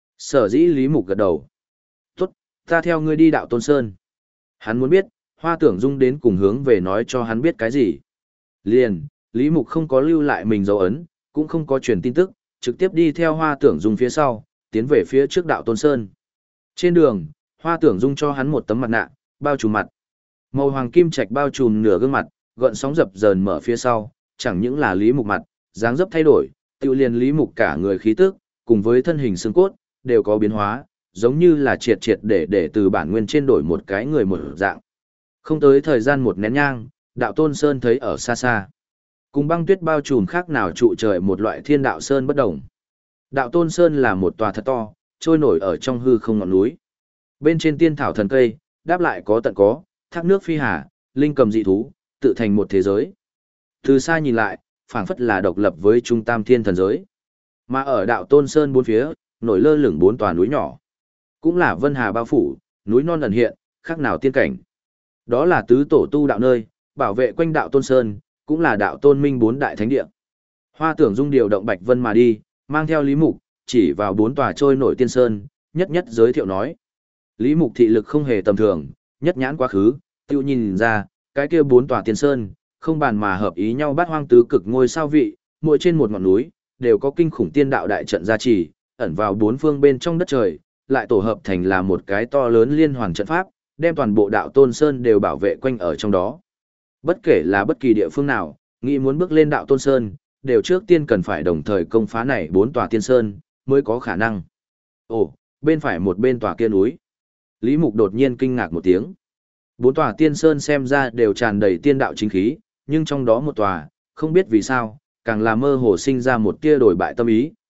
Sở dĩ Lý Mục gật đầu. Tốt, ta theo ngươi đi đạo Tôn Sơn. Hắn muốn biết, Hoa Tưởng Dung đến cùng hướng về nói cho hắn biết cái gì. Liền, Lý Mục không có lưu lại mình dấu ấn, cũng không có truyền tin tức, trực tiếp đi theo Hoa Tưởng Dung phía sau, tiến về phía trước đạo Tôn Sơn. Trên đường, Hoa Tưởng Dung cho hắn một tấm mặt nạ, bao trùm mặt. Màu hoàng kim trạch bao trùm nửa gương mặt, gợn sóng dập dờn mở phía sau, chẳng những là Lý Mục mặt, dáng dấp thay đổi, tự liền Lý Mục cả người khí tức, cùng với thân hình xương cốt, đều có biến hóa, giống như là triệt triệt để từ bản nguyên trên đổi một cái người một dạng. Không tới thời gian một nén nhang, đạo Tôn Sơn thấy ở xa xa. Cùng băng tuyết bao trùm khác nào trụ trời một loại thiên đạo sơn bất đồng. Đạo Tôn Sơn là một tòa thật to, trôi nổi ở trong hư không ngọn núi. Bên trên tiên thảo thần cây, đáp lại có tận có, thác nước phi hà, linh cầm dị thú, tự thành một thế giới. Từ xa nhìn lại, phảng phất là độc lập với trung tam thiên thần giới. Mà ở đạo Tôn Sơn bốn phía, nổi lơ lửng 4 tòa núi nhỏ. Cũng là vân hà bao phủ, núi non ẩn hiện, khác nào tiên cảnh. Đó là tứ tổ tu đạo nơi, bảo vệ quanh đạo Tôn Sơn, cũng là đạo Tôn Minh 4 đại thánh địa. Hoa Tưởng Dung điều động Bạch Vân mà đi, mang theo Lý Mục, chỉ vào 4 tòa trôi nổi tiên sơn, nhất nhất giới thiệu nói. Lý Mục thị lực không hề tầm thường, nhất nhãn quá khứ, tiêu nhìn ra, cái kia 4 tòa tiên sơn, không bàn mà hợp ý nhau bát hoang tứ cực ngôi sao vị, mỗi trên một ngọn núi, đều có kinh khủng tiên đạo đại trận gia trì, ẩn vào 4 phương bên trong đất trời, lại tổ hợp thành là một cái to lớn liên hoàn trận pháp, đem toàn bộ đạo Tôn Sơn đều bảo vệ quanh ở trong đó. Bất kể là bất kỳ địa phương nào, nghĩ muốn bước lên đạo Tôn Sơn, đều trước tiên cần phải đồng thời công phá này 4 tòa tiên sơn, mới có khả năng. Ồ, bên phải một bên tòa kia núi. Lý Mục đột nhiên kinh ngạc một tiếng. 4 tòa tiên sơn xem ra đều tràn đầy tiên đạo chính khí, nhưng trong đó một tòa, không biết vì sao, càng là mơ hồ sinh ra một tia đổi bại tâm ý,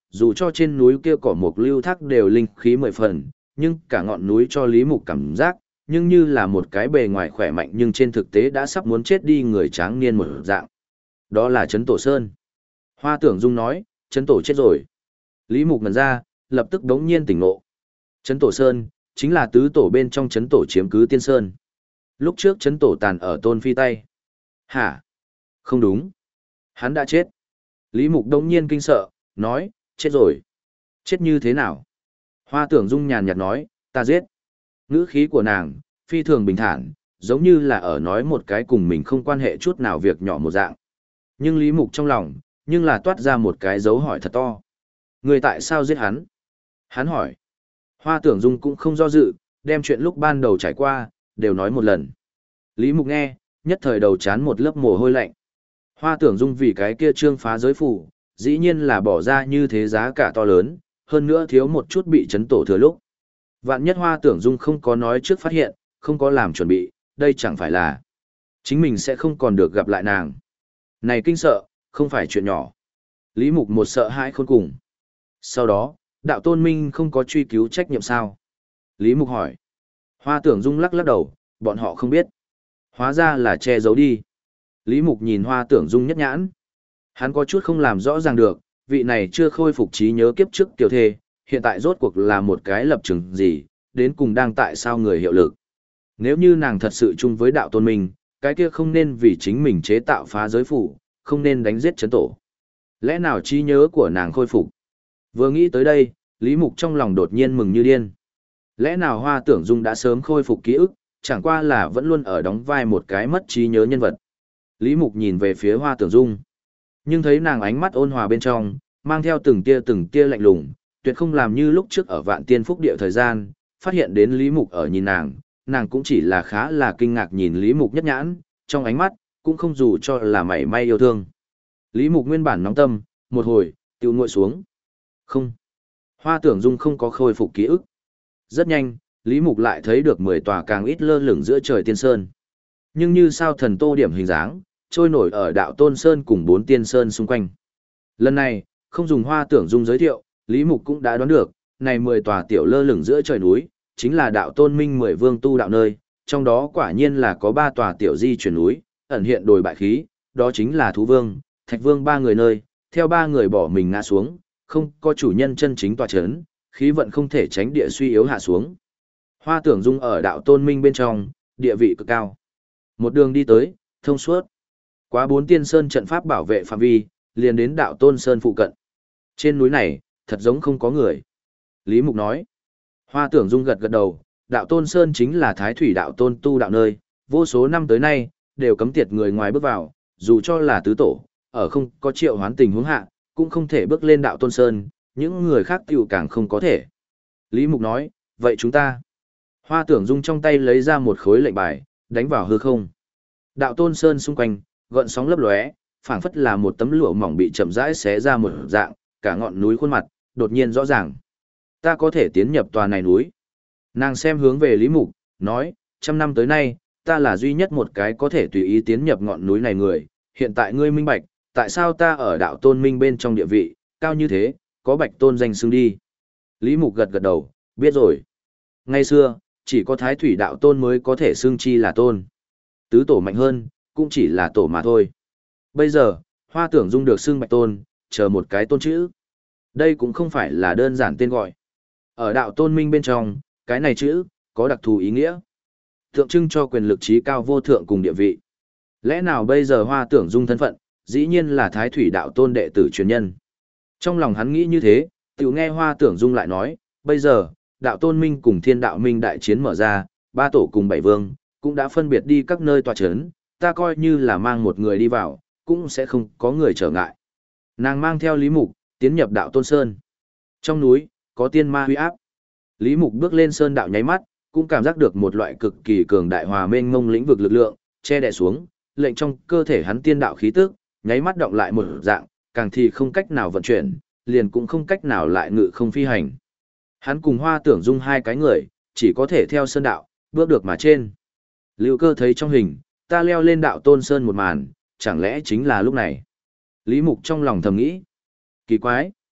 dù cho trên núi kia cỏ mục lưu thác đều linh khí mười phần, nhưng cả ngọn núi cho Lý Mục cảm giác, nhưng như là một cái bề ngoài khỏe mạnh nhưng trên thực tế đã sắp muốn chết đi người tráng niên một dạng. Đó là Trấn Tổ Sơn. Hoa Tưởng Dung nói, Trấn Tổ chết rồi. Lý Mục ngẩn ra, lập tức đống nhiên tỉnh ngộ. Trấn Tổ Sơn, chính là tứ tổ bên trong Trấn Tổ chiếm cứ Tiên Sơn. Lúc trước Trấn Tổ tàn ở Tôn Phi tay. Hả? Không đúng. Hắn đã chết. Lý Mục đống nhiên kinh sợ, nói, chết rồi. Chết như thế nào? Hoa Tưởng Dung nhàn nhạt nói, ta giết. Ngữ khí của nàng, phi thường bình thản, giống như là ở nói một cái cùng mình không quan hệ chút nào việc nhỏ một dạng. Nhưng Lý Mục trong lòng, nhưng là toát ra một cái dấu hỏi thật to. Người tại sao giết hắn? Hắn hỏi. Hoa Tưởng Dung cũng không do dự, đem chuyện lúc ban đầu trải qua, đều nói một lần. Lý Mục nghe, nhất thời đầu chán một lớp mồ hôi lạnh. Hoa Tưởng Dung vì cái kia trương phá giới phủ, dĩ nhiên là bỏ ra như thế giá cả to lớn, hơn nữa thiếu một chút bị chấn tổ thừa lúc. Vạn nhất Hoa Tưởng Dung không có nói trước phát hiện, không có làm chuẩn bị, đây chẳng phải là chính mình sẽ không còn được gặp lại nàng. Này kinh sợ, không phải chuyện nhỏ. Lý Mục một sợ hãi khôn cùng. Sau đó, đạo tôn minh không có truy cứu trách nhiệm sao? Lý Mục hỏi. Hoa Tưởng Dung lắc lắc đầu, bọn họ không biết. Hóa ra là che giấu đi. Lý Mục nhìn Hoa Tưởng Dung nhất nhãn. Hắn có chút không làm rõ ràng được, vị này chưa khôi phục trí nhớ kiếp trước tiểu thê, hiện tại rốt cuộc là một cái lập trường gì, đến cùng đang tại sao người hiệu lực. Nếu như nàng thật sự chung với đạo tôn minh, cái kia không nên vì chính mình chế tạo phá giới phủ, không nên đánh giết chấn tổ. Lẽ nào trí nhớ của nàng khôi phục? Vừa nghĩ tới đây, Lý Mục trong lòng đột nhiên mừng như điên. Lẽ nào Hoa Tưởng Dung đã sớm khôi phục ký ức, chẳng qua là vẫn luôn ở đóng vai một cái mất trí nhớ nhân vật. Lý Mục nhìn về phía Hoa Tưởng Dung, nhưng thấy nàng ánh mắt ôn hòa bên trong, mang theo từng tia lạnh lùng, tuyệt không làm như lúc trước ở Vạn Tiên Phúc Địa thời gian, phát hiện đến Lý Mục ở nhìn nàng cũng chỉ là khá là kinh ngạc nhìn Lý Mục nhất nhãn, trong ánh mắt, cũng không dù cho là mảy may yêu thương. Lý Mục nguyên bản nóng tâm, một hồi, tiêu nguội xuống. Không. Hoa Tưởng Dung không có khôi phục ký ức. Rất nhanh, Lý Mục lại thấy được 10 tòa càng ít lơ lửng giữa trời tiên sơn. Nhưng như sao thần tô điểm hình dáng, trôi nổi ở đạo Tôn Sơn cùng 4 tiên sơn xung quanh. Lần này, không dùng Hoa Tưởng Dung giới thiệu, Lý Mục cũng đã đoán được, này 10 tòa tiểu lơ lửng giữa trời núi, chính là đạo Tôn Minh 10 vương tu đạo nơi, trong đó quả nhiên là có 3 tòa tiểu di chuyển núi, ẩn hiện đồi bại khí, đó chính là Thú Vương, Thạch Vương 3 người nơi, theo 3 người bỏ mình ngã xuống, không có chủ nhân chân chính tòa chấn, khí vận không thể tránh địa suy yếu hạ xuống. Hoa Tưởng Dung ở đạo Tôn Minh bên trong, địa vị cực cao. Một đường đi tới, thông suốt. Quá 4 tiên sơn trận pháp bảo vệ phạm vi, liền đến đạo Tôn Sơn phụ cận. Trên núi này, thật giống không có người. Lý Mục nói. Hoa Tưởng Dung gật gật đầu, đạo Tôn Sơn chính là Thái Thủy đạo Tôn tu đạo nơi, vô số năm tới nay, đều cấm tiệt người ngoài bước vào, dù cho là tứ tổ, ở không có triệu hoán tình huống hạ, cũng không thể bước lên đạo Tôn Sơn, những người khác tiểu càng không có thể. Lý Mục nói, vậy chúng ta. Hoa Tưởng Dung trong tay lấy ra một khối lệnh bài, đánh vào hư không. Đạo Tôn Sơn xung quanh, gợn sóng lấp lóe, phảng phất là một tấm lụa mỏng bị chậm rãi xé ra một dạng, cả ngọn núi khuôn mặt, đột nhiên rõ ràng. Ta có thể tiến nhập tòa này núi. Nàng xem hướng về Lý Mục, nói, 100 năm tới nay, ta là duy nhất một cái có thể tùy ý tiến nhập ngọn núi này người, hiện tại ngươi minh bạch, tại sao ta ở đạo Tôn Minh bên trong địa vị, cao như thế, có Bạch Tôn danh xưng đi. Lý Mục gật gật đầu, biết rồi. Ngày xưa, chỉ có Thái Thủy đạo Tôn mới có thể xưng chi là Tôn. Tứ tổ mạnh hơn, cũng chỉ là tổ mà thôi. Bây giờ, Hoa Tưởng Dung được xưng Bạch Tôn, chờ một cái tôn chữ. Đây cũng không phải là đơn giản tên gọi. Ở đạo Tôn Minh bên trong, cái này chữ, có đặc thù ý nghĩa. Tượng trưng cho quyền lực trí cao vô thượng cùng địa vị. Lẽ nào bây giờ Hoa Tưởng Dung thân phận, dĩ nhiên là Thái Thủy đạo Tôn đệ tử truyền nhân. Trong lòng hắn nghĩ như thế, tiểu nghe Hoa Tưởng Dung lại nói, bây giờ, đạo Tôn Minh cùng Thiên đạo Minh đại chiến mở ra, 3 tổ cùng 7 vương, cũng đã phân biệt đi các nơi tòa chấn, ta coi như là mang một người đi vào, cũng sẽ không có người trở ngại. Nàng mang theo Lý Mục, tiến nhập đạo Tôn Sơn. Trong núi, có tiên ma huy áp. Lý Mục bước lên sơn đạo nháy mắt, cũng cảm giác được một loại cực kỳ cường đại hòa mênh mông lĩnh vực lực lượng, che đè xuống, lệnh trong cơ thể hắn tiên đạo khí tức, nháy mắt động lại một dạng, càng thì không cách nào vận chuyển, liền cũng không cách nào lại ngự không phi hành. Hắn cùng Hoa Tưởng Dung hai cái người, chỉ có thể theo sơn đạo, bước được mà trên. Lưu Cơ thấy trong hình, ta leo lên đạo Tôn Sơn một màn, chẳng lẽ chính là lúc này. Lý Mục trong lòng thầm nghĩ. Kỳ quái.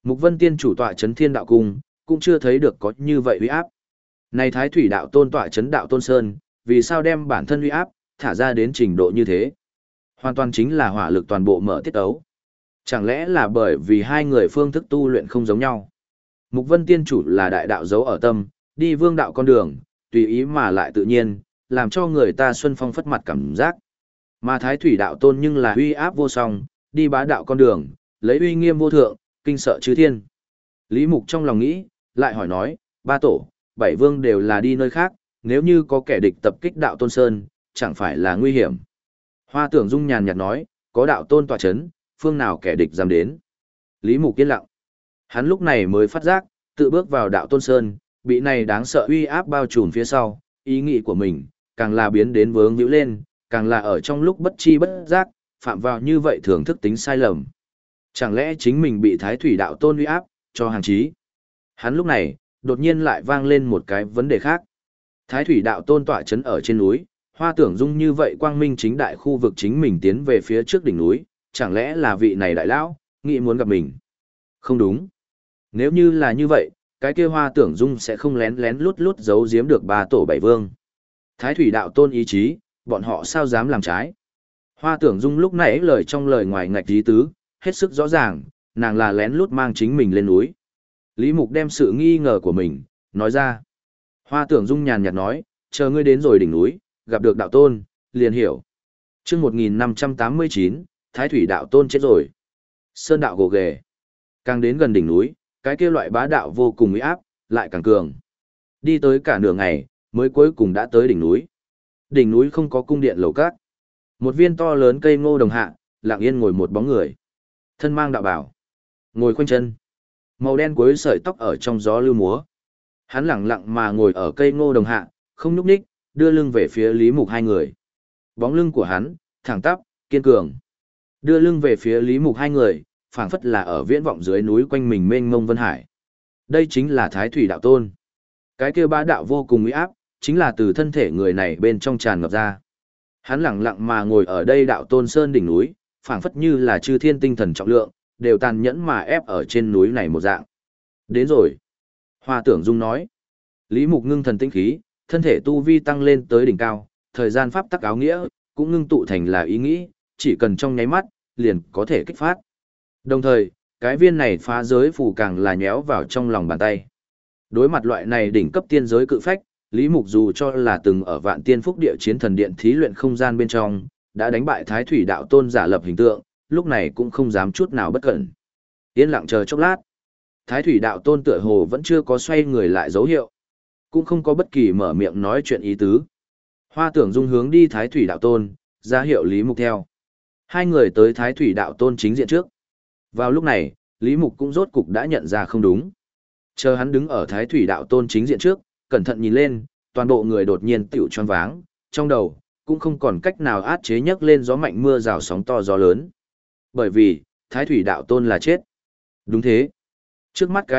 Mục Vân Tiên chủ tọa chấn Thiên Đạo Cung, cũng chưa thấy được có như vậy uy áp. Này Thái Thủy Đạo Tôn tọa chấn Đạo Tôn Sơn, vì sao đem bản thân uy áp thả ra đến trình độ như thế? Hoàn toàn chính là hỏa lực toàn bộ mở tiết ấu. Chẳng lẽ là bởi vì hai người phương thức tu luyện không giống nhau? Mục Vân Tiên chủ là đại đạo giấu ở tâm, đi vương đạo con đường, tùy ý mà lại tự nhiên, làm cho người ta xuân phong phất mặt cảm giác. Mà Thái Thủy Đạo Tôn nhưng là uy áp vô song, đi bá đạo con đường, lấy uy nghiêm vô thượng, kinh sợ chư thiên. Lý Mục trong lòng nghĩ, lại hỏi nói, ba tổ, bảy vương đều là đi nơi khác, nếu như có kẻ địch tập kích Đạo Tôn Sơn, chẳng phải là nguy hiểm. Hoa Tưởng Dung nhàn nhạt nói, có Đạo Tôn tọa chấn, phương nào kẻ địch dám đến. Lý Mục yên lặng. Hắn lúc này mới phát giác, tự bước vào Đạo Tôn Sơn, bị này đáng sợ uy áp bao trùm phía sau, ý nghĩ của mình, càng là biến đến vướng víu lên, càng là ở trong lúc bất chi bất giác, phạm vào như vậy thường thức tính sai lầm. Chẳng lẽ chính mình bị Thái Thủy Đạo Tôn uy áp, cho hàng chí? Hắn lúc này, đột nhiên lại vang lên một cái vấn đề khác. Thái Thủy Đạo Tôn tọa chấn ở trên núi, Hoa Tưởng Dung như vậy quang minh chính đại khu vực chính mình tiến về phía trước đỉnh núi, chẳng lẽ là vị này đại lão, nghĩ muốn gặp mình? Không đúng. Nếu như là như vậy, cái kia Hoa Tưởng Dung sẽ không lén lén lút lút giấu giếm được ba tổ bảy vương. Thái Thủy Đạo Tôn ý chí, bọn họ sao dám làm trái? Hoa Tưởng Dung lúc nãy lời trong lời ngoài ngạch ý tứ, hết sức rõ ràng, nàng là lén lút mang chính mình lên núi. Lý Mục đem sự nghi ngờ của mình, nói ra. Hoa Tưởng Dung nhàn nhạt nói, chờ ngươi đến rồi đỉnh núi, gặp được Đạo Tôn, liền hiểu. Chương 1589, Thái Thủy Đạo Tôn chết rồi. Sơn đạo gồ ghề. Càng đến gần đỉnh núi, cái kia loại bá đạo vô cùng uy áp, lại càng cường. Đi tới cả nửa ngày, mới cuối cùng đã tới đỉnh núi. Đỉnh núi không có cung điện lầu các. Một viên to lớn cây ngô đồng hạ, lặng yên ngồi một bóng người. Thân mang đạo bào, ngồi khoanh chân. Màu đen cuối sợi tóc ở trong gió lưu múa. Hắn lặng lặng mà ngồi ở cây ngô đồng hạ, không nhúc nhích, đưa lưng về phía Lý Mục hai người. Bóng lưng của hắn, thẳng tắp, kiên cường. Đưa lưng về phía Lý Mục hai người, phảng phất là ở viễn vọng dưới núi quanh mình mênh mông vân hải. Đây chính là Thái Thủy Đạo Tôn. Cái kia bá đạo vô cùng uy áp, chính là từ thân thể người này bên trong tràn ngập ra. Hắn lặng lặng mà ngồi ở đây Đạo Tôn Sơn đỉnh núi, phảng phất như là chư thiên tinh thần trọng lượng, đều tàn nhẫn mà ép ở trên núi này một dạng. Đến rồi. Hoa Tưởng Dung nói. Lý Mục ngưng thần tinh khí, thân thể tu vi tăng lên tới đỉnh cao, thời gian pháp tắc áo nghĩa, cũng ngưng tụ thành là ý nghĩ, chỉ cần trong nháy mắt, liền có thể kích phát. Đồng thời, cái viên này phá giới phù càng là nhéo vào trong lòng bàn tay. Đối mặt loại này đỉnh cấp tiên giới cự phách, Lý Mục dù cho là từng ở Vạn Tiên Phúc Địa Chiến Thần Điện thí luyện không gian bên trong, đã đánh bại Thái Thủy Đạo Tôn giả lập hình tượng, lúc này cũng không dám chút nào bất cẩn. Yên lặng chờ chốc lát. Thái Thủy Đạo Tôn tựa hồ vẫn chưa có xoay người lại dấu hiệu, cũng không có bất kỳ mở miệng nói chuyện ý tứ. Hoa Tưởng Dung hướng đi Thái Thủy Đạo Tôn, ra hiệu Lý Mục theo. Hai người tới Thái Thủy Đạo Tôn chính diện trước. Vào lúc này, Lý Mục cũng rốt cục đã nhận ra không đúng. Chờ hắn đứng ở Thái Thủy Đạo Tôn chính diện trước, cẩn thận nhìn lên, toàn bộ người đột nhiên tiểu choáng váng, trong đầu cũng không còn cách nào át chế nhấc lên gió mạnh mưa rào sóng to gió lớn. Bởi vì, Thái Thủy Đạo Tôn là chết. Đúng thế. Trước mắt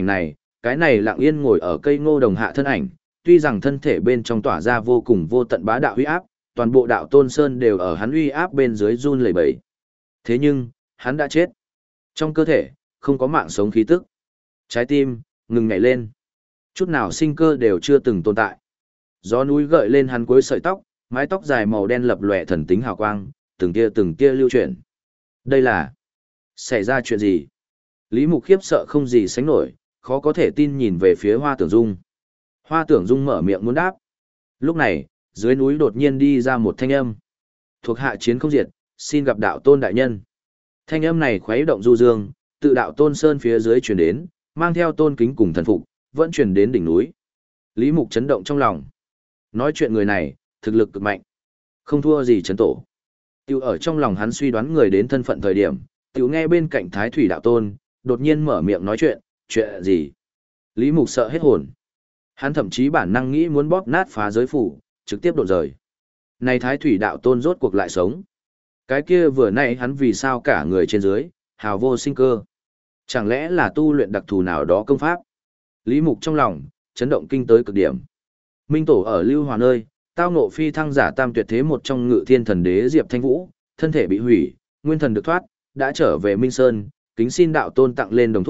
cái này lặng yên ngồi ở cây ngô đồng hạ thân ảnh, tuy rằng thân thể bên trong tỏa ra vô cùng vô tận bá đạo uy áp, toàn bộ Đạo Tôn Sơn đều ở hắn uy áp bên dưới run lẩy bẩy. Thế nhưng, hắn đã chết. Trong cơ thể, không có mạng sống khí tức. Trái tim, ngừng nhảy lên. Chút nào sinh cơ đều chưa từng tồn tại. Gió núi gợi lên hắn cuối sợi tóc, mái tóc dài màu đen lập lòe thần tính hào quang, từng tia lưu chuyển. Đây là... xảy ra chuyện gì? Lý Mục khiếp sợ không gì sánh nổi, khó có thể tin nhìn về phía Hoa Tưởng Dung. Hoa Tưởng Dung mở miệng muốn đáp. Lúc này, dưới núi đột nhiên đi ra một thanh âm. Thuộc hạ chiến không diệt, xin gặp Đạo Tôn đại nhân. Thanh âm này khuấy động du dương, tự Đạo Tôn Sơn phía dưới truyền đến, mang theo tôn kính cùng thần phục, vẫn truyền đến đỉnh núi. Lý Mục chấn động trong lòng. Nói chuyện người này, thực lực cực mạnh, không thua gì chấn tổ. Tiểu ở trong lòng hắn suy đoán người đến thân phận thời điểm, tiểu nghe bên cạnh Thái Thủy Đạo Tôn, đột nhiên mở miệng nói chuyện gì? Lý Mục sợ hết hồn. Hắn thậm chí bản năng nghĩ muốn bóp nát phá giới phủ, trực tiếp đột rời. Này Thái Thủy Đạo Tôn rốt cuộc lại sống. Cái kia vừa nãy hắn vì sao cả người trên dưới, hào vô sinh cơ. Chẳng lẽ là tu luyện đặc thù nào đó công pháp? Lý Mục trong lòng, chấn động kinh tới cực điểm. Minh Tổ ở Lưu Hòa nơi, tao ngộ phi thăng giả tam tuyệt thế một trong Ngự Thiên Thần Đế Diệp Thanh Vũ, thân thể bị hủy, nguyên thần được thoát, đã trở về Minh Sơn, kính xin Đạo Tôn tặng lên đồng thuốc,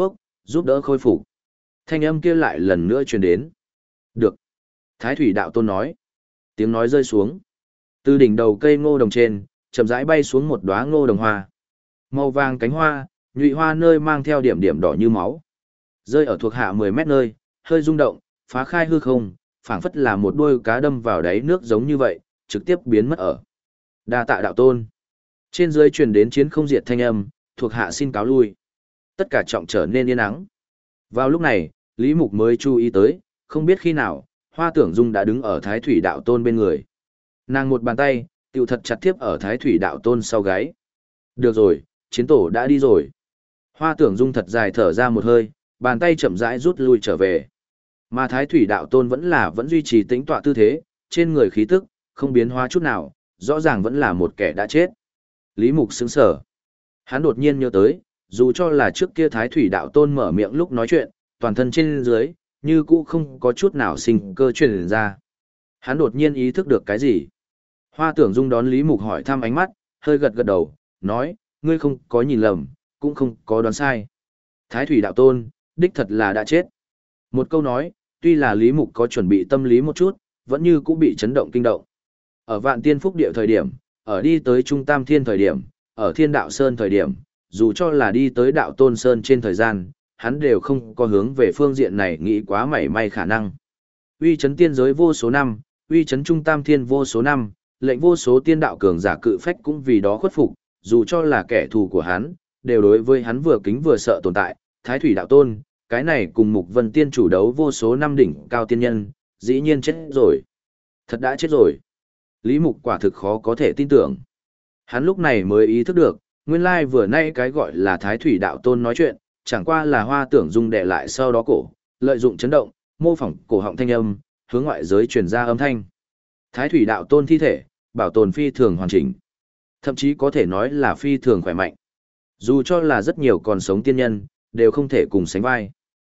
giúp đỡ khôi phục. Thanh âm kia lại lần nữa truyền đến. Được. Thái thủy đạo tôn nói. Tiếng nói rơi xuống. Từ đỉnh đầu cây ngô đồng trên, chậm rãi bay xuống một đóa ngô đồng hoa. Màu vàng cánh hoa, nhụy hoa nơi mang theo điểm điểm đỏ như máu. Rơi ở thuộc hạ 10 mét nơi, hơi rung động, phá khai hư không, phảng phất là một đuôi cá đâm vào đáy nước giống như vậy, trực tiếp biến mất ở. Đa tạ đạo tôn. Trên dưới truyền đến chiến không diệt thanh âm, thuộc hạ xin cáo lui. Tất cả trọng trở nên yên ắng. Vào lúc này, Lý Mục mới chú ý tới, không biết khi nào, Hoa Tưởng Dung đã đứng ở Thái Thủy đạo tôn bên người. Nàng một bàn tay, tiêu thật chặt tiếp ở Thái Thủy đạo tôn sau gáy. Được rồi, chiến tổ đã đi rồi. Hoa Tưởng Dung thật dài thở ra một hơi, bàn tay chậm rãi rút lui trở về. Mà Thái Thủy đạo tôn vẫn duy trì tĩnh tọa tư thế, trên người khí tức, không biến hóa chút nào, rõ ràng vẫn là một kẻ đã chết. Lý Mục sững sờ. Hắn đột nhiên nhớ tới, dù cho là trước kia Thái Thủy đạo tôn mở miệng lúc nói chuyện, toàn thân trên dưới, như cũ không có chút nào sinh cơ truyền ra. Hắn đột nhiên ý thức được cái gì? Hoa Tưởng Dung đón Lý Mục hỏi thăm ánh mắt, hơi gật gật đầu, nói, ngươi không có nhìn lầm, cũng không có đoán sai. Thái Thủy đạo tôn, đích thật là đã chết. Một câu nói, tuy là Lý Mục có chuẩn bị tâm lý một chút, vẫn như cũng bị chấn động kinh động. Ở Vạn Tiên Phúc Địa thời điểm, ở đi tới Trung Tam Thiên thời điểm, ở Thiên Đạo Sơn thời điểm, dù cho là đi tới Đạo Tôn Sơn trên thời gian, hắn đều không có hướng về phương diện này nghĩ quá mảy may khả năng. Uy chấn tiên giới vô số năm, uy chấn Trung Tam Thiên vô số năm, lệnh vô số tiên đạo cường giả cự phách cũng vì đó khuất phục, dù cho là kẻ thù của hắn, đều đối với hắn vừa kính vừa sợ tồn tại. Thái Thủy đạo tôn, cái này cùng Mục Vân Tiên chủ đấu vô số năm đỉnh cao tiên nhân, dĩ nhiên chết rồi. Thật đã chết rồi. Lý Mục quả thực khó có thể tin tưởng. Hắn lúc này mới ý thức được, nguyên lai vừa nay cái gọi là Thái Thủy đạo tôn nói chuyện, chẳng qua là Hoa Tưởng Dung đè lại sau đó cổ, lợi dụng chấn động, mô phỏng cổ họng thanh âm, hướng ngoại giới truyền ra âm thanh. Thái Thủy đạo tôn thi thể, bảo tồn phi thường hoàn chỉnh, thậm chí có thể nói là phi thường khỏe mạnh. Dù cho là rất nhiều còn sống tiên nhân, đều không thể cùng sánh vai.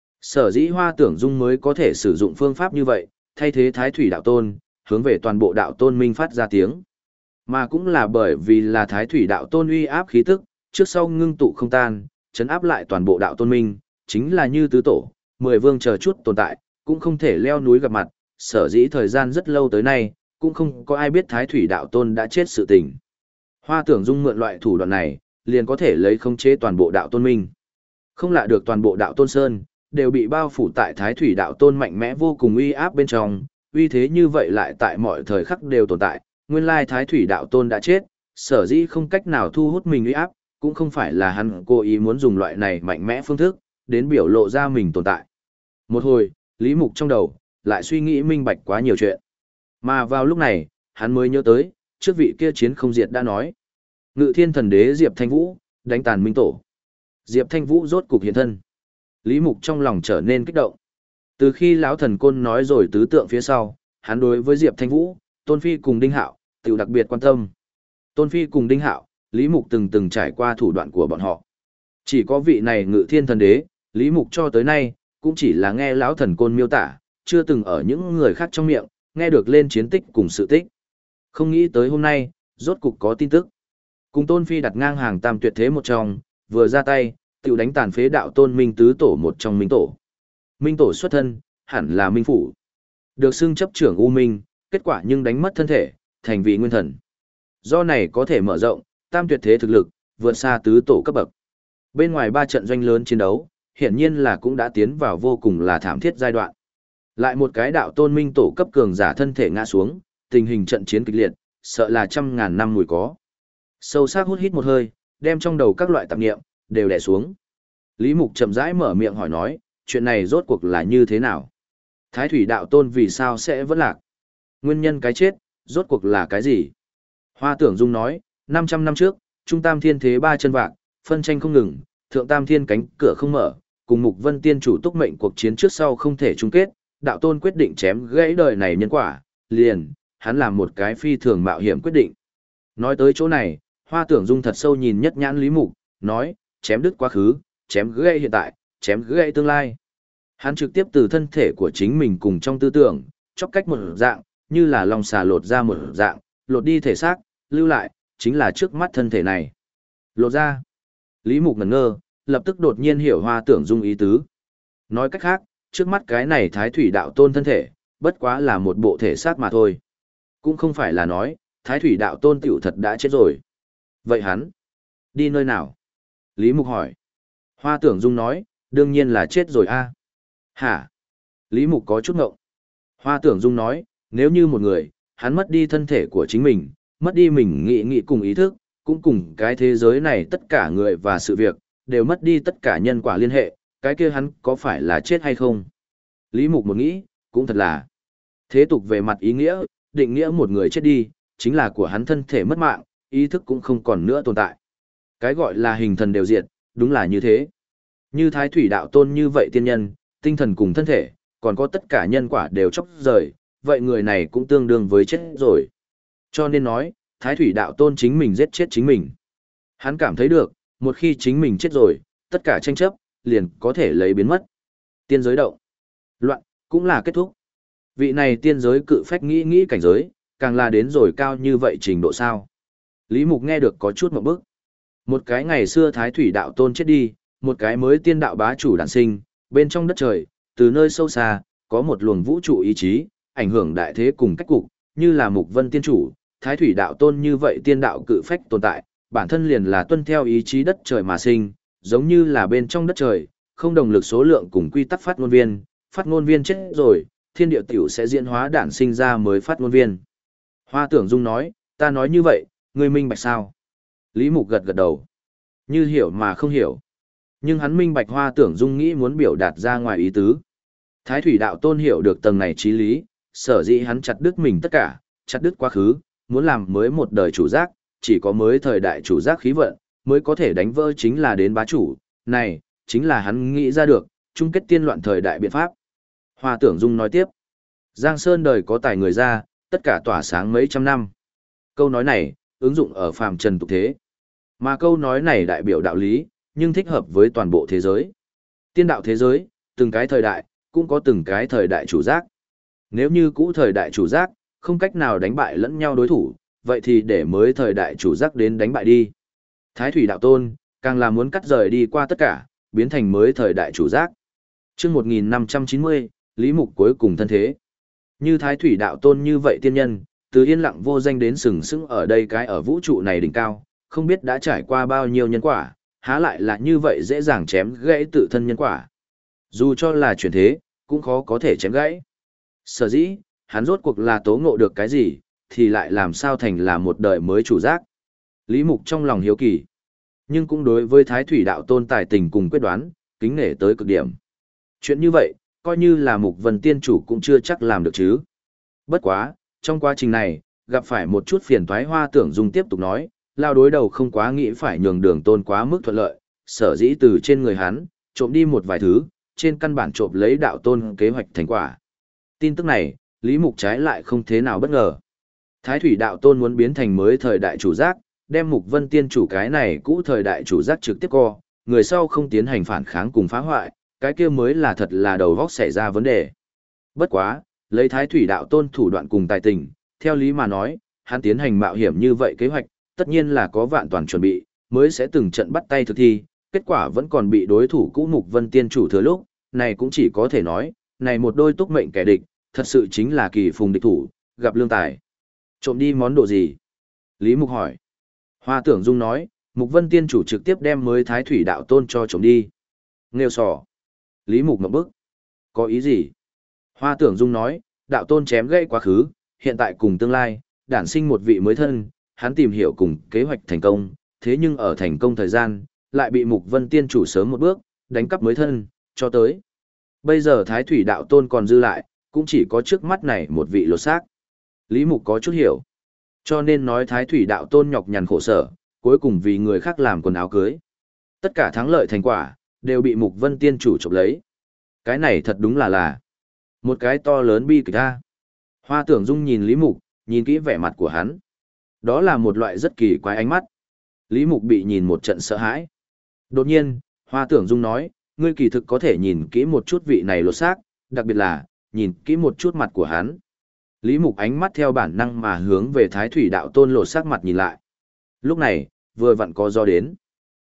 Sở dĩ Hoa Tưởng Dung mới có thể sử dụng phương pháp như vậy, thay thế Thái Thủy đạo tôn, hướng về toàn bộ đạo tôn minh phát ra tiếng. Mà cũng là bởi vì là Thái Thủy đạo tôn uy áp khí tức, trước sau ngưng tụ không tan, chấn áp lại toàn bộ đạo tôn minh, chính là như tứ tổ, 10 vương chờ chút tồn tại, cũng không thể leo núi gặp mặt, sở dĩ thời gian rất lâu tới nay, cũng không có ai biết Thái Thủy đạo tôn đã chết sự tình. Hoa Tưởng Dung mượn loại thủ đoạn này, liền có thể lấy khống chế toàn bộ đạo tôn minh. Không lạ được toàn bộ đạo tôn sơn, đều bị bao phủ tại Thái Thủy đạo tôn mạnh mẽ vô cùng uy áp bên trong, uy thế như vậy lại tại mọi thời khắc đều tồn tại, nguyên lai Thái Thủy đạo tôn đã chết, sở dĩ không cách nào thu hút mình uy áp, cũng không phải là hắn cố ý muốn dùng loại này mạnh mẽ phương thức, đến biểu lộ ra mình tồn tại. Một hồi, Lý Mục trong đầu, lại suy nghĩ minh bạch quá nhiều chuyện. Mà vào lúc này, hắn mới nhớ tới, trước vị kia chiến không diệt đã nói. Ngự thiên thần đế Diệp Thanh Vũ, đánh tàn minh tổ. Diệp Thanh Vũ rốt cục hiện thân. Lý Mục trong lòng trở nên kích động. Từ khi lão thần côn nói rồi tứ tượng phía sau, hắn đối với Diệp Thanh Vũ, Tôn Phi cùng Đinh Hạo, tiểu đặc biệt quan tâm. Tôn Phi cùng Đinh Hạo, Lý Mục từng trải qua thủ đoạn của bọn họ. Chỉ có vị này Ngự Thiên Thần Đế, Lý Mục cho tới nay, cũng chỉ là nghe lão thần côn miêu tả, chưa từng ở những người khác trong miệng, nghe được lên chiến tích cùng sự tích. Không nghĩ tới hôm nay, rốt cục có tin tức. Cùng Tôn Phi đặt ngang hàng tam tuyệt thế một trong, vừa ra tay, tiểu đánh tàn phế đạo tôn minh tứ tổ một trong minh tổ. Minh tổ xuất thân, hẳn là minh phủ. Được xưng chấp trưởng U Minh, kết quả nhưng đánh mất thân thể, thành vị nguyên thần. Do này có thể mở rộng, tam tuyệt thế thực lực, vượt xa tứ tổ cấp bậc. Bên ngoài 3 trận doanh lớn chiến đấu, hiển nhiên là cũng đã tiến vào vô cùng là thảm thiết giai đoạn. Lại một cái đạo tôn minh tổ cấp cường giả thân thể ngã xuống, tình hình trận chiến kịch liệt, sợ là trăm ngàn năm mùi có. Sâu sắc hút hít một hơi, đem trong đầu các loại tạp niệm đều đè xuống. Lý Mục chậm rãi mở miệng hỏi nói, chuyện này rốt cuộc là như thế nào? Thái Thủy đạo tôn vì sao sẽ vẫn lạc? Nguyên nhân cái chết, rốt cuộc là cái gì? Hoa Tưởng Dung nói, 500 năm trước, Trung Tam Thiên thế 3 chân vạc, phân tranh không ngừng, Thượng Tam Thiên cánh cửa không mở, cùng Mục Vân Tiên chủ túc mệnh cuộc chiến trước sau không thể chung kết, đạo tôn quyết định chém gãy đời này nhân quả, liền, hắn làm một cái phi thường mạo hiểm quyết định. Nói tới chỗ này, Hoa Tưởng Dung thật sâu nhìn nhất nhãn Lý Mục, nói, chém đứt quá khứ, chém gãy hiện tại, chém gãy tương lai. Hắn trực tiếp từ thân thể của chính mình cùng trong tư tưởng, chóc cách một dạng, như là lòng xà lột ra một dạng, lột đi thể xác, lưu lại, chính là trước mắt thân thể này. Lột ra. Lý Mục ngẩn ngơ, lập tức đột nhiên hiểu Hoa Tưởng Dung ý tứ. Nói cách khác, trước mắt cái này Thái Thủy Đạo Tôn thân thể, bất quá là một bộ thể xác mà thôi. Cũng không phải là nói, Thái Thủy Đạo Tôn tiểu thật đã chết rồi. Vậy hắn, đi nơi nào? Lý Mục hỏi. Hoa Tưởng Dung nói, đương nhiên là chết rồi a. Hả? Lý Mục có chút ngộng. Hoa Tưởng Dung nói, nếu như một người, hắn mất đi thân thể của chính mình, mất đi mình nghĩ cùng ý thức, cũng cùng cái thế giới này tất cả người và sự việc, đều mất đi tất cả nhân quả liên hệ, cái kia hắn có phải là chết hay không? Lý Mục một nghĩ, cũng thật là. Thế tục về mặt ý nghĩa, định nghĩa một người chết đi, chính là của hắn thân thể mất mạng, ý thức cũng không còn nữa tồn tại. Cái gọi là hình thần đều diệt, đúng là như thế. Như Thái Thủy Đạo Tôn như vậy tiên nhân, tinh thần cùng thân thể, còn có tất cả nhân quả đều chóc rời, vậy người này cũng tương đương với chết rồi. Cho nên nói, Thái Thủy Đạo Tôn chính mình giết chết chính mình. Hắn cảm thấy được, một khi chính mình chết rồi, tất cả tranh chấp, liền có thể lấy biến mất. Tiên giới động. Loạn, cũng là kết thúc. Vị này tiên giới cự phách nghĩ cảnh giới, càng là đến rồi cao như vậy trình độ sao. Lý Mục nghe được có chút một bức. Một cái ngày xưa Thái Thủy Đạo Tôn chết đi, một cái mới tiên đạo bá chủ đản sinh, bên trong đất trời, từ nơi sâu xa, có một luồng vũ trụ ý chí, ảnh hưởng đại thế cùng cách cục, như là Mục Vân Tiên Chủ, Thái Thủy Đạo Tôn như vậy tiên đạo cự phách tồn tại, bản thân liền là tuân theo ý chí đất trời mà sinh, giống như là bên trong đất trời, không đồng lực số lượng cùng quy tắc phát ngôn viên chết rồi, thiên địa tiểu sẽ diễn hóa đản sinh ra mới phát ngôn viên. Hoa Tưởng Dung nói, ta nói như vậy, ngươi minh bạch sao? Lý Mục gật gật đầu. Như hiểu mà không hiểu. Nhưng hắn minh bạch Hoa Tưởng Dung nghĩ muốn biểu đạt ra ngoài ý tứ. Thái Thủy Đạo Tôn hiểu được tầng này trí lý, sở dĩ hắn chặt đứt mình tất cả, chặt đứt quá khứ, muốn làm mới một đời chủ giác, chỉ có mới thời đại chủ giác khí vận, mới có thể đánh vỡ chính là đến bá chủ, này, chính là hắn nghĩ ra được, chung kết tiên loạn thời đại biện pháp. Hoa Tưởng Dung nói tiếp, Giang Sơn đời có tài người ra, tất cả tỏa sáng mấy trăm năm. Câu nói này, ứng dụng ở phàm trần tục thế. Mà câu nói này đại biểu đạo lý, nhưng thích hợp với toàn bộ thế giới. Tiên đạo thế giới, từng cái thời đại, cũng có từng cái thời đại chủ giác. Nếu như cũ thời đại chủ giác, không cách nào đánh bại lẫn nhau đối thủ, vậy thì để mới thời đại chủ giác đến đánh bại đi. Thái Thủy Đạo Tôn, càng là muốn cắt rời đi qua tất cả, biến thành mới thời đại chủ giác. Chương 1590, Lý Mục cuối cùng thân thế. Như Thái Thủy Đạo Tôn như vậy tiên nhân, từ yên lặng vô danh đến sừng sững ở đây cái ở vũ trụ này đỉnh cao, không biết đã trải qua bao nhiêu nhân quả, há lại là như vậy dễ dàng chém gãy tự thân nhân quả. Dù cho là chuyển thế, cũng khó có thể chém gãy. Sở dĩ, hắn rốt cuộc là tố ngộ được cái gì, thì lại làm sao thành là một đời mới chủ giác. Lý Mục trong lòng hiếu kỳ, nhưng cũng đối với Thái Thủy Đạo Tôn tài tình cùng quyết đoán, kính nể tới cực điểm. Chuyện như vậy, coi như là Mục Vân Tiên Chủ cũng chưa chắc làm được chứ. Bất quá, trong quá trình này, gặp phải một chút phiền toái. Hoa Tưởng Dung tiếp tục nói, lao đối đầu không quá nghĩ phải nhường Đường Tôn quá mức thuận lợi, sở dĩ từ trên người hắn, trộm đi một vài thứ, trên căn bản trộm lấy Đạo Tôn kế hoạch thành quả. Tin tức này, Lý Mục trái lại không thế nào bất ngờ. Thái Thủy Đạo Tôn muốn biến thành mới thời đại chủ giác, đem Mục Vân Tiên Chủ cái này cũ thời đại chủ giác trực tiếp co, người sau không tiến hành phản kháng cùng phá hoại, cái kia mới là thật là đầu vóc xảy ra vấn đề. Bất quá, lấy Thái Thủy Đạo Tôn thủ đoạn cùng tài tình, theo lý mà nói, hắn tiến hành mạo hiểm như vậy kế hoạch, tất nhiên là có vạn toàn chuẩn bị, mới sẽ từng trận bắt tay thực thi, kết quả vẫn còn bị đối thủ cũ Mục Vân Tiên Chủ thừa lúc, này cũng chỉ có thể nói, này một đôi túc mệnh kẻ địch, thật sự chính là kỳ phùng địch thủ, gặp lương tài. Trộm đi món đồ gì? Lý Mục hỏi. Hoa Tưởng Dung nói, Mục Vân Tiên Chủ trực tiếp đem mới Thái Thủy Đạo Tôn cho trộm đi. Nghêu sò. Lý Mục ngậm bức. Có ý gì? Hoa Tưởng Dung nói, Đạo Tôn chém gãy quá khứ, hiện tại cùng tương lai, đản sinh một vị mới thân, hắn tìm hiểu cùng kế hoạch thành công, thế nhưng ở thành công thời gian, lại bị Mục Vân Tiên Chủ sớm một bước, đánh cắp mới thân, cho tới. Bây giờ Thái Thủy Đạo Tôn còn dư lại, cũng chỉ có trước mắt này một vị lột xác. Lý Mục có chút hiểu. Cho nên nói Thái Thủy Đạo Tôn nhọc nhằn khổ sở, cuối cùng vì người khác làm quần áo cưới. Tất cả thắng lợi thành quả, đều bị Mục Vân Tiên Chủ chụp lấy. Cái này thật đúng là một cái to lớn bi kịch a. Hoa Tưởng Dung nhìn Lý Mục, nhìn kỹ vẻ mặt của hắn. Đó là một loại rất kỳ quái ánh mắt. Lý Mục bị nhìn một trận sợ hãi. Đột nhiên, Hoa Tưởng Dung nói, ngươi kỳ thực có thể nhìn kỹ một chút vị này lột xác, đặc biệt là, nhìn kỹ một chút mặt của hắn. Lý Mục ánh mắt theo bản năng mà hướng về Thái Thủy Đạo Tôn lột xác mặt nhìn lại. Lúc này, vừa vặn có gió đến.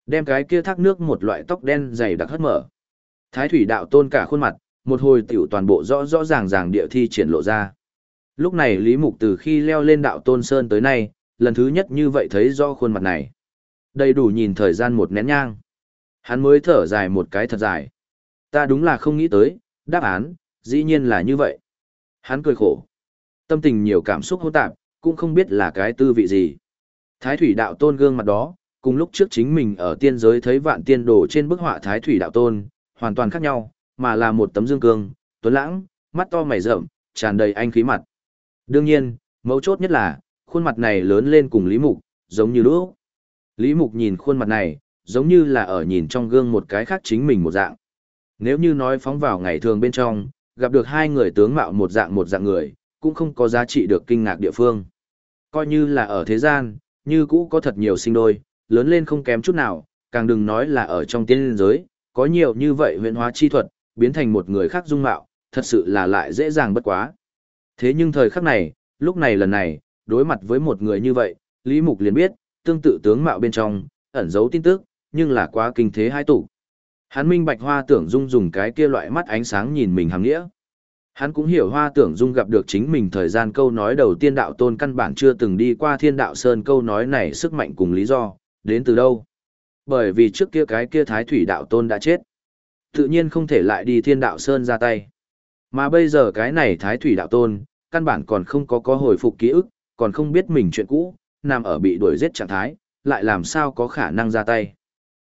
đem cái kia thác nước một loại tóc đen dày đặc hất mở. Thái thủy đạo tôn cả khuôn mặt, một hồi tiểu toàn bộ rõ rõ ràng ràng địa thi triển lộ ra. Lúc này Lý Mục từ khi leo lên đạo tôn sơn tới nay, lần thứ nhất như vậy thấy rõ khuôn mặt này. Đầy đủ nhìn thời gian một nén nhang. Hắn mới thở dài một cái thật dài. Ta đúng là không nghĩ tới, đáp án, dĩ nhiên là như vậy. Hắn cười khổ. Tâm tình nhiều cảm xúc hỗn tạp, cũng không biết là cái tư vị gì. Thái thủy đạo tôn gương mặt đó, cùng lúc trước chính mình ở tiên giới thấy vạn tiên đồ trên bức họa Thái thủy đạo tôn, hoàn toàn khác nhau, mà là một tấm dương cương, tuấn lãng, mắt to mày rậm, tràn đầy anh khí mặt. Đương nhiên, mấu chốt nhất là, khuôn mặt này lớn lên cùng Lý Mục, giống như lúc. Lý Mục nhìn khuôn mặt này, giống như là ở nhìn trong gương một cái khác chính mình một dạng. Nếu như nói phóng vào ngày thường bên trong, gặp được hai người tướng mạo một dạng người, cũng không có giá trị được kinh ngạc địa phương. Coi như là ở thế gian, như cũ có thật nhiều sinh đôi, lớn lên không kém chút nào, càng đừng nói là ở trong tiên giới, có nhiều như vậy huyễn hóa chi thuật, biến thành một người khác dung mạo, thật sự là lại dễ dàng bất quá. Thế nhưng thời khắc này, lúc này lần này, đối mặt với một người như vậy, Lý Mục liền biết, tương tự tướng mạo bên trong, ẩn giấu tin tức, nhưng là quá kinh thế hai tụ. Hắn minh bạch Hoa Tưởng Dung dùng cái kia loại mắt ánh sáng nhìn mình hàm nghĩa. Hắn cũng hiểu Hoa Tưởng Dung gặp được chính mình thời gian câu nói đầu tiên đạo tôn căn bản chưa từng đi qua Thiên Đạo Sơn câu nói này sức mạnh cùng lý do, đến từ đâu? Bởi vì trước kia cái kia Thái Thủy đạo tôn đã chết. Tự nhiên không thể lại đi Thiên Đạo Sơn ra tay. Mà bây giờ cái này Thái Thủy đạo tôn, căn bản còn không có hồi phục ký ức, còn không biết mình chuyện cũ, nằm ở bị đuổi giết trạng thái, lại làm sao có khả năng ra tay.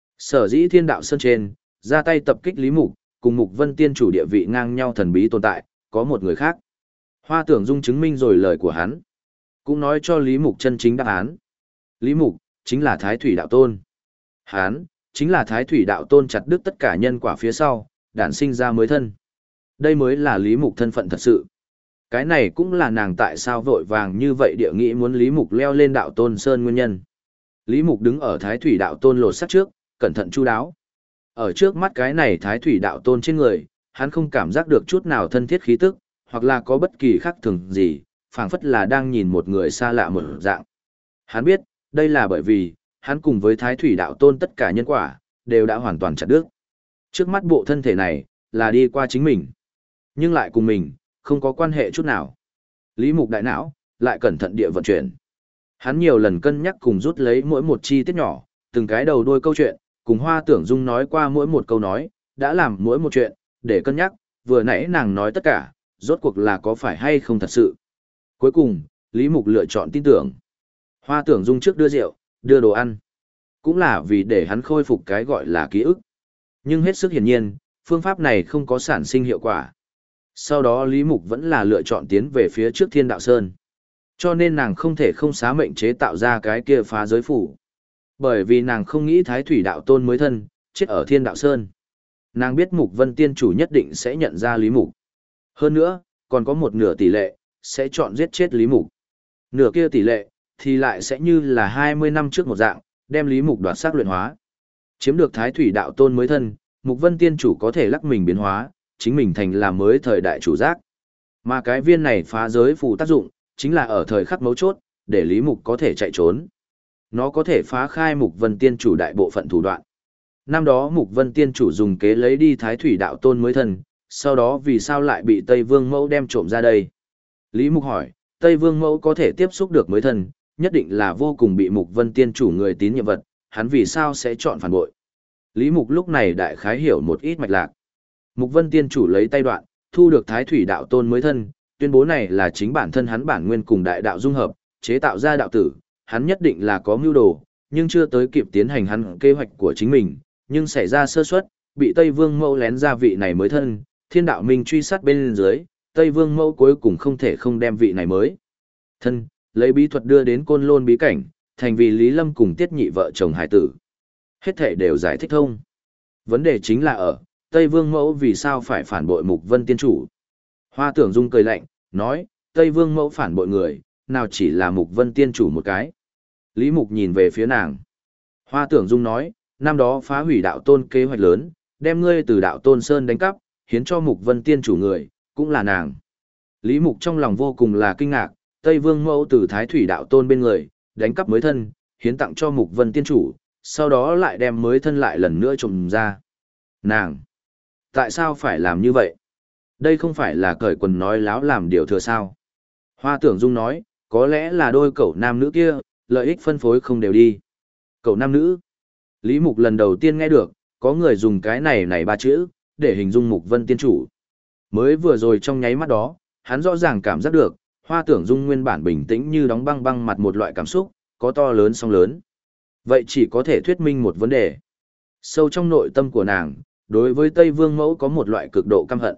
Sở dĩ Thiên Đạo Sơn trên, ra tay tập kích Lý Mục, cùng Mục Vân Tiên chủ địa vị ngang nhau thần bí tồn tại, có một người khác. Hoa Tưởng Dung chứng minh rồi lời của hắn, cũng nói cho Lý Mục chân chính đáp án. Lý Mục, chính là Thái Thủy đạo tôn. Hắn, chính là Thái Thủy đạo tôn chặt đứt tất cả nhân quả phía sau, đản sinh ra mới thân. Đây mới là Lý Mục thân phận thật sự. Cái này cũng là nàng tại sao vội vàng như vậy địa nghĩ muốn Lý Mục leo lên đạo tôn sơn nguyên nhân. Lý Mục đứng ở Thái Thủy đạo tôn lột sắt trước, cẩn thận chu đáo. Ở trước mắt cái này Thái Thủy đạo tôn trên người, hắn không cảm giác được chút nào thân thiết khí tức, hoặc là có bất kỳ khác thường gì, phảng phất là đang nhìn một người xa lạ một dạng. Hắn biết, đây là bởi vì, hắn cùng với Thái Thủy đạo tôn tất cả nhân quả, đều đã hoàn toàn chặt đứt. Trước mắt bộ thân thể này, là đi qua chính mình, nhưng lại cùng mình, không có quan hệ chút nào. Lý Mục đại não, lại cẩn thận địa vận chuyển. Hắn nhiều lần cân nhắc cùng rút lấy mỗi một chi tiết nhỏ, từng cái đầu đuôi câu chuyện, cùng Hoa Tưởng Dung nói qua mỗi một câu nói, đã làm mỗi một chuyện, để cân nhắc, vừa nãy nàng nói tất cả, rốt cuộc là có phải hay không thật sự. Cuối cùng, Lý Mục lựa chọn tin tưởng. Hoa Tưởng Dung trước đưa rượu, đưa đồ ăn, cũng là vì để hắn khôi phục cái gọi là ký ức. Nhưng hết sức hiển nhiên, phương pháp này không có sản sinh hiệu quả. Sau đó Lý Mục vẫn là lựa chọn tiến về phía trước Thiên Đạo Sơn. Cho nên nàng không thể không xá mệnh chế tạo ra cái kia phá giới phủ. Bởi vì nàng không nghĩ Thái Thủy đạo tôn mới thân, chết ở Thiên Đạo Sơn. Nàng biết Mục Vân Tiên chủ nhất định sẽ nhận ra Lý Mục. Hơn nữa, còn có một nửa tỷ lệ, sẽ chọn giết chết Lý Mục. Nửa kia tỷ lệ, thì lại sẽ như là 20 năm trước một dạng, đem Lý Mục đoạt xác luyện hóa. Chiếm được Thái Thủy đạo tôn mới thân, Mục Vân Tiên chủ có thể lắc mình biến hóa, chính mình thành là mới thời đại chủ giác. Mà cái viên này phá giới phù tác dụng, chính là ở thời khắc mấu chốt, để Lý Mục có thể chạy trốn. Nó có thể phá khai Mục Vân Tiên chủ đại bộ phận thủ đoạn. Năm đó Mục Vân Tiên chủ dùng kế lấy đi Thái Thủy đạo tôn mới thân, sau đó vì sao lại bị Tây Vương Mẫu đem trộm ra đây? Lý Mục hỏi, Tây Vương Mẫu có thể tiếp xúc được mới thân, nhất định là vô cùng bị Mục Vân Tiên chủ người tín nhiệm vật, hắn vì sao sẽ chọn phản bội? Lý Mục lúc này đại khái hiểu một ít mạch lạc. Mục Vân Tiên chủ lấy tay đoạn, thu được Thái Thủy đạo tôn mới thân, tuyên bố này là chính bản thân hắn bản nguyên cùng đại đạo dung hợp, chế tạo ra đạo tử, hắn nhất định là có mưu đồ, nhưng chưa tới kịp tiến hành hắn kế hoạch của chính mình, nhưng xảy ra sơ suất, bị Tây Vương Mẫu lén ra vị này mới thân, Thiên Đạo Minh truy sát bên dưới, Tây Vương Mẫu cuối cùng không thể không đem vị này mới thân, lấy bí thuật đưa đến Côn Lôn bí cảnh, thành vì Lý Lâm cùng Tiết Nhị vợ chồng hải tử. Hết thể đều giải thích thông. Vấn đề chính là ở Tây Vương Mẫu vì sao phải phản bội Mục Vân Tiên chủ. Hoa Tưởng Dung cười lạnh, nói, Tây Vương Mẫu phản bội người, nào chỉ là Mục Vân Tiên chủ một cái. Lý Mục nhìn về phía nàng. Hoa Tưởng Dung nói, năm đó phá hủy đạo tôn kế hoạch lớn, đem ngươi từ đạo tôn Sơn đánh cắp, hiến cho Mục Vân Tiên chủ người, cũng là nàng. Lý Mục trong lòng vô cùng là kinh ngạc, Tây Vương Mẫu từ Thái Thủy đạo tôn bên người, đánh cắp mới thân, hiến tặng cho Mục Vân Tiên chủ, sau đó lại đem mới thân lại lần nữa trộm ra. Nàng! Tại sao phải làm như vậy? Đây không phải là cởi quần nói láo làm điều thừa sao? Hoa Tưởng Dung nói, có lẽ là đôi cậu nam nữ kia, lợi ích phân phối không đều đi. Cậu nam nữ? Lý Mục lần đầu tiên nghe được, có người dùng cái này ba chữ, để hình dung Mục Vân Tiên Chủ. Mới vừa rồi trong nháy mắt đó, hắn rõ ràng cảm giác được, Hoa Tưởng Dung nguyên bản bình tĩnh như đóng băng băng mặt một loại cảm xúc, có to lớn song lớn. Vậy chỉ có thể thuyết minh một vấn đề. Sâu trong nội tâm của nàng, đối với Tây Vương Mẫu có một loại cực độ căm hận.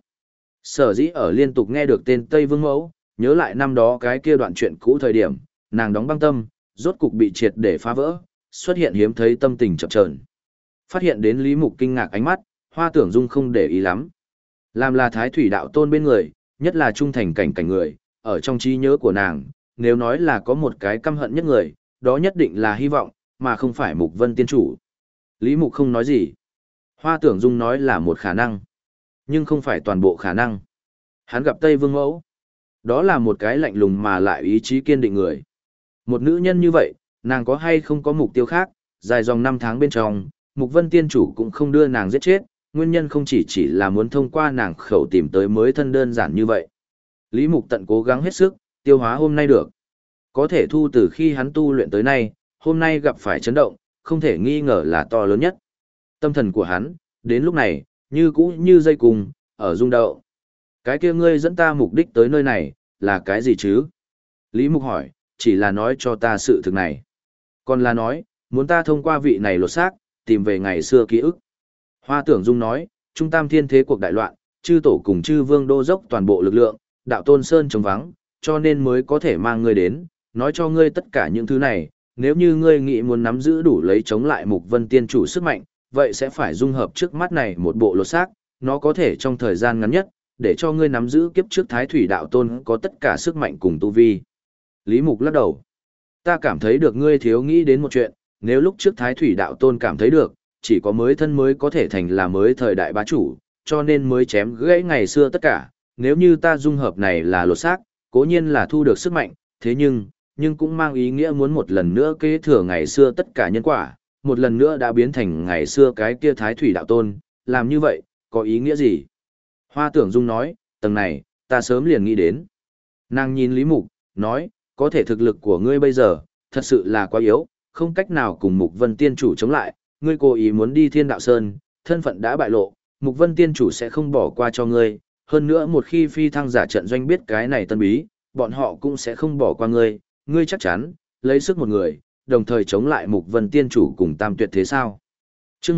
Sở dĩ ở liên tục nghe được tên Tây Vương Mẫu, nhớ lại năm đó cái kia đoạn chuyện cũ thời điểm, nàng đóng băng tâm, rốt cục bị triệt để phá vỡ, xuất hiện hiếm thấy tâm tình chập chờn. Phát hiện đến Lý Mục kinh ngạc ánh mắt, Hoa Tưởng Dung không để ý lắm. Làm là Thái Thủy đạo tôn bên người, nhất là trung thành cảnh người, ở trong trí nhớ của nàng, nếu nói là có một cái căm hận nhất người, đó nhất định là Hy Vọng, mà không phải Mục Vân Tiên Chủ. Lý Mục không nói gì. Hoa Tưởng Dung nói là một khả năng, nhưng không phải toàn bộ khả năng. Hắn gặp Tây Vương Mẫu, đó là một cái lạnh lùng mà lại ý chí kiên định người. Một nữ nhân như vậy, nàng có hay không có mục tiêu khác, dài dòng 5 tháng bên trong, Mục Vân Tiên Chủ cũng không đưa nàng giết chết, nguyên nhân không chỉ là muốn thông qua nàng khẩu tìm tới mới thân đơn giản như vậy. Lý Mục tận cố gắng hết sức, tiêu hóa hôm nay được. Có thể thu từ khi hắn tu luyện tới nay, hôm nay gặp phải chấn động, không thể nghi ngờ là to lớn nhất. Tâm thần của hắn, đến lúc này, như cũ như dây cùng, ở rung động. Cái kia ngươi dẫn ta mục đích tới nơi này, là cái gì chứ? Lý Mục hỏi, chỉ là nói cho ta sự thực này. Còn là nói, muốn ta thông qua vị này lột xác, tìm về ngày xưa ký ức. Hoa Tưởng Dung nói, Trung Tam Thiên thế cuộc đại loạn, chư tổ cùng chư vương đô dốc toàn bộ lực lượng, đạo tôn sơn trống vắng, cho nên mới có thể mang ngươi đến, nói cho ngươi tất cả những thứ này, nếu như ngươi nghĩ muốn nắm giữ đủ lấy chống lại Mục Vân Tiên Chủ sức mạnh, vậy sẽ phải dung hợp trước mắt này một bộ lột xác, nó có thể trong thời gian ngắn nhất, để cho ngươi nắm giữ kiếp trước Thái Thủy đạo tôn có tất cả sức mạnh cùng tu vi. Lý Mục lắc đầu. Ta cảm thấy được ngươi thiếu nghĩ đến một chuyện, nếu lúc trước Thái Thủy đạo tôn cảm thấy được, chỉ có mới thân mới có thể thành là mới thời đại bá chủ, cho nên mới chém gãy ngày xưa tất cả, nếu như ta dung hợp này là lột xác, cố nhiên là thu được sức mạnh, thế nhưng cũng mang ý nghĩa muốn một lần nữa kế thừa ngày xưa tất cả nhân quả, một lần nữa đã biến thành ngày xưa cái kia Thái Thủy đạo tôn, làm như vậy, có ý nghĩa gì? Hoa Tưởng Dung nói, tầng này, ta sớm liền nghĩ đến. Nàng nhìn Lý Mục, nói, có thể thực lực của ngươi bây giờ, thật sự là quá yếu, không cách nào cùng Mục Vân Tiên Chủ chống lại, ngươi cố ý muốn đi Thiên Đạo Sơn, thân phận đã bại lộ, Mục Vân Tiên Chủ sẽ không bỏ qua cho ngươi, hơn nữa một khi phi thăng giả trận doanh biết cái này tân bí, bọn họ cũng sẽ không bỏ qua ngươi, ngươi chắc chắn, lấy sức một người, đồng thời chống lại Mục Vân Tiên Chủ cùng Tam Tuyệt thế sao? Chương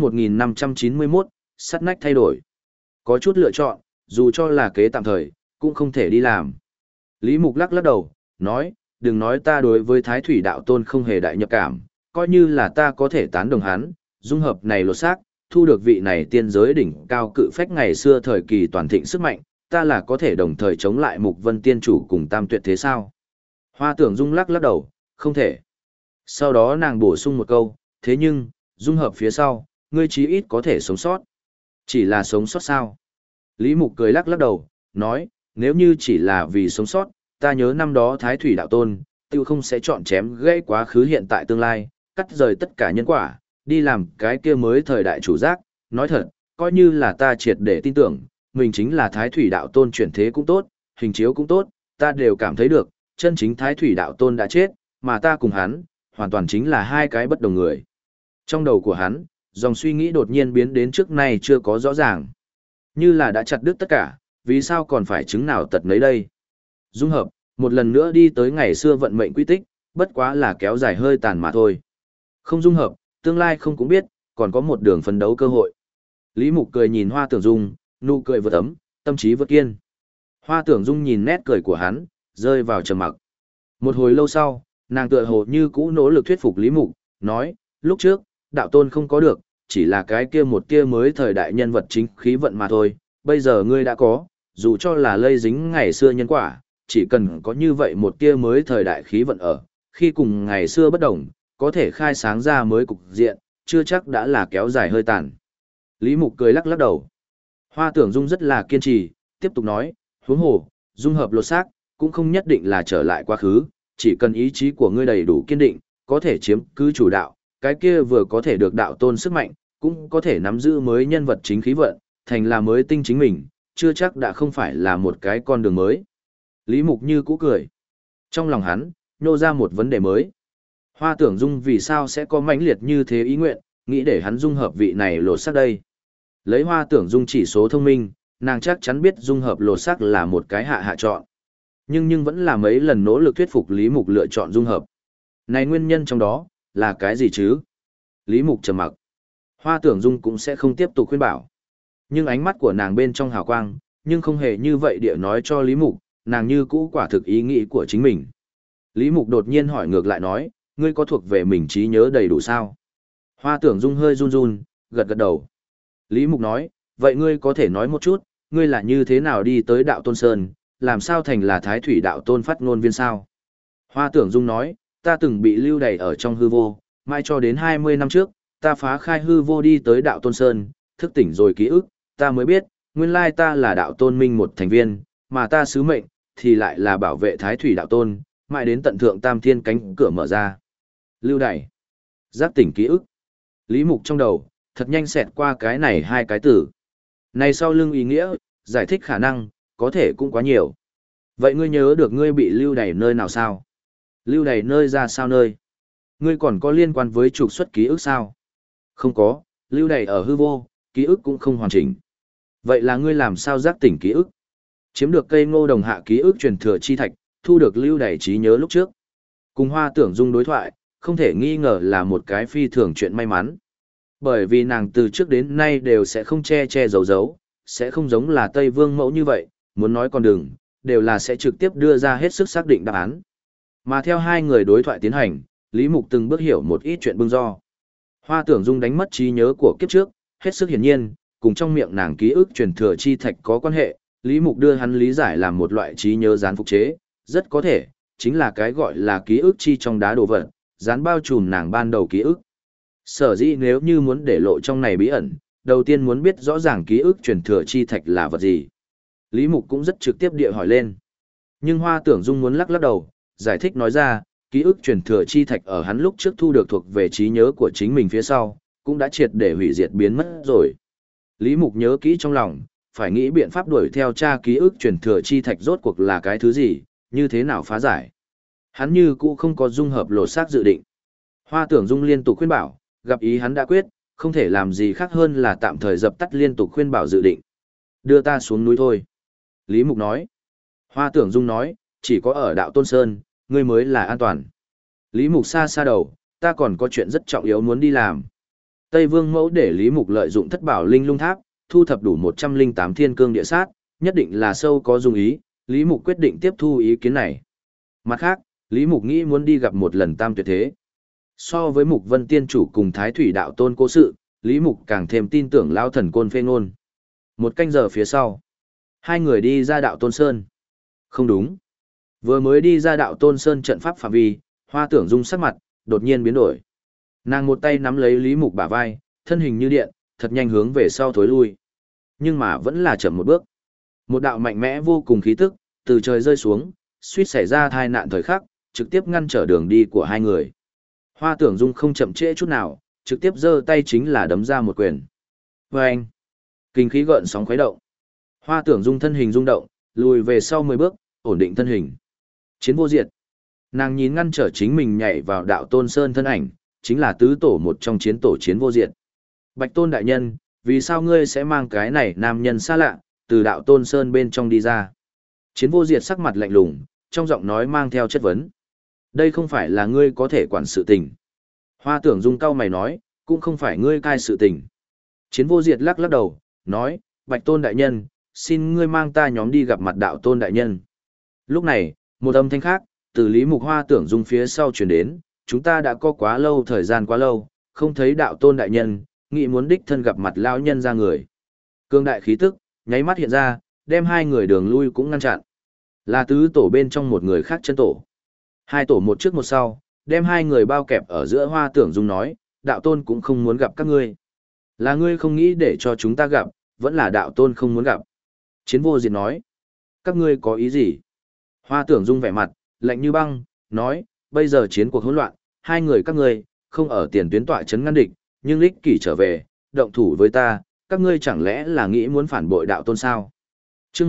1591, sắt nách thay đổi. Có chút lựa chọn, dù cho là kế tạm thời, cũng không thể đi làm. Lý Mục lắc lắc đầu, nói, đừng nói ta đối với Thái Thủy đạo tôn không hề đại nhập cảm, coi như là ta có thể tán đồng hắn, dung hợp này lột xác, thu được vị này tiên giới đỉnh cao cự phách ngày xưa thời kỳ toàn thịnh sức mạnh, ta là có thể đồng thời chống lại Mục Vân Tiên Chủ cùng Tam Tuyệt thế sao? Hoa Tưởng Dung lắc lắc đầu, không thể. Sau đó nàng bổ sung một câu, thế nhưng, dung hợp phía sau, ngươi chí ít có thể sống sót. Chỉ là sống sót sao? Lý Mục cười lắc lắc đầu, nói, nếu như chỉ là vì sống sót, ta nhớ năm đó Thái Thủy đạo tôn, tiêu không sẽ chọn chém gãy quá khứ hiện tại tương lai, cắt rời tất cả nhân quả, đi làm cái kia mới thời đại chủ giác, nói thật, coi như là ta triệt để tin tưởng, mình chính là Thái Thủy đạo tôn chuyển thế cũng tốt, hình chiếu cũng tốt, ta đều cảm thấy được, chân chính Thái Thủy đạo tôn đã chết, mà ta cùng hắn, hoàn toàn chính là hai cái bất đồng người. Trong đầu của hắn, dòng suy nghĩ đột nhiên biến đến trước nay chưa có rõ ràng. Như là đã chặt đứt tất cả, vì sao còn phải chứng nào tật nấy đây? Dung hợp, một lần nữa đi tới ngày xưa vận mệnh quy tích, bất quá là kéo dài hơi tàn mà thôi. Không dung hợp, tương lai không cũng biết, còn có một đường phấn đấu cơ hội. Lý Mục cười nhìn Hoa Tưởng Dung, nụ cười vượt ấm, tâm trí vượt kiên. Hoa Tưởng Dung nhìn nét cười của hắn, rơi vào trầm mặc. Một hồi lâu sau, nàng tựa hồ như cũ nỗ lực thuyết phục Lý Mục, nói, lúc trước, đạo tôn không có được, chỉ là cái kia một kia mới thời đại nhân vật chính khí vận mà thôi, bây giờ ngươi đã có, dù cho là lây dính ngày xưa nhân quả, chỉ cần có như vậy một kia mới thời đại khí vận ở, khi cùng ngày xưa bất đồng, có thể khai sáng ra mới cục diện, chưa chắc đã là kéo dài hơi tàn. Lý Mục cười lắc lắc đầu. Hoa Tưởng Dung rất là kiên trì, tiếp tục nói, huống hồ, dung hợp lột xác, cũng không nhất định là trở lại quá khứ, chỉ cần ý chí của ngươi đầy đủ kiên định, có thể chiếm cứ chủ đạo, cái kia vừa có thể được đạo tôn sức mạnh, cũng có thể nắm giữ mới nhân vật chính khí vận, thành là mới tinh chính mình, chưa chắc đã không phải là một cái con đường mới. Lý Mục như cũ cười. Trong lòng hắn, nô ra một vấn đề mới. Hoa Tưởng Dung vì sao sẽ có mãnh liệt như thế ý nguyện, nghĩ để hắn dung hợp vị này lột xác đây. Lấy Hoa Tưởng Dung chỉ số thông minh, nàng chắc chắn biết dung hợp lột xác là một cái hạ chọn. Nhưng vẫn là mấy lần nỗ lực thuyết phục Lý Mục lựa chọn dung hợp. Này nguyên nhân trong đó, là cái gì chứ? Lý Mục trầm mặc. Hoa Tưởng Dung cũng sẽ không tiếp tục khuyên bảo. Nhưng ánh mắt của nàng bên trong hào quang, nhưng không hề như vậy địa nói cho Lý Mục, nàng như cũ quả thực ý nghĩ của chính mình. Lý Mục đột nhiên hỏi ngược lại nói, ngươi có thuộc về mình trí nhớ đầy đủ sao? Hoa Tưởng Dung hơi run run, gật gật đầu. Lý Mục nói, vậy ngươi có thể nói một chút, ngươi là như thế nào đi tới đạo Tôn Sơn, làm sao thành là Thái Thủy đạo Tôn phát ngôn viên sao? Hoa Tưởng Dung nói, ta từng bị lưu đày ở trong hư vô, mai cho đến 20 năm trước, ta phá khai hư vô đi tới đạo Tôn Sơn, thức tỉnh rồi ký ức, ta mới biết, nguyên lai ta là đạo Tôn Minh một thành viên, mà ta sứ mệnh, thì lại là bảo vệ Thái Thủy đạo Tôn, mãi đến tận thượng tam thiên cánh cửa mở ra. Lưu đày, giác tỉnh ký ức. Lý Mục trong đầu, thật nhanh xẹt qua cái này hai cái từ. Này sau lưng ý nghĩa, giải thích khả năng, có thể cũng quá nhiều. Vậy ngươi nhớ được ngươi bị lưu đày nơi nào sao? Lưu đày nơi ra sao nơi? Ngươi còn có liên quan với trục xuất ký ức sao? Không có, lưu đày ở hư vô, ký ức cũng không hoàn chỉnh. Vậy là ngươi làm sao giác tỉnh ký ức? Chiếm được cây ngô đồng hạ ký ức truyền thừa chi thạch, thu được lưu đày trí nhớ lúc trước. Cùng Hoa Tưởng Dung đối thoại, không thể nghi ngờ là một cái phi thường chuyện may mắn. Bởi vì nàng từ trước đến nay đều sẽ không che che giấu giấu, sẽ không giống là Tây Vương mẫu như vậy, muốn nói con đường, đều là sẽ trực tiếp đưa ra hết sức xác định đáp án. Mà theo hai người đối thoại tiến hành, Lý Mục từng bước hiểu một ít chuyện bưng do. Hoa Tưởng Dung đánh mất trí nhớ của kiếp trước, hết sức hiển nhiên, cùng trong miệng nàng ký ức truyền thừa chi thạch có quan hệ, Lý Mục đưa hắn lý giải làm một loại trí nhớ gián phục chế, rất có thể, chính là cái gọi là ký ức chi trong đá đồ vật, dán bao trùm nàng ban đầu ký ức. Sở dĩ nếu như muốn để lộ trong này bí ẩn, đầu tiên muốn biết rõ ràng ký ức truyền thừa chi thạch là vật gì. Lý Mục cũng rất trực tiếp địa hỏi lên. Nhưng Hoa Tưởng Dung muốn lắc lắc đầu, giải thích nói ra, ký ức truyền thừa chi thạch ở hắn lúc trước thu được thuộc về trí nhớ của chính mình phía sau, cũng đã triệt để hủy diệt biến mất rồi. Lý Mục nhớ kỹ trong lòng, phải nghĩ biện pháp đuổi theo tra ký ức truyền thừa chi thạch rốt cuộc là cái thứ gì, như thế nào phá giải. Hắn như cũ không có dung hợp lột xác dự định. Hoa Tưởng Dung liên tục khuyên bảo, gặp ý hắn đã quyết, không thể làm gì khác hơn là tạm thời dập tắt liên tục khuyên bảo dự định. Đưa ta xuống núi thôi. Lý Mục nói. Hoa Tưởng Dung nói, chỉ có ở đạo Tôn Sơn, ngươi mới là an toàn. Lý Mục xa xa đầu, ta còn có chuyện rất trọng yếu muốn đi làm. Tây Vương mẫu để Lý Mục lợi dụng thất bảo linh lung tháp, thu thập đủ 108 thiên cương địa sát, nhất định là sâu có dung ý, Lý Mục quyết định tiếp thu ý kiến này. Mặt khác, Lý Mục nghĩ muốn đi gặp một lần Tam Tuyệt Thế. So với Mục Vân Tiên Chủ cùng Thái Thủy Đạo Tôn cố sự, Lý Mục càng thêm tin tưởng Lao Thần Côn phê ngôn. Một canh giờ phía sau, hai người đi ra Đạo Tôn Sơn. Không đúng. Vừa mới đi ra Đạo Tôn Sơn trận pháp phạm vi, Hoa Tưởng Dung sắc mặt, đột nhiên biến đổi. Nàng một tay nắm lấy Lý Mục bả vai, thân hình như điện, thật nhanh hướng về sau thối lui. Nhưng mà vẫn là chậm một bước. Một đạo mạnh mẽ vô cùng khí tức, từ trời rơi xuống, suýt xảy ra tai nạn thời khắc, trực tiếp ngăn trở đường đi của hai người. Hoa Tưởng Dung không chậm trễ chút nào, trực tiếp giơ tay chính là đấm ra một quyền. Vâng! Kinh khí gợn sóng khuấy động. Hoa Tưởng Dung thân hình rung động, lùi về sau 10 bước, ổn định thân hình. Chiến vô diệt. Nàng nhìn ngăn trở chính mình nhảy vào Đạo Tôn Sơn thân ảnh, chính là tứ tổ một trong chiến tổ Chiến vô diệt. Bạch Tôn đại nhân, vì sao ngươi sẽ mang cái này nam nhân xa lạ, từ Đạo Tôn Sơn bên trong đi ra? Chiến vô diệt sắc mặt lạnh lùng, trong giọng nói mang theo chất vấn. Đây không phải là ngươi có thể quản sự tình. Hoa Tưởng Dung cau mày nói, cũng không phải ngươi cai sự tình. Chiến vô diệt lắc lắc đầu, nói, Bạch Tôn đại nhân, xin ngươi mang ta nhóm đi gặp mặt Đạo Tôn đại nhân. Lúc này, một âm thanh khác, từ Lý Mục Hoa Tưởng Dung phía sau truyền đến, chúng ta đã có quá lâu thời gian quá lâu, không thấy Đạo Tôn đại nhân, nghĩ muốn đích thân gặp mặt lão nhân ra người. Cương đại khí tức, nháy mắt hiện ra, đem hai người đường lui cũng ngăn chặn. Là tứ tổ bên trong một người khác chân tổ. Hai tổ một trước một sau, đem hai người bao kẹp ở giữa. Hoa Tưởng Dung nói, Đạo Tôn cũng không muốn gặp các ngươi. Là ngươi không nghĩ để cho chúng ta gặp, vẫn là Đạo Tôn không muốn gặp. Chiến vô diệt nói, các ngươi có ý gì? Hoa Tưởng Dung vẻ mặt, lạnh như băng, nói, bây giờ chiến cuộc hỗn loạn, hai người các ngươi, không ở tiền tuyến tọa chấn ngăn địch, nhưng ích kỷ trở về, động thủ với ta, các ngươi chẳng lẽ là nghĩ muốn phản bội đạo tôn sao? Chương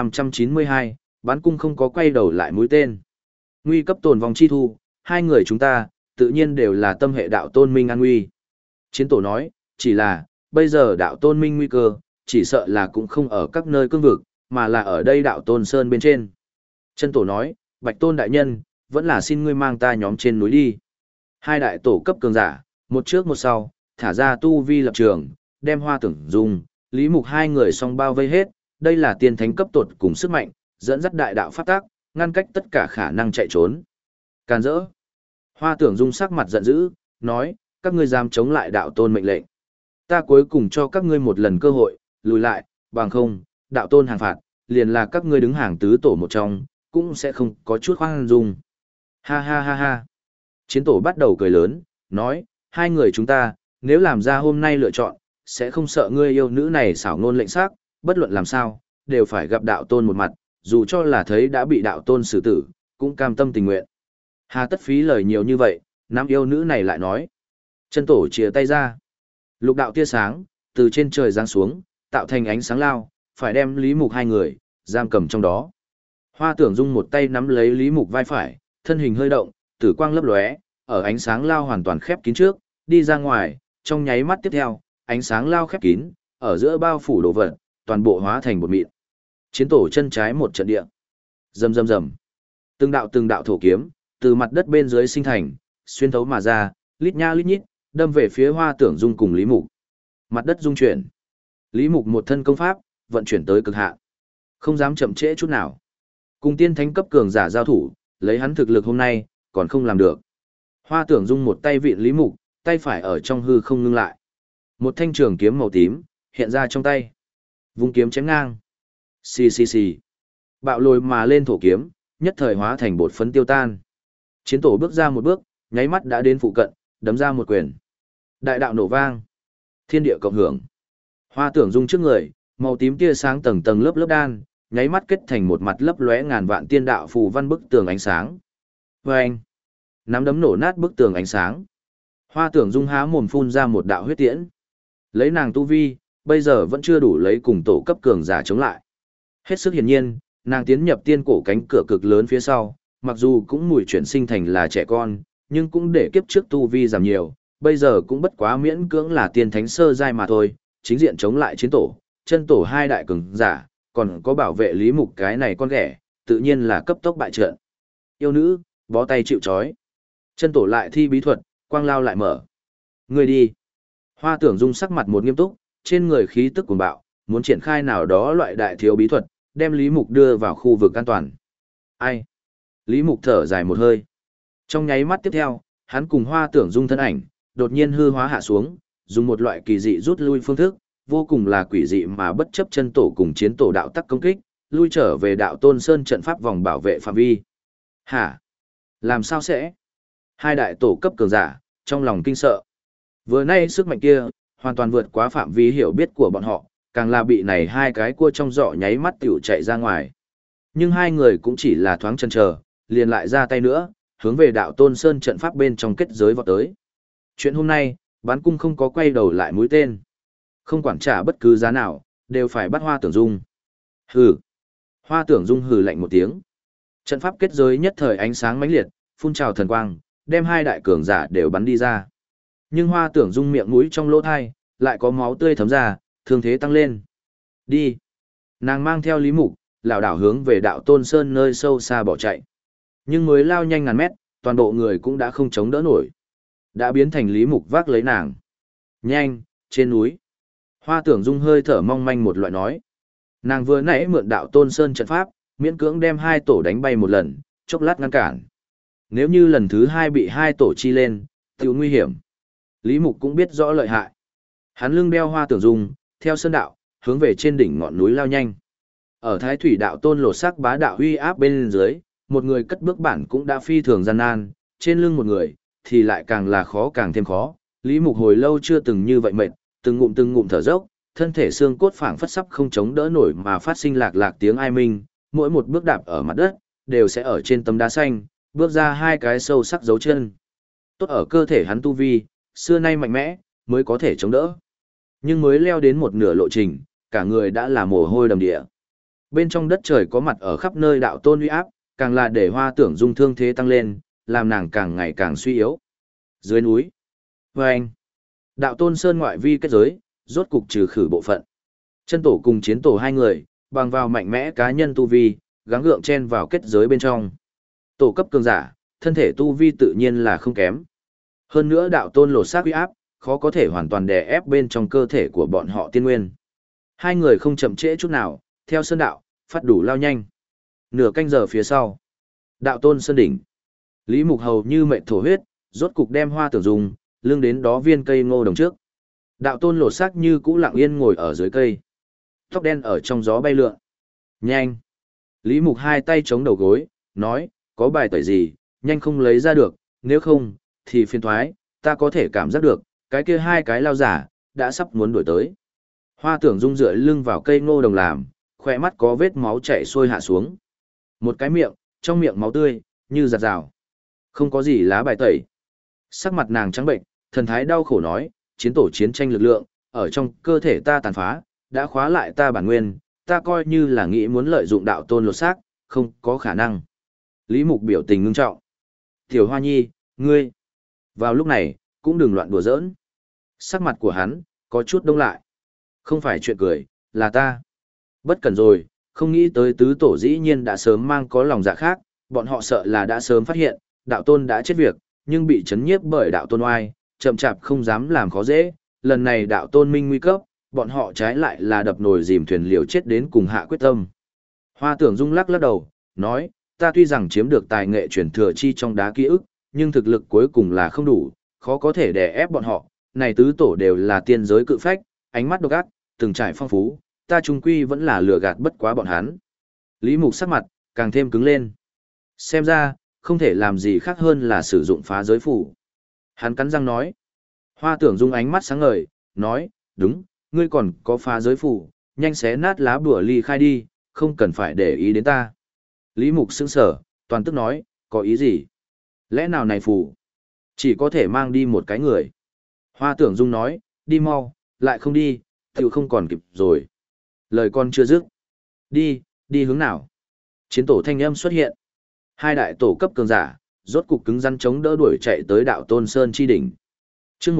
1592, bán cung không có quay đầu lại mũi tên. Nguy cấp tồn vong chi thu, hai người chúng ta, tự nhiên đều là tâm hệ đạo tôn minh an nguy. Chiến tổ nói, chỉ là, bây giờ đạo tôn minh nguy cơ, chỉ sợ là cũng không ở các nơi cương vực, mà là ở đây đạo tôn sơn bên trên. Chân tổ nói, Bạch tôn đại nhân, vẫn là xin ngươi mang ta nhóm trên núi đi. Hai đại tổ cấp cường giả, một trước một sau, thả ra tu vi lập trường, đem Hoa Tưởng Dung, Lý Mục hai người song bao vây hết, đây là tiên thánh cấp tột cùng sức mạnh, dẫn dắt đại đạo pháp tác, ngăn cách tất cả khả năng chạy trốn. Càn rỡ. Hoa Tưởng Dung sắc mặt giận dữ, nói, các ngươi dám chống lại đạo tôn mệnh lệnh. Ta cuối cùng cho các ngươi một lần cơ hội, lùi lại, bằng không, đạo tôn hàng phạt, liền là các ngươi đứng hàng tứ tổ một trong, cũng sẽ không có chút khoan dung. Ha ha ha ha. Chiến tổ bắt đầu cười lớn, nói, hai người chúng ta, nếu làm ra hôm nay lựa chọn, sẽ không sợ ngươi yêu nữ này xảo ngôn lệnh xác, bất luận làm sao, đều phải gặp đạo tôn một mặt, dù cho là thấy đã bị đạo tôn xử tử, cũng cam tâm tình nguyện. Hà tất phí lời nhiều như vậy, nam yêu nữ này lại nói. Chân tổ chìa tay ra. Lục đạo tia sáng, từ trên trời giáng xuống, tạo thành ánh sáng lao, phải đem Lý Mục hai người, giam cầm trong đó. Hoa Tưởng Dung một tay nắm lấy Lý Mục vai phải, thân hình hơi động, tử quang lấp lóe, ở ánh sáng lao hoàn toàn khép kín trước, đi ra ngoài, trong nháy mắt tiếp theo, ánh sáng lao khép kín, ở giữa bao phủ đồ vật, toàn bộ hóa thành bột mịn. Chiến tổ chân trái một trận địa. Rầm rầm rầm. Từng đạo thổ kiếm, từ mặt đất bên dưới sinh thành, xuyên thấu mà ra, lít nha lít nhít, đâm về phía Hoa Tưởng Dung cùng Lý Mục. Mặt đất rung chuyển. Lý Mục một thân công pháp, vận chuyển tới cực hạn. Không dám chậm trễ chút nào. Cùng tiên thánh cấp cường giả giao thủ, lấy hắn thực lực hôm nay, còn không làm được. Hoa Tưởng Dung một tay vịn Lý Mục, tay phải ở trong hư không ngưng lại. Một thanh trường kiếm màu tím, hiện ra trong tay. Vung kiếm chém ngang. Xì xì xì. Bạo lồi mà lên thổ kiếm, nhất thời hóa thành bột phấn tiêu tan. Chiến tổ bước ra một bước, nháy mắt đã đến phụ cận, đấm ra một quyền. Đại đạo nổ vang. Thiên địa cộng hưởng. Hoa Tưởng Dung trước người, màu tím tia sáng tầng tầng lớp lớp đan, nháy mắt kết thành một mặt lấp lóe ngàn vạn tiên đạo phù văn bức tường ánh sáng. Vâng! Nắm đấm nổ nát bức tường ánh sáng. Hoa Tưởng Dung há mồm phun ra một đạo huyết tiễn. Lấy nàng tu vi, bây giờ vẫn chưa đủ lấy cùng tổ cấp cường giả chống lại. Hết sức hiển nhiên, nàng tiến nhập tiên cổ cánh cửa cực lớn phía sau, mặc dù cũng mùi chuyển sinh thành là trẻ con, nhưng cũng để kiếp trước tu vi giảm nhiều, bây giờ cũng bất quá miễn cưỡng là tiên thánh sơ giai mà thôi, chính diện chống lại chiến tổ, chân tổ hai đại cường giả, còn có bảo vệ Lý Mục cái này con ghẻ, tự nhiên là cấp tốc bại trận. Yêu nữ, bó tay chịu trói. Chân tổ lại thi bí thuật, quang lao lại mở. Người đi. Hoa Tưởng Dung sắc mặt một nghiêm túc, trên người khí tức cuồng bạo, muốn triển khai nào đó loại đại thiếu bí thuật, đem Lý Mục đưa vào khu vực an toàn. Ai? Lý Mục thở dài một hơi. Trong nháy mắt tiếp theo, hắn cùng Hoa Tưởng Dung thân ảnh, đột nhiên hư hóa hạ xuống, dùng một loại kỳ dị rút lui phương thức, vô cùng là quỷ dị mà bất chấp chân tổ cùng chiến tổ đạo tắc công kích, lui trở về đạo Tôn Sơn trận pháp vòng bảo vệ phạm vi. Hả? Làm sao sẽ? Hai đại tổ cấp cường giả, trong lòng kinh sợ. Vừa nay sức mạnh kia, hoàn toàn vượt quá phạm vi hiểu biết của bọn họ, càng là bị này hai cái cua trong giỏ nháy mắt tiểu chạy ra ngoài. Nhưng hai người cũng chỉ là thoáng chần chờ, liền lại ra tay nữa, hướng về đạo Tôn Sơn trận pháp bên trong kết giới vọt tới. Chuyện hôm nay, bán cung không có quay đầu lại mũi tên. Không quản trả bất cứ giá nào, đều phải bắt Hoa Tưởng Dung. Hừ. Hoa Tưởng Dung hừ lạnh một tiếng. Trận pháp kết giới nhất thời ánh sáng mãnh liệt, phun trào thần quang, đem hai đại cường giả đều bắn đi ra. Nhưng Hoa Tưởng Dung miệng mũi trong lỗ thai, lại có máu tươi thấm ra, thương thế tăng lên. Đi. Nàng mang theo Lý Mục, lảo đảo hướng về đạo Tôn Sơn nơi sâu xa bỏ chạy. Nhưng mới lao nhanh ngàn mét, toàn bộ người cũng đã không chống đỡ nổi. Đã biến thành Lý Mục vác lấy nàng. Nhanh, trên núi. Hoa Tưởng Dung hơi thở mong manh một loại nói. Nàng vừa nãy mượn đạo Tôn Sơn trận pháp, miễn cưỡng đem hai tổ đánh bay một lần, chốc lát ngăn cản. Nếu như lần thứ hai bị hai tổ chi lên, tiểu nguy hiểm. Lý Mục cũng biết rõ lợi hại. Hắn lưng đeo Hoa Tưởng Dung, theo sơn đạo, hướng về trên đỉnh ngọn núi lao nhanh. Ở Thái Thủy đạo tôn lột sắc bá đạo uy áp bên dưới, một người cất bước bản cũng đã phi thường gian nan, trên lưng một người, thì lại càng là khó càng thêm khó. Lý Mục hồi lâu chưa từng như vậy mệt, từng ngụm thở dốc, thân thể xương cốt phảng phất sắp không chống đỡ nổi mà phát sinh lạc lạc tiếng ai minh, mỗi một bước đạp ở mặt đất, đều sẽ ở trên tấm đá xanh, bước ra hai cái sâu sắc dấu chân. Tốt ở cơ thể hắn tu vi, xưa nay mạnh mẽ, mới có thể chống đỡ. Nhưng mới leo đến một nửa lộ trình, cả người đã là mồ hôi đầm địa. Bên trong đất trời có mặt ở khắp nơi đạo tôn uy áp, càng là để Hoa Tưởng Dung thương thế tăng lên, làm nàng càng ngày càng suy yếu. Dưới núi, vâng, đạo tôn sơn ngoại vi kết giới, rốt cục trừ khử bộ phận. Chân tổ cùng chiến tổ hai người, bằng vào mạnh mẽ cá nhân tu vi, gắng gượng chen vào kết giới bên trong. Tổ cấp cường giả, thân thể tu vi tự nhiên là không kém. Hơn nữa đạo tôn lột xác uy áp, khó có thể hoàn toàn đè ép bên trong cơ thể của bọn họ tiên nguyên. Hai người không chậm trễ chút nào, theo sơn đạo, phát đủ lao nhanh. Nửa canh giờ phía sau, đạo tôn sơn đỉnh. Lý Mục hầu như mệt thổ huyết, rốt cục đem Hoa Tưởng Dung lưng đến đó viên cây ngô đồng trước. Đạo tôn lột xác như cũ lặng yên ngồi ở dưới cây. Tóc đen ở trong gió bay lượn. Nhanh! Lý Mục hai tay chống đầu gối, nói, có bài tẩy gì, nhanh không lấy ra được, nếu không, thì phiền thoái, ta có thể cảm giác được, cái kia hai cái lao giả, đã sắp muốn đuổi tới. Hoa Tưởng Dung dựa lưng vào cây ngô đồng làm, khỏe mắt có vết máu chảy xuôi hạ xuống. Một cái miệng, trong miệng máu tươi, như giặt rào. Không có gì lá bài tẩy. Sắc mặt nàng trắng bệnh, thần thái đau khổ nói, chiến tổ chiến tranh lực lượng, ở trong cơ thể ta tàn phá, đã khóa lại ta bản nguyên, ta coi như là nghĩ muốn lợi dụng đạo tôn lột xác, không có khả năng. Lý Mục biểu tình ngưng trọng. Tiểu Hoa Nhi, ngươi. Vào lúc này, cũng đừng loạn đùa giỡn. Sắc mặt của hắn, có chút đông lại. Không phải chuyện cười, là ta. Bất cẩn rồi, không nghĩ tới tứ tổ dĩ nhiên đã sớm mang có lòng dạ khác, bọn họ sợ là đã sớm phát hiện, đạo tôn đã chết việc, nhưng bị chấn nhiếp bởi đạo tôn oai, chậm chạp không dám làm khó dễ. Lần này đạo tôn minh nguy cấp, bọn họ trái lại là đập nồi dìm thuyền liều chết đến cùng hạ quyết tâm. Hoa Tưởng Dung lắc lắc đầu, nói, ta tuy rằng chiếm được tài nghệ truyền thừa chi trong đá ký ức, nhưng thực lực cuối cùng là không đủ, khó có thể đè ép bọn họ. Này tứ tổ đều là tiên giới cự phách, ánh mắt độc ác, từng trải phong phú, ta trung quy vẫn là lừa gạt bất quá bọn hắn. Lý Mục sắc mặt, càng thêm cứng lên. Xem ra, không thể làm gì khác hơn là sử dụng phá giới phủ. Hắn cắn răng nói. Hoa Tưởng Dung ánh mắt sáng ngời, nói, đúng, ngươi còn có phá giới phủ, nhanh xé nát lá bùa ly khai đi, không cần phải để ý đến ta. Lý Mục sững sờ, toàn tức nói, có ý gì? Lẽ nào này phủ? Chỉ có thể mang đi một cái người. Hoa Tưởng Dung nói, đi mau, lại không đi, tiểu không còn kịp rồi. Lời con chưa dứt. Đi hướng nào? Chiến tổ thanh âm xuất hiện. Hai đại tổ cấp cường giả, rốt cục cứng rắn chống đỡ đuổi chạy tới đạo Tôn Sơn chi đỉnh. Chương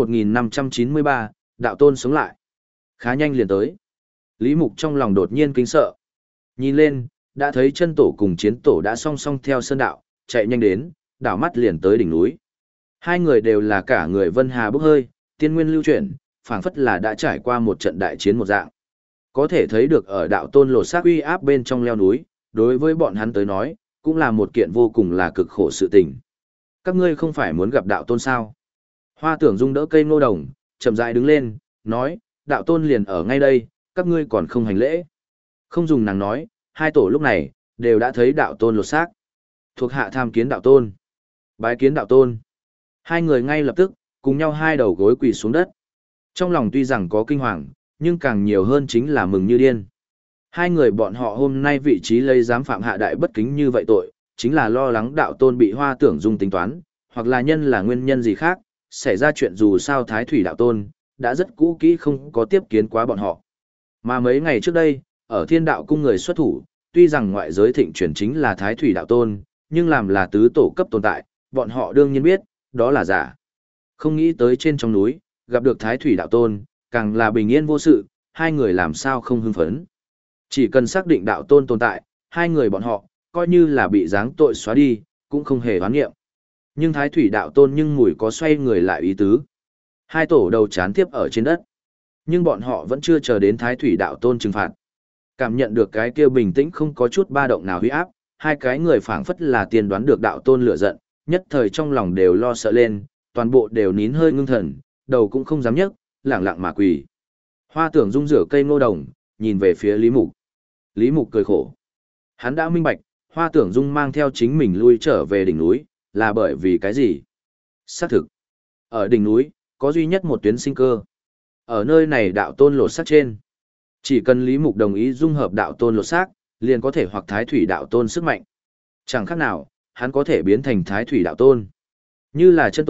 1593, đạo Tôn sống lại. Khá nhanh liền tới. Lý Mục trong lòng đột nhiên kinh sợ. Nhìn lên, đã thấy chân tổ cùng chiến tổ đã song song theo sơn đạo, chạy nhanh đến, đảo mắt liền tới đỉnh núi. Hai người đều là cả người vân hà bốc hơi, tiên nguyên lưu chuyển, phảng phất là đã trải qua một trận đại chiến một dạng. Có thể thấy được ở đạo tôn lột xác uy áp bên trong leo núi, đối với bọn hắn tới nói, cũng là một kiện vô cùng là cực khổ sự tình. Các ngươi không phải muốn gặp đạo tôn sao? Hoa Tưởng Dung đỡ cây ngô đồng, chậm rãi đứng lên, nói, đạo tôn liền ở ngay đây, các ngươi còn không hành lễ. Không dùng nàng nói, hai tổ lúc này, đều đã thấy đạo tôn lột xác. Thuộc hạ tham kiến đạo tôn. Bái kiến đạo tôn. Hai người ngay lập tức, cùng nhau hai đầu gối quỳ xuống đất. Trong lòng tuy rằng có kinh hoàng, nhưng càng nhiều hơn chính là mừng như điên. Hai người bọn họ hôm nay vị trí lấy dám phạm hạ đại bất kính như vậy tội, chính là lo lắng đạo tôn bị Hoa Tưởng Dung tính toán, hoặc là nhân là nguyên nhân gì khác, xảy ra chuyện dù sao Thái Thủy đạo tôn, đã rất cũ kỹ không có tiếp kiến quá bọn họ. Mà mấy ngày trước đây, ở Thiên Đạo cung người xuất thủ, tuy rằng ngoại giới thịnh truyền chính là Thái Thủy đạo tôn, nhưng làm là tứ tổ cấp tồn tại, bọn họ đương nhiên biết, đó là giả. Không nghĩ tới trên trong núi, gặp được Thái Thủy đạo tôn, càng là bình yên vô sự, hai người làm sao không hưng phấn. Chỉ cần xác định đạo tôn tồn tại, hai người bọn họ, coi như là bị giáng tội xóa đi, cũng không hề oán nghiệm. Nhưng Thái Thủy đạo tôn nhưng mùi có xoay người lại ý tứ. Hai tổ đầu chán tiếp ở trên đất. Nhưng bọn họ vẫn chưa chờ đến Thái Thủy đạo tôn trừng phạt. Cảm nhận được cái kia bình tĩnh không có chút ba động nào huy áp, hai cái người phảng phất là tiên đoán được đạo tôn lửa giận, nhất thời trong lòng đều lo sợ lên, toàn bộ đều nín hơi ngưng thần, đầu cũng không dám nhấc, lẳng lặng mà quỳ. Hoa Tưởng Dung rửa cây ngô đồng, nhìn về phía Lý Mục. Lý Mục cười khổ. Hắn đã minh bạch, Hoa Tưởng Dung mang theo chính mình lui trở về đỉnh núi, là bởi vì cái gì? Xác thực. Ở đỉnh núi, có duy nhất một tuyến sinh cơ. Ở nơi này đạo tôn lột xác trên. Chỉ cần Lý Mục đồng ý dung hợp đạo tôn lột xác, liền có thể hoặc Thái Thủy đạo tôn sức mạnh. Chẳng khác nào, hắn có thể biến thành Thái Thủy đạo tôn. Như là chân tổ,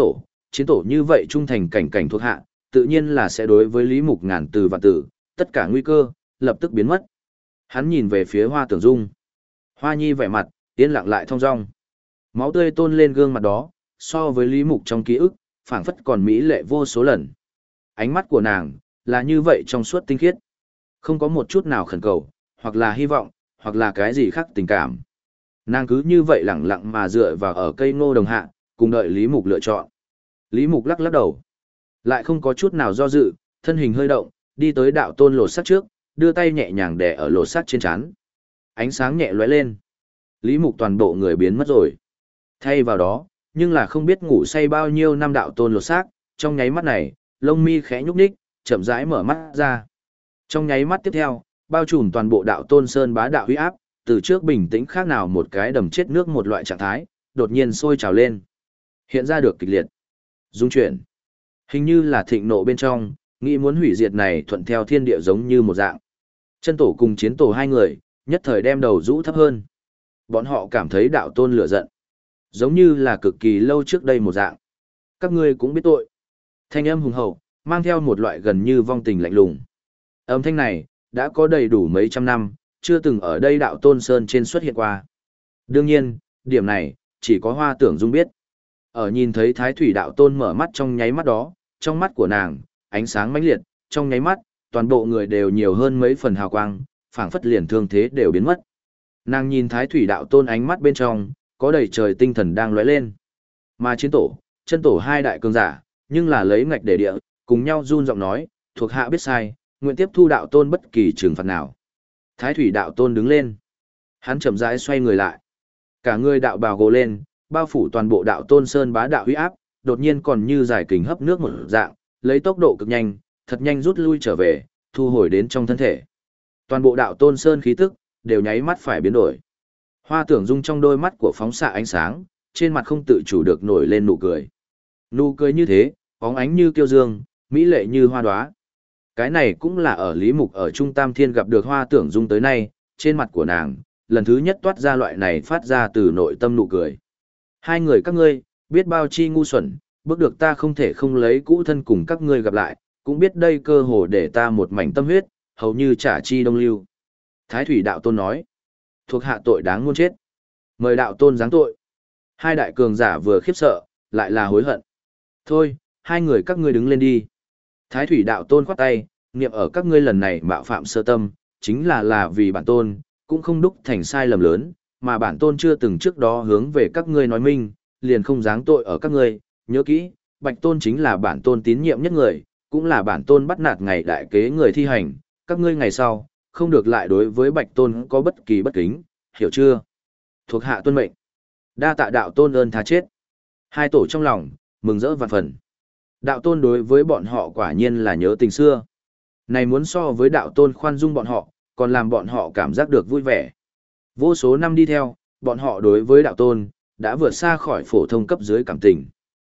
chiến tổ như vậy trung thành cảnh cảnh thuộc hạ, tự nhiên là sẽ đối với Lý Mục ngàn từ vạn tử, tất cả nguy cơ, lập tức biến mất. Hắn nhìn về phía Hoa Tưởng Dung. Hoa Nhi vẻ mặt, yên lặng lại thong dong. Máu tươi tôn lên gương mặt đó, so với Lý Mục trong ký ức, phảng phất còn mỹ lệ vô số lần. Ánh mắt của nàng, là như vậy trong suốt tinh khiết. Không có một chút nào khẩn cầu, hoặc là hy vọng, hoặc là cái gì khác tình cảm. Nàng cứ như vậy lặng lặng mà dựa vào ở cây ngô đồng hạ, cùng đợi Lý Mục lựa chọn. Lý Mục lắc lắc đầu. Lại không có chút nào do dự, thân hình hơi động, đi tới đạo tôn lột xác trước, đưa tay nhẹ nhàng đè ở lột xác trên trán. Ánh sáng nhẹ lóe lên. Lý Mục toàn bộ người biến mất rồi. Thay vào đó, nhưng là không biết ngủ say bao nhiêu năm đạo tôn lột xác, trong nháy mắt này, lông mi khẽ nhúc nhích, chậm rãi mở mắt ra. Trong nháy mắt tiếp theo, bao trùm toàn bộ đạo tôn sơn bá đạo uy áp, từ trước bình tĩnh khác nào một cái đầm chết nước một loại trạng thái, đột nhiên sôi trào lên. Hiện ra được kịch liệt. Dung chuyển. Hình như là thịnh nộ bên trong, nghĩ muốn hủy diệt này thuận theo thiên địa giống như một dạng. Chân tổ cùng chiến tổ hai người, nhất thời đem đầu rũ thấp hơn. Bọn họ cảm thấy đạo tôn lửa giận. Giống như là cực kỳ lâu trước đây một dạng. Các ngươi cũng biết tội. Thanh âm hùng hậu, mang theo một loại gần như vong tình lạnh lùng. Âm thanh này, đã có đầy đủ mấy trăm năm, chưa từng ở đây đạo tôn sơn trên xuất hiện qua. Đương nhiên, điểm này, chỉ có Hoa Tưởng Dung biết. Ở nhìn thấy Thái Thủy đạo tôn mở mắt trong nháy mắt đó, trong mắt của nàng, ánh sáng mãnh liệt, trong nháy mắt, toàn bộ người đều nhiều hơn mấy phần hào quang, phảng phất liền thương thế đều biến mất. Nàng nhìn Thái Thủy đạo tôn ánh mắt bên trong, có đầy trời tinh thần đang lóe lên. Mà chiến tổ, chân tổ hai đại cường giả, nhưng là lấy ngạch để địa, cùng nhau run giọng nói, thuộc hạ biết sai, nguyện tiếp thu đạo tôn bất kỳ trừng phạt nào. Thái Thủy đạo tôn đứng lên. Hắn chậm rãi xoay người lại. Cả người đạo bào gồ lên, bao phủ toàn bộ đạo tôn sơn bá đạo uy áp, đột nhiên còn như giải kình hấp nước một dạng, lấy tốc độ cực nhanh, thật nhanh rút lui trở về, thu hồi đến trong thân thể. Toàn bộ đạo tôn sơn khí tức, đều nháy mắt phải biến đổi. Hoa Tưởng Dung trong đôi mắt của phóng xạ ánh sáng, trên mặt không tự chủ được nổi lên nụ cười. Nụ cười như thế, bóng ánh như kiêu dương, mỹ lệ như hoa đóa. Cái này cũng là ở Lý Mục ở Trung Tam Thiên gặp được Hoa Tưởng Dung tới nay, trên mặt của nàng, lần thứ nhất toát ra loại này phát ra từ nội tâm nụ cười. Hai người các ngươi, biết bao chi ngu xuẩn, bước được ta không thể không lấy cũ thân cùng các ngươi gặp lại, cũng biết đây cơ hồ để ta một mảnh tâm huyết, hầu như trả chi đông lưu. Thái Thủy đạo tôn nói, thuộc hạ tội đáng muôn chết. Mời đạo tôn giáng tội. Hai đại cường giả vừa khiếp sợ, lại là hối hận. Thôi, hai người các ngươi đứng lên đi. Thái Thủy đạo tôn khoát tay, niệm ở các ngươi lần này mạo phạm sơ tâm, chính là vì bản tôn, cũng không đúc thành sai lầm lớn, mà bản tôn chưa từng trước đó hướng về các ngươi nói minh, liền không giáng tội ở các ngươi, nhớ kỹ, Bạch tôn chính là bản tôn tín nhiệm nhất người, cũng là bản tôn bắt nạt ngày đại kế người thi hành, các ngươi ngày sau, không được lại đối với Bạch tôn có bất kỳ bất kính, hiểu chưa? Thuộc hạ tuân mệnh. Đa tạ đạo tôn ơn tha chết. Hai tổ trong lòng, mừng rỡ vạn phần. Đạo tôn đối với bọn họ quả nhiên là nhớ tình xưa. Này muốn so với đạo tôn khoan dung bọn họ, còn làm bọn họ cảm giác được vui vẻ. Vô số năm đi theo, bọn họ đối với đạo tôn, đã vượt xa khỏi phổ thông cấp dưới cảm tình.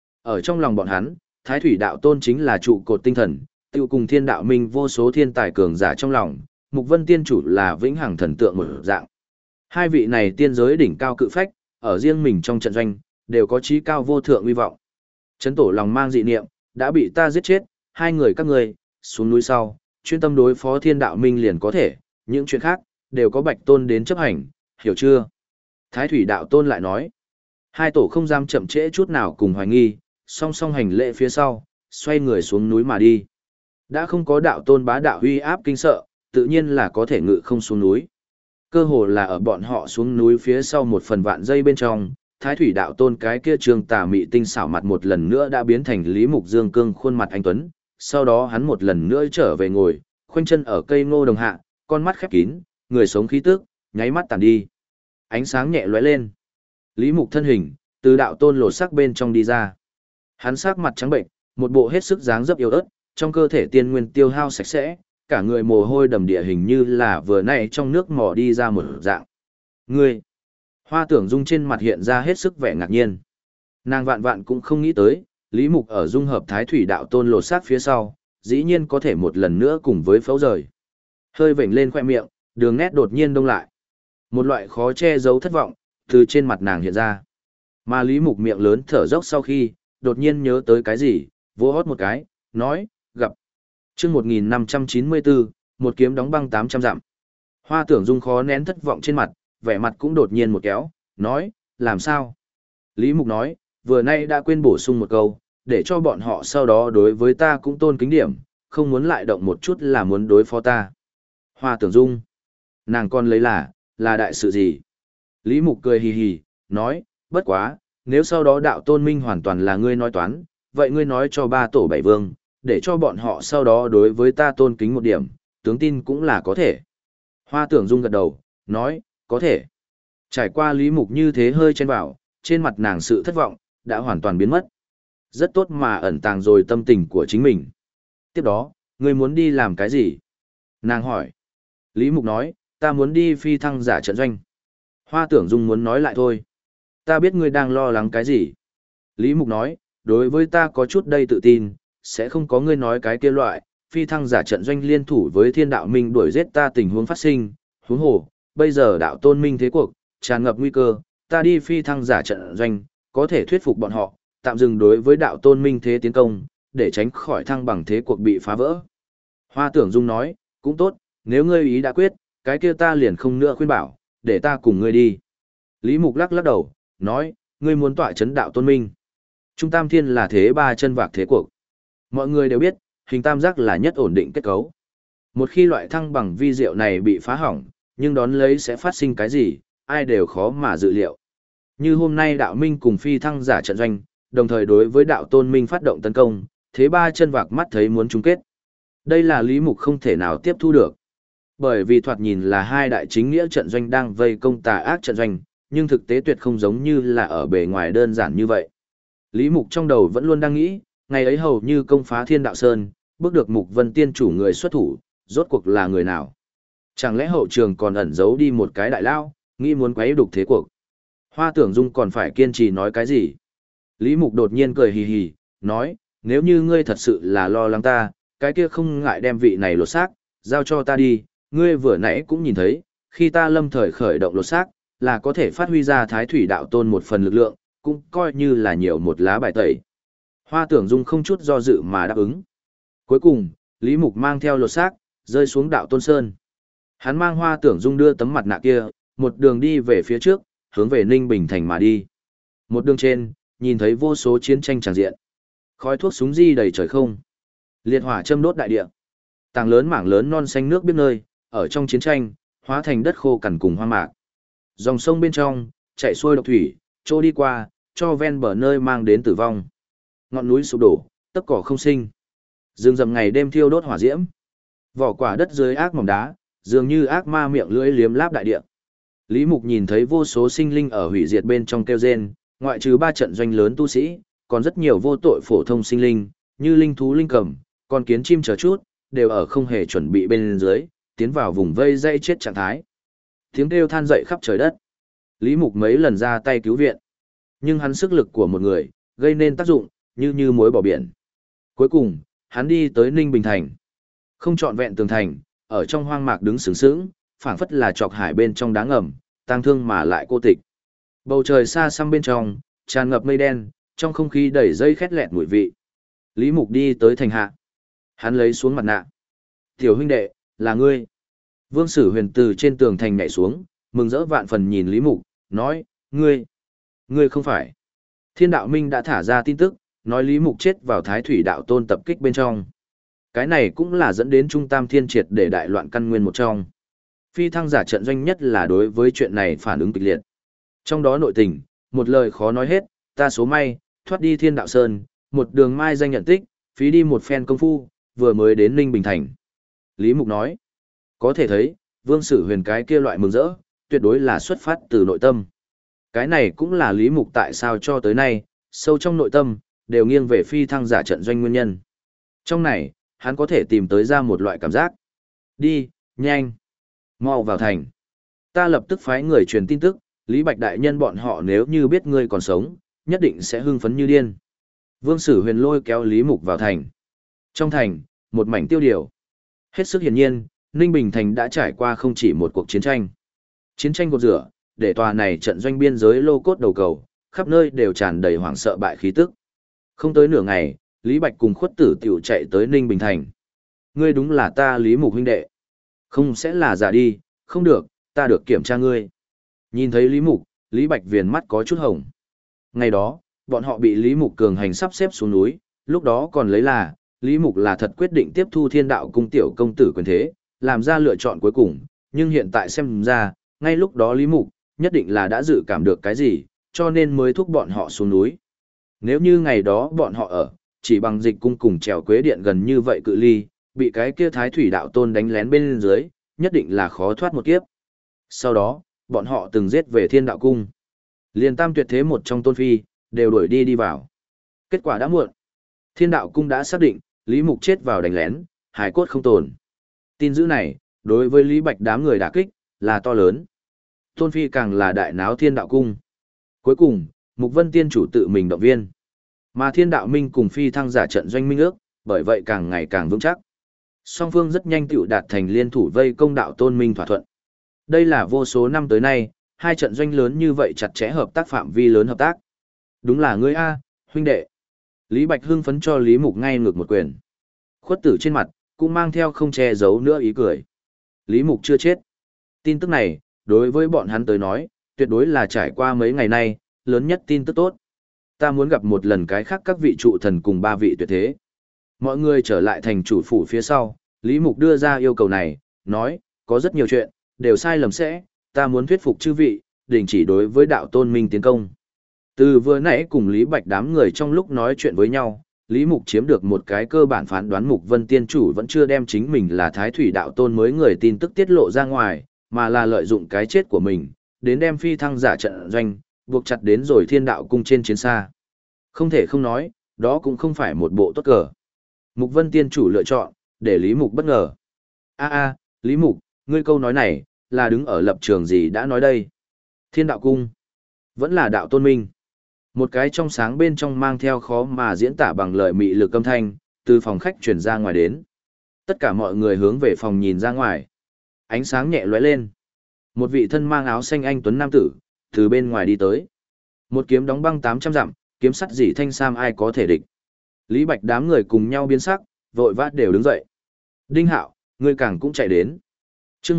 Ở trong lòng bọn hắn, Thái Thủy đạo tôn chính là trụ cột tinh thần, tiêu cùng thiên đạo minh vô số thiên tài cường giả trong lòng, Mục Vân tiên chủ là vĩnh hằng thần tượng một dạng. Hai vị này tiên giới đỉnh cao cự phách, ở riêng mình trong trận doanh, đều có chí cao vô thượng uy vọng. Chấn tổ lòng mang dị niệm, đã bị ta giết chết, hai người các ngươi xuống núi sau, chuyên tâm đối phó thiên đạo minh liền có thể, những chuyện khác, đều có Bạch tôn đến chấp hành, hiểu chưa? Thái Thủy đạo tôn lại nói, hai tổ không dám chậm trễ chút nào cùng hoài nghi, song song hành lễ phía sau, xoay người xuống núi mà đi. Đã không có đạo tôn bá đạo uy áp kinh sợ, tự nhiên là có thể ngự không xuống núi. Cơ hồ là ở bọn họ xuống núi phía sau một phần vạn giây bên trong, Thái Thủy đạo tôn cái kia trường tà mị tinh xảo mặt một lần nữa đã biến thành Lý Mục Dương cương khuôn mặt anh tuấn, sau đó hắn một lần nữa trở về ngồi, khoanh chân ở cây ngô đồng hạ, con mắt khép kín, người sống khí tức, nháy mắt tàn đi. Ánh sáng nhẹ lóe lên. Lý Mục thân hình, từ đạo tôn lột sắc bên trong đi ra. Hắn sắc mặt trắng bệnh, một bộ hết sức dáng dấp yếu ớt, trong cơ thể tiên nguyên tiêu hao sạch sẽ, cả người mồ hôi đầm địa hình như là vừa nãy trong nước mò đi ra một dạng. Ngươi! Hoa Tưởng Dung trên mặt hiện ra hết sức vẻ ngạc nhiên. Nàng vạn vạn cũng không nghĩ tới, Lý Mục ở dung hợp Thái Thủy đạo tôn lột xác phía sau, dĩ nhiên có thể một lần nữa cùng với phẫu rời. Hơi vểnh lên khoe miệng, đường nét đột nhiên đông lại. Một loại khó che giấu thất vọng, từ trên mặt nàng hiện ra. Mà Lý Mục miệng lớn thở dốc sau khi, đột nhiên nhớ tới cái gì, vỗ hót một cái, nói, gặp. chương 1594, một kiếm đóng băng 800 dặm. Hoa Tưởng Dung khó nén thất vọng trên mặt, vẻ mặt cũng đột nhiên một kéo, nói, làm sao? Lý Mục nói, vừa nay đã quên bổ sung một câu, để cho bọn họ sau đó đối với ta cũng tôn kính điểm, không muốn lại động một chút là muốn đối phó ta. Hoa Tưởng Dung, nàng con lấy là đại sự gì? Lý Mục cười hì hì, nói, bất quá, nếu sau đó đạo tôn minh hoàn toàn là ngươi nói toán, vậy ngươi nói cho ba tổ bảy vương, để cho bọn họ sau đó đối với ta tôn kính một điểm, tướng tin cũng là có thể. Hoa Tưởng Dung gật đầu, nói, có thể. Trải qua Lý Mục như thế hơi chen vào, trên mặt nàng sự thất vọng, đã hoàn toàn biến mất. Rất tốt mà ẩn tàng rồi tâm tình của chính mình. Tiếp đó, ngươi muốn đi làm cái gì? Nàng hỏi. Lý Mục nói, ta muốn đi phi thăng giả trận doanh. Hoa Tưởng Dung muốn nói lại thôi. Ta biết ngươi đang lo lắng cái gì. Lý Mục nói, đối với ta có chút đây tự tin, sẽ không có ngươi nói cái kia loại, phi thăng giả trận doanh liên thủ với thiên đạo minh đuổi giết ta tình huống phát sinh, huống hồ, bây giờ đạo tôn minh thế cuộc, tràn ngập nguy cơ, ta đi phi thăng giả trận doanh, có thể thuyết phục bọn họ, tạm dừng đối với đạo tôn minh thế tiến công, để tránh khỏi thăng bằng thế cuộc bị phá vỡ. Hoa Tưởng Dung nói, cũng tốt, nếu ngươi ý đã quyết, cái kia ta liền không nữa khuyên bảo, để ta cùng ngươi đi. Lý Mục lắc lắc đầu, nói, ngươi muốn tọa chấn đạo tôn minh. Trung Tam Thiên là thế ba chân vạc thế cuộc. Mọi người đều biết, hình tam giác là nhất ổn định kết cấu. Một khi loại thăng bằng vi diệu này bị phá hỏng, nhưng đón lấy sẽ phát sinh cái gì, ai đều khó mà dự liệu. Như hôm nay đạo minh cùng phi thăng giả trận doanh, đồng thời đối với đạo tôn minh phát động tấn công, thế ba chân vạc mắt thấy muốn chung kết. Đây là Lý Mục không thể nào tiếp thu được. Bởi vì thoạt nhìn là hai đại chính nghĩa trận doanh đang vây công tà ác trận doanh, nhưng thực tế tuyệt không giống như là ở bề ngoài đơn giản như vậy. Lý Mục trong đầu vẫn luôn đang nghĩ, ngày ấy hầu như công phá Thiên Đạo Sơn, bước được Mục Vân Tiên chủ người xuất thủ, rốt cuộc là người nào? Chẳng lẽ hậu trường còn ẩn giấu đi một cái đại lao, nghĩ muốn quấy đục thế cuộc? Hoa Tưởng Dung còn phải kiên trì nói cái gì? Lý Mục đột nhiên cười hì hì, nói, nếu như ngươi thật sự là lo lắng ta, cái kia không ngại đem vị này lột xác, giao cho ta đi, ngươi vừa nãy cũng nhìn thấy, khi ta lâm thời khởi động lột xác, là có thể phát huy ra Thái Thủy Đạo Tôn một phần lực lượng, cũng coi như là nhiều một lá bài tẩy. Hoa Tưởng Dung không chút do dự mà đáp ứng. Cuối cùng, Lý Mục mang theo lột xác, rơi xuống Đạo Tôn Sơn. Hắn mang Hoa Tưởng Dung đưa tấm mặt nạ kia, một đường đi về phía trước, hướng về Ninh Bình Thành mà đi. Một đường trên, nhìn thấy vô số chiến tranh tràn diện. Khói thuốc súng di đầy trời không. Liệt hỏa châm đốt đại địa. Tảng lớn mảng lớn non xanh nước biết nơi, ở trong chiến tranh, hóa thành đất khô cằn cùng hoang mạc. Dòng sông bên trong, chạy xuôi độc thủy, trôi đi qua, cho ven bờ nơi mang đến tử vong. Ngọn núi sụp đổ, tất cỏ không sinh. Rừng rậm ngày đêm thiêu đốt hỏa diễm. Vỏ quả đất dưới ác mỏng đá, dường như ác ma miệng lưỡi liếm láp đại địa. Lý Mục nhìn thấy vô số sinh linh ở hủy diệt bên trong kêu rên, ngoại trừ 3 trận doanh lớn tu sĩ, còn rất nhiều vô tội phổ thông sinh linh, như linh thú linh cầm, con kiến chim chờ chút, đều ở không hề chuẩn bị bên dưới, tiến vào vùng vây dây chết trạng thái. Tiếng kêu than dậy khắp trời đất. Lý Mục mấy lần ra tay cứu viện, nhưng hắn sức lực của một người, gây nên tác dụng, như muối bỏ biển. Cuối cùng, hắn đi tới Ninh Bình Thành. Không trọn vẹn tường thành, ở trong hoang mạc đứng sướng sướng, phảng phất là trọc hải bên trong đá ngầm, tang thương mà lại cô tịch. Bầu trời xa xăm bên trong, tràn ngập mây đen, trong không khí đầy dây khét lẹt mùi vị. Lý Mục đi tới thành hạ. Hắn lấy xuống mặt nạ. Tiểu huynh đệ, là ngươi. Vương Sử Huyền từ trên tường thành nhảy xuống, mừng rỡ vạn phần nhìn Lý Mục, nói, ngươi không phải. Thiên đạo minh đã thả ra tin tức, nói Lý Mục chết vào Thái Thủy Đạo Tôn tập kích bên trong. Cái này cũng là dẫn đến Trung Tam Thiên triệt để đại loạn căn nguyên một trong. Phi thăng giả trận doanh nhất là đối với chuyện này phản ứng kịch liệt. Trong đó nội tình, một lời khó nói hết, ta số may, thoát đi Thiên Đạo Sơn, một đường mai danh nhận tích, phí đi một phen công phu, vừa mới đến Ninh Bình Thành. Lý Mục nói, có thể thấy, Vương Sử Huyền cái kia loại mừng rỡ, tuyệt đối là xuất phát từ nội tâm. Cái này cũng là Lý Mục tại sao cho tới nay, sâu trong nội tâm, đều nghiêng về phi thăng giả trận doanh nguyên nhân. Trong này, hắn có thể tìm tới ra một loại cảm giác. Đi, nhanh, mau vào thành. Ta lập tức phái người truyền tin tức, Lý Bạch Đại Nhân bọn họ nếu như biết ngươi còn sống, nhất định sẽ hưng phấn như điên. Vương Sử Huyền lôi kéo Lý Mục vào thành. Trong thành, một mảnh tiêu điều. Hết sức hiển nhiên, Ninh Bình Thành đã trải qua không chỉ một cuộc chiến tranh. Chiến tranh cột rửa, để tòa này trận doanh biên giới lô cốt đầu cầu, khắp nơi đều tràn đầy hoảng sợ bại khí tức. Không tới nửa ngày, Lý Bạch cùng Khuất Tử tiểu chạy tới Ninh Bình Thành. Ngươi đúng là ta Lý Mục huynh đệ. Không sẽ là giả đi, không được, ta được kiểm tra ngươi. Nhìn thấy Lý Mục, Lý Bạch viền mắt có chút hồng. Ngày đó, bọn họ bị Lý Mục cường hành sắp xếp xuống núi, lúc đó còn lấy là, Lý Mục là thật quyết định tiếp thu Thiên Đạo cung tiểu công tử quyền thế, làm ra lựa chọn cuối cùng, nhưng hiện tại xem ra, ngay lúc đó Lý Mục, nhất định là đã dự cảm được cái gì, cho nên mới thúc bọn họ xuống núi. Nếu như ngày đó bọn họ ở, chỉ bằng dịch cung cùng trèo quế điện gần như vậy cự ly, bị cái kia thái thủy đạo tôn đánh lén bên dưới, nhất định là khó thoát một kiếp. Sau đó, bọn họ từng giết về Thiên Đạo cung. Liên tam tuyệt thế một trong tôn phi, đều đuổi đi vào. Kết quả đã muộn. Thiên Đạo cung đã xác định, Lý Mục chết vào đánh lén, hải cốt không tồn. Tin dữ này, đối với Lý Bạch đám người đả kích, là to lớn. Tôn phi càng là đại náo Thiên Đạo cung. Cuối cùng, Mục Vân Tiên chủ tự mình động viên. Mà Thiên Đạo Minh cùng phi thăng giả trận doanh minh ước, bởi vậy càng ngày càng vững chắc. Song phương rất nhanh tựu đạt thành liên thủ vây công đạo tôn minh thỏa thuận. Đây là vô số năm tới nay, hai trận doanh lớn như vậy chặt chẽ hợp tác phạm vi lớn hợp tác. Đúng là ngươi A, huynh đệ. Lý Bạch hưng phấn cho Lý Mục ngay ngược một quyền. Khuất Tử trên mặt, cũng mang theo không che giấu nữa ý cười. Lý Mục chưa chết. Tin tức này, đối với bọn hắn tới nói, tuyệt đối là trải qua mấy ngày nay, lớn nhất tin tức tốt. Ta muốn gặp một lần cái khác các vị trụ thần cùng ba vị tuyệt thế. Mọi người trở lại thành chủ phủ phía sau, Lý Mục đưa ra yêu cầu này, nói, có rất nhiều chuyện, đều sai lầm sẽ, ta muốn thuyết phục chư vị, đình chỉ đối với đạo tôn minh tiến công. Từ vừa nãy cùng Lý Bạch đám người trong lúc nói chuyện với nhau, Lý Mục chiếm được một cái cơ bản phán đoán Mục Vân Tiên Chủ vẫn chưa đem chính mình là Thái Thủy đạo tôn mới người tin tức tiết lộ ra ngoài, mà là lợi dụng cái chết của mình, đến đem phi thăng giả trận doanh, buộc chặt đến rồi Thiên Đạo cung trên chiến xa. Không thể không nói, đó cũng không phải một bộ tốt cờ. Mục Vân Tiên Chủ lựa chọn, để Lý Mục bất ngờ. Lý Mục, ngươi câu nói này, là đứng ở lập trường gì đã nói đây? Thiên Đạo cung, vẫn là đạo tôn minh. Một cái trong sáng bên trong mang theo khó mà diễn tả bằng lời mị lực âm thanh, từ phòng khách truyền ra ngoài đến. Tất cả mọi người hướng về phòng nhìn ra ngoài. Ánh sáng nhẹ lóe lên. Một vị thân mang áo xanh anh tuấn nam tử, từ bên ngoài đi tới. Một kiếm đóng băng 800 dặm, kiếm sắt dỉ thanh sam ai có thể địch. Lý Bạch đám người cùng nhau biến sắc, vội vã đều đứng dậy. Đinh Hạo, ngươi càng cũng chạy đến. Chương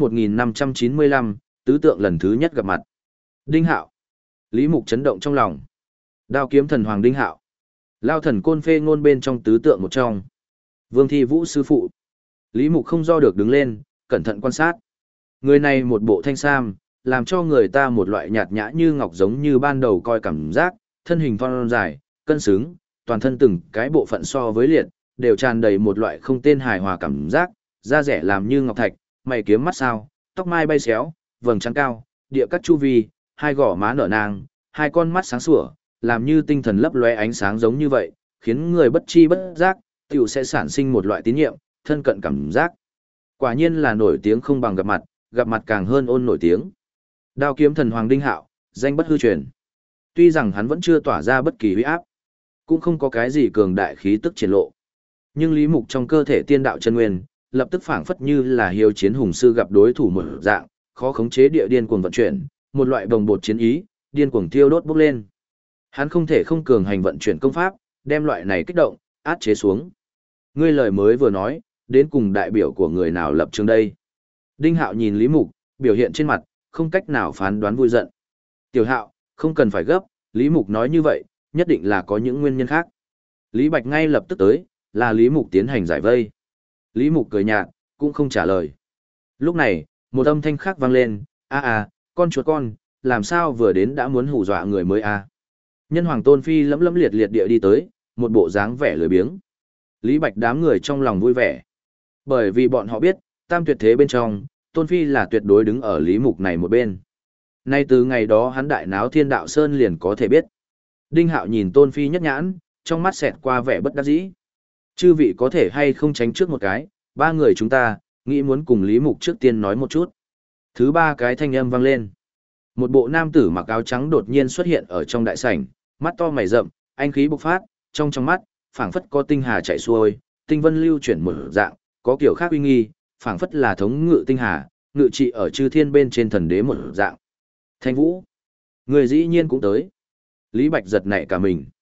1595, tứ tượng lần thứ nhất gặp mặt. Đinh Hạo. Lý Mục chấn động trong lòng. Đao kiếm thần hoàng Đinh Hạo. Lao thần côn phê ngôn bên trong tứ tượng một trong. Vương Thi Vũ sư phụ. Lý Mục không do được đứng lên, cẩn thận quan sát. Người này một bộ thanh sam, làm cho người ta một loại nhạt nhã như ngọc giống như ban đầu coi cảm giác, thân hình thon dài, cân xứng, toàn thân từng cái bộ phận so với liệt, đều tràn đầy một loại không tên hài hòa cảm giác, da rẻ làm như ngọc thạch, mày kiếm mắt sao, tóc mai bay xéo, vầng trán cao, địa cắt chu vi, hai gò má nở nang, hai con mắt sáng sủa, làm như tinh thần lấp lóe ánh sáng giống như vậy, khiến người bất chi bất giác, tiểu sẽ sản sinh một loại tín nhiệm, thân cận cảm giác. Quả nhiên là nổi tiếng không bằng gặp mặt càng hơn ôn nổi tiếng. Đao kiếm thần hoàng Đinh Hạo, danh bất hư truyền. Tuy rằng hắn vẫn chưa tỏa ra bất kỳ uy áp, cũng không có cái gì cường đại khí tức triển lộ. Nhưng Lý Mục trong cơ thể tiên đạo chân nguyên, lập tức phảng phất như là hiếu chiến hùng sư gặp đối thủ một dạng, khó khống chế địa điên cuồng vận chuyển, một loại bồng bột chiến ý, điên cuồng thiêu đốt bốc lên. Hắn không thể không cường hành vận chuyển công pháp, đem loại này kích động, át chế xuống. Ngươi lời mới vừa nói, đến cùng đại biểu của người nào lập trường đây? Đinh Hạo nhìn Lý Mục, biểu hiện trên mặt, không cách nào phán đoán vui giận. Tiểu Hạo, không cần phải gấp, Lý Mục nói như vậy, nhất định là có những nguyên nhân khác. Lý Bạch ngay lập tức tới, là Lý Mục tiến hành giải vây. Lý Mục cười nhạt, cũng không trả lời. Lúc này, một âm thanh khác vang lên, con chuột con, làm sao vừa đến đã muốn hù dọa người mới a? Nhân hoàng Tôn Phi lẫm lẫm liệt liệt địa đi tới, một bộ dáng vẻ lười biếng. Lý Bạch đám người trong lòng vui vẻ. Bởi vì bọn họ biết, tam tuyệt thế bên trong, Tôn Phi là tuyệt đối đứng ở Lý Mục này một bên. Nay từ ngày đó hắn đại náo Thiên Đạo Sơn liền có thể biết. Đinh Hạo nhìn Tôn Phi nhất nhãn, trong mắt xẹt qua vẻ bất đắc dĩ. Chư vị có thể hay không tránh trước một cái, ba người chúng ta, nghĩ muốn cùng Lý Mục trước tiên nói một chút. Thứ ba cái thanh âm vang lên. Một bộ nam tử mặc áo trắng đột nhiên xuất hiện ở trong đại sảnh, mắt to mày rậm, anh khí bộc phát, trong mắt, phảng phất có tinh hà chạy xuôi, tinh vân lưu chuyển một dạng, có kiểu khác uy nghi, phảng phất là thống ngự tinh hà, ngự trị ở chư thiên bên trên thần đế một dạng. Thanh Vũ, người dĩ nhiên cũng tới. Lý Bạch giật nảy cả mình.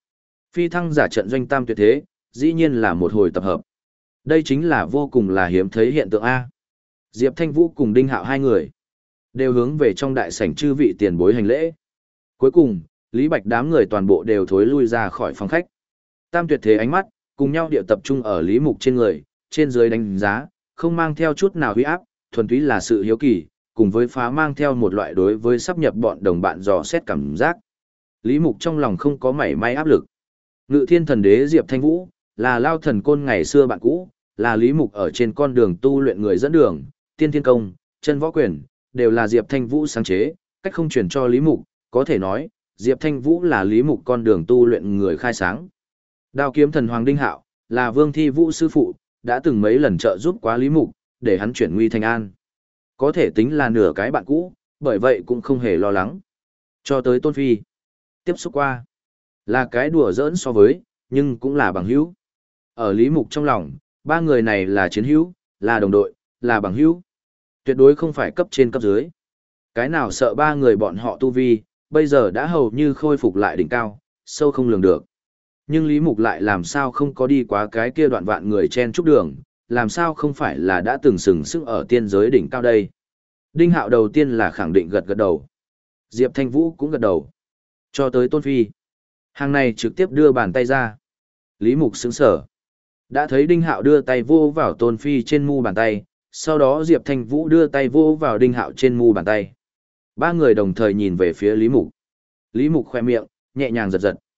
Phi thăng giả trận doanh tam tuyệt thế, dĩ nhiên là một hồi tập hợp. Đây chính là vô cùng là hiếm thấy hiện tượng A. Diệp Thanh Vũ cùng Đinh Hạo hai người đều hướng về trong đại sảnh chư vị tiền bối hành lễ. Cuối cùng, Lý Bạch đám người toàn bộ đều thối lui ra khỏi phòng khách. Tam tuyệt thế ánh mắt, cùng nhau điệu tập trung ở Lý Mục trên người, trên dưới đánh giá, không mang theo chút nào huy áp, thuần túy là sự hiếu kỳ, cùng với phá mang theo một loại đối với sắp nhập bọn đồng bạn dò xét cảm giác. Lý Mục trong lòng không có mảy may áp lực. Ngự Thiên Thần Đế Diệp Thanh Vũ, là Lao Thần Côn ngày xưa bạn cũ, là Lý Mục ở trên con đường tu luyện người dẫn đường, Tiên Thiên Công, Chân Võ Quyền, đều là Diệp Thanh Vũ sáng chế, cách không truyền cho Lý Mục, có thể nói, Diệp Thanh Vũ là Lý Mục con đường tu luyện người khai sáng. Đao kiếm thần Hoàng Đinh Hạo, là Vương Thi Vũ sư phụ, đã từng mấy lần trợ giúp quá Lý Mục, để hắn chuyển nguy thành an. Có thể tính là nửa cái bạn cũ, bởi vậy cũng không hề lo lắng. Cho tới Tôn Phi, tiếp xúc qua, là cái đùa giỡn so với, nhưng cũng là bằng hữu. Ở Lý Mục trong lòng, ba người này là chiến hữu, là đồng đội, là bằng hữu. Tuyệt đối không phải cấp trên cấp dưới. Cái nào sợ ba người bọn họ tu vi, bây giờ đã hầu như khôi phục lại đỉnh cao, sâu không lường được. Nhưng Lý Mục lại làm sao không có đi qua cái kia đoạn vạn người chen chúc đường, làm sao không phải là đã từng sừng sững ở tiên giới đỉnh cao đây. Đinh Hạo đầu tiên là khẳng định gật gật đầu. Diệp Thanh Vũ cũng gật đầu. Cho tới Tôn Phi. Hàng này trực tiếp đưa bàn tay ra. Lý Mục sững sở. Đã thấy Đinh Hạo đưa tay vô vào Tôn Phi trên mu bàn tay, sau đó Diệp Thanh Vũ đưa tay vô vào Đinh Hạo trên mu bàn tay. Ba người đồng thời nhìn về phía Lý Mục. Lý Mục khoe miệng, nhẹ nhàng giật giật.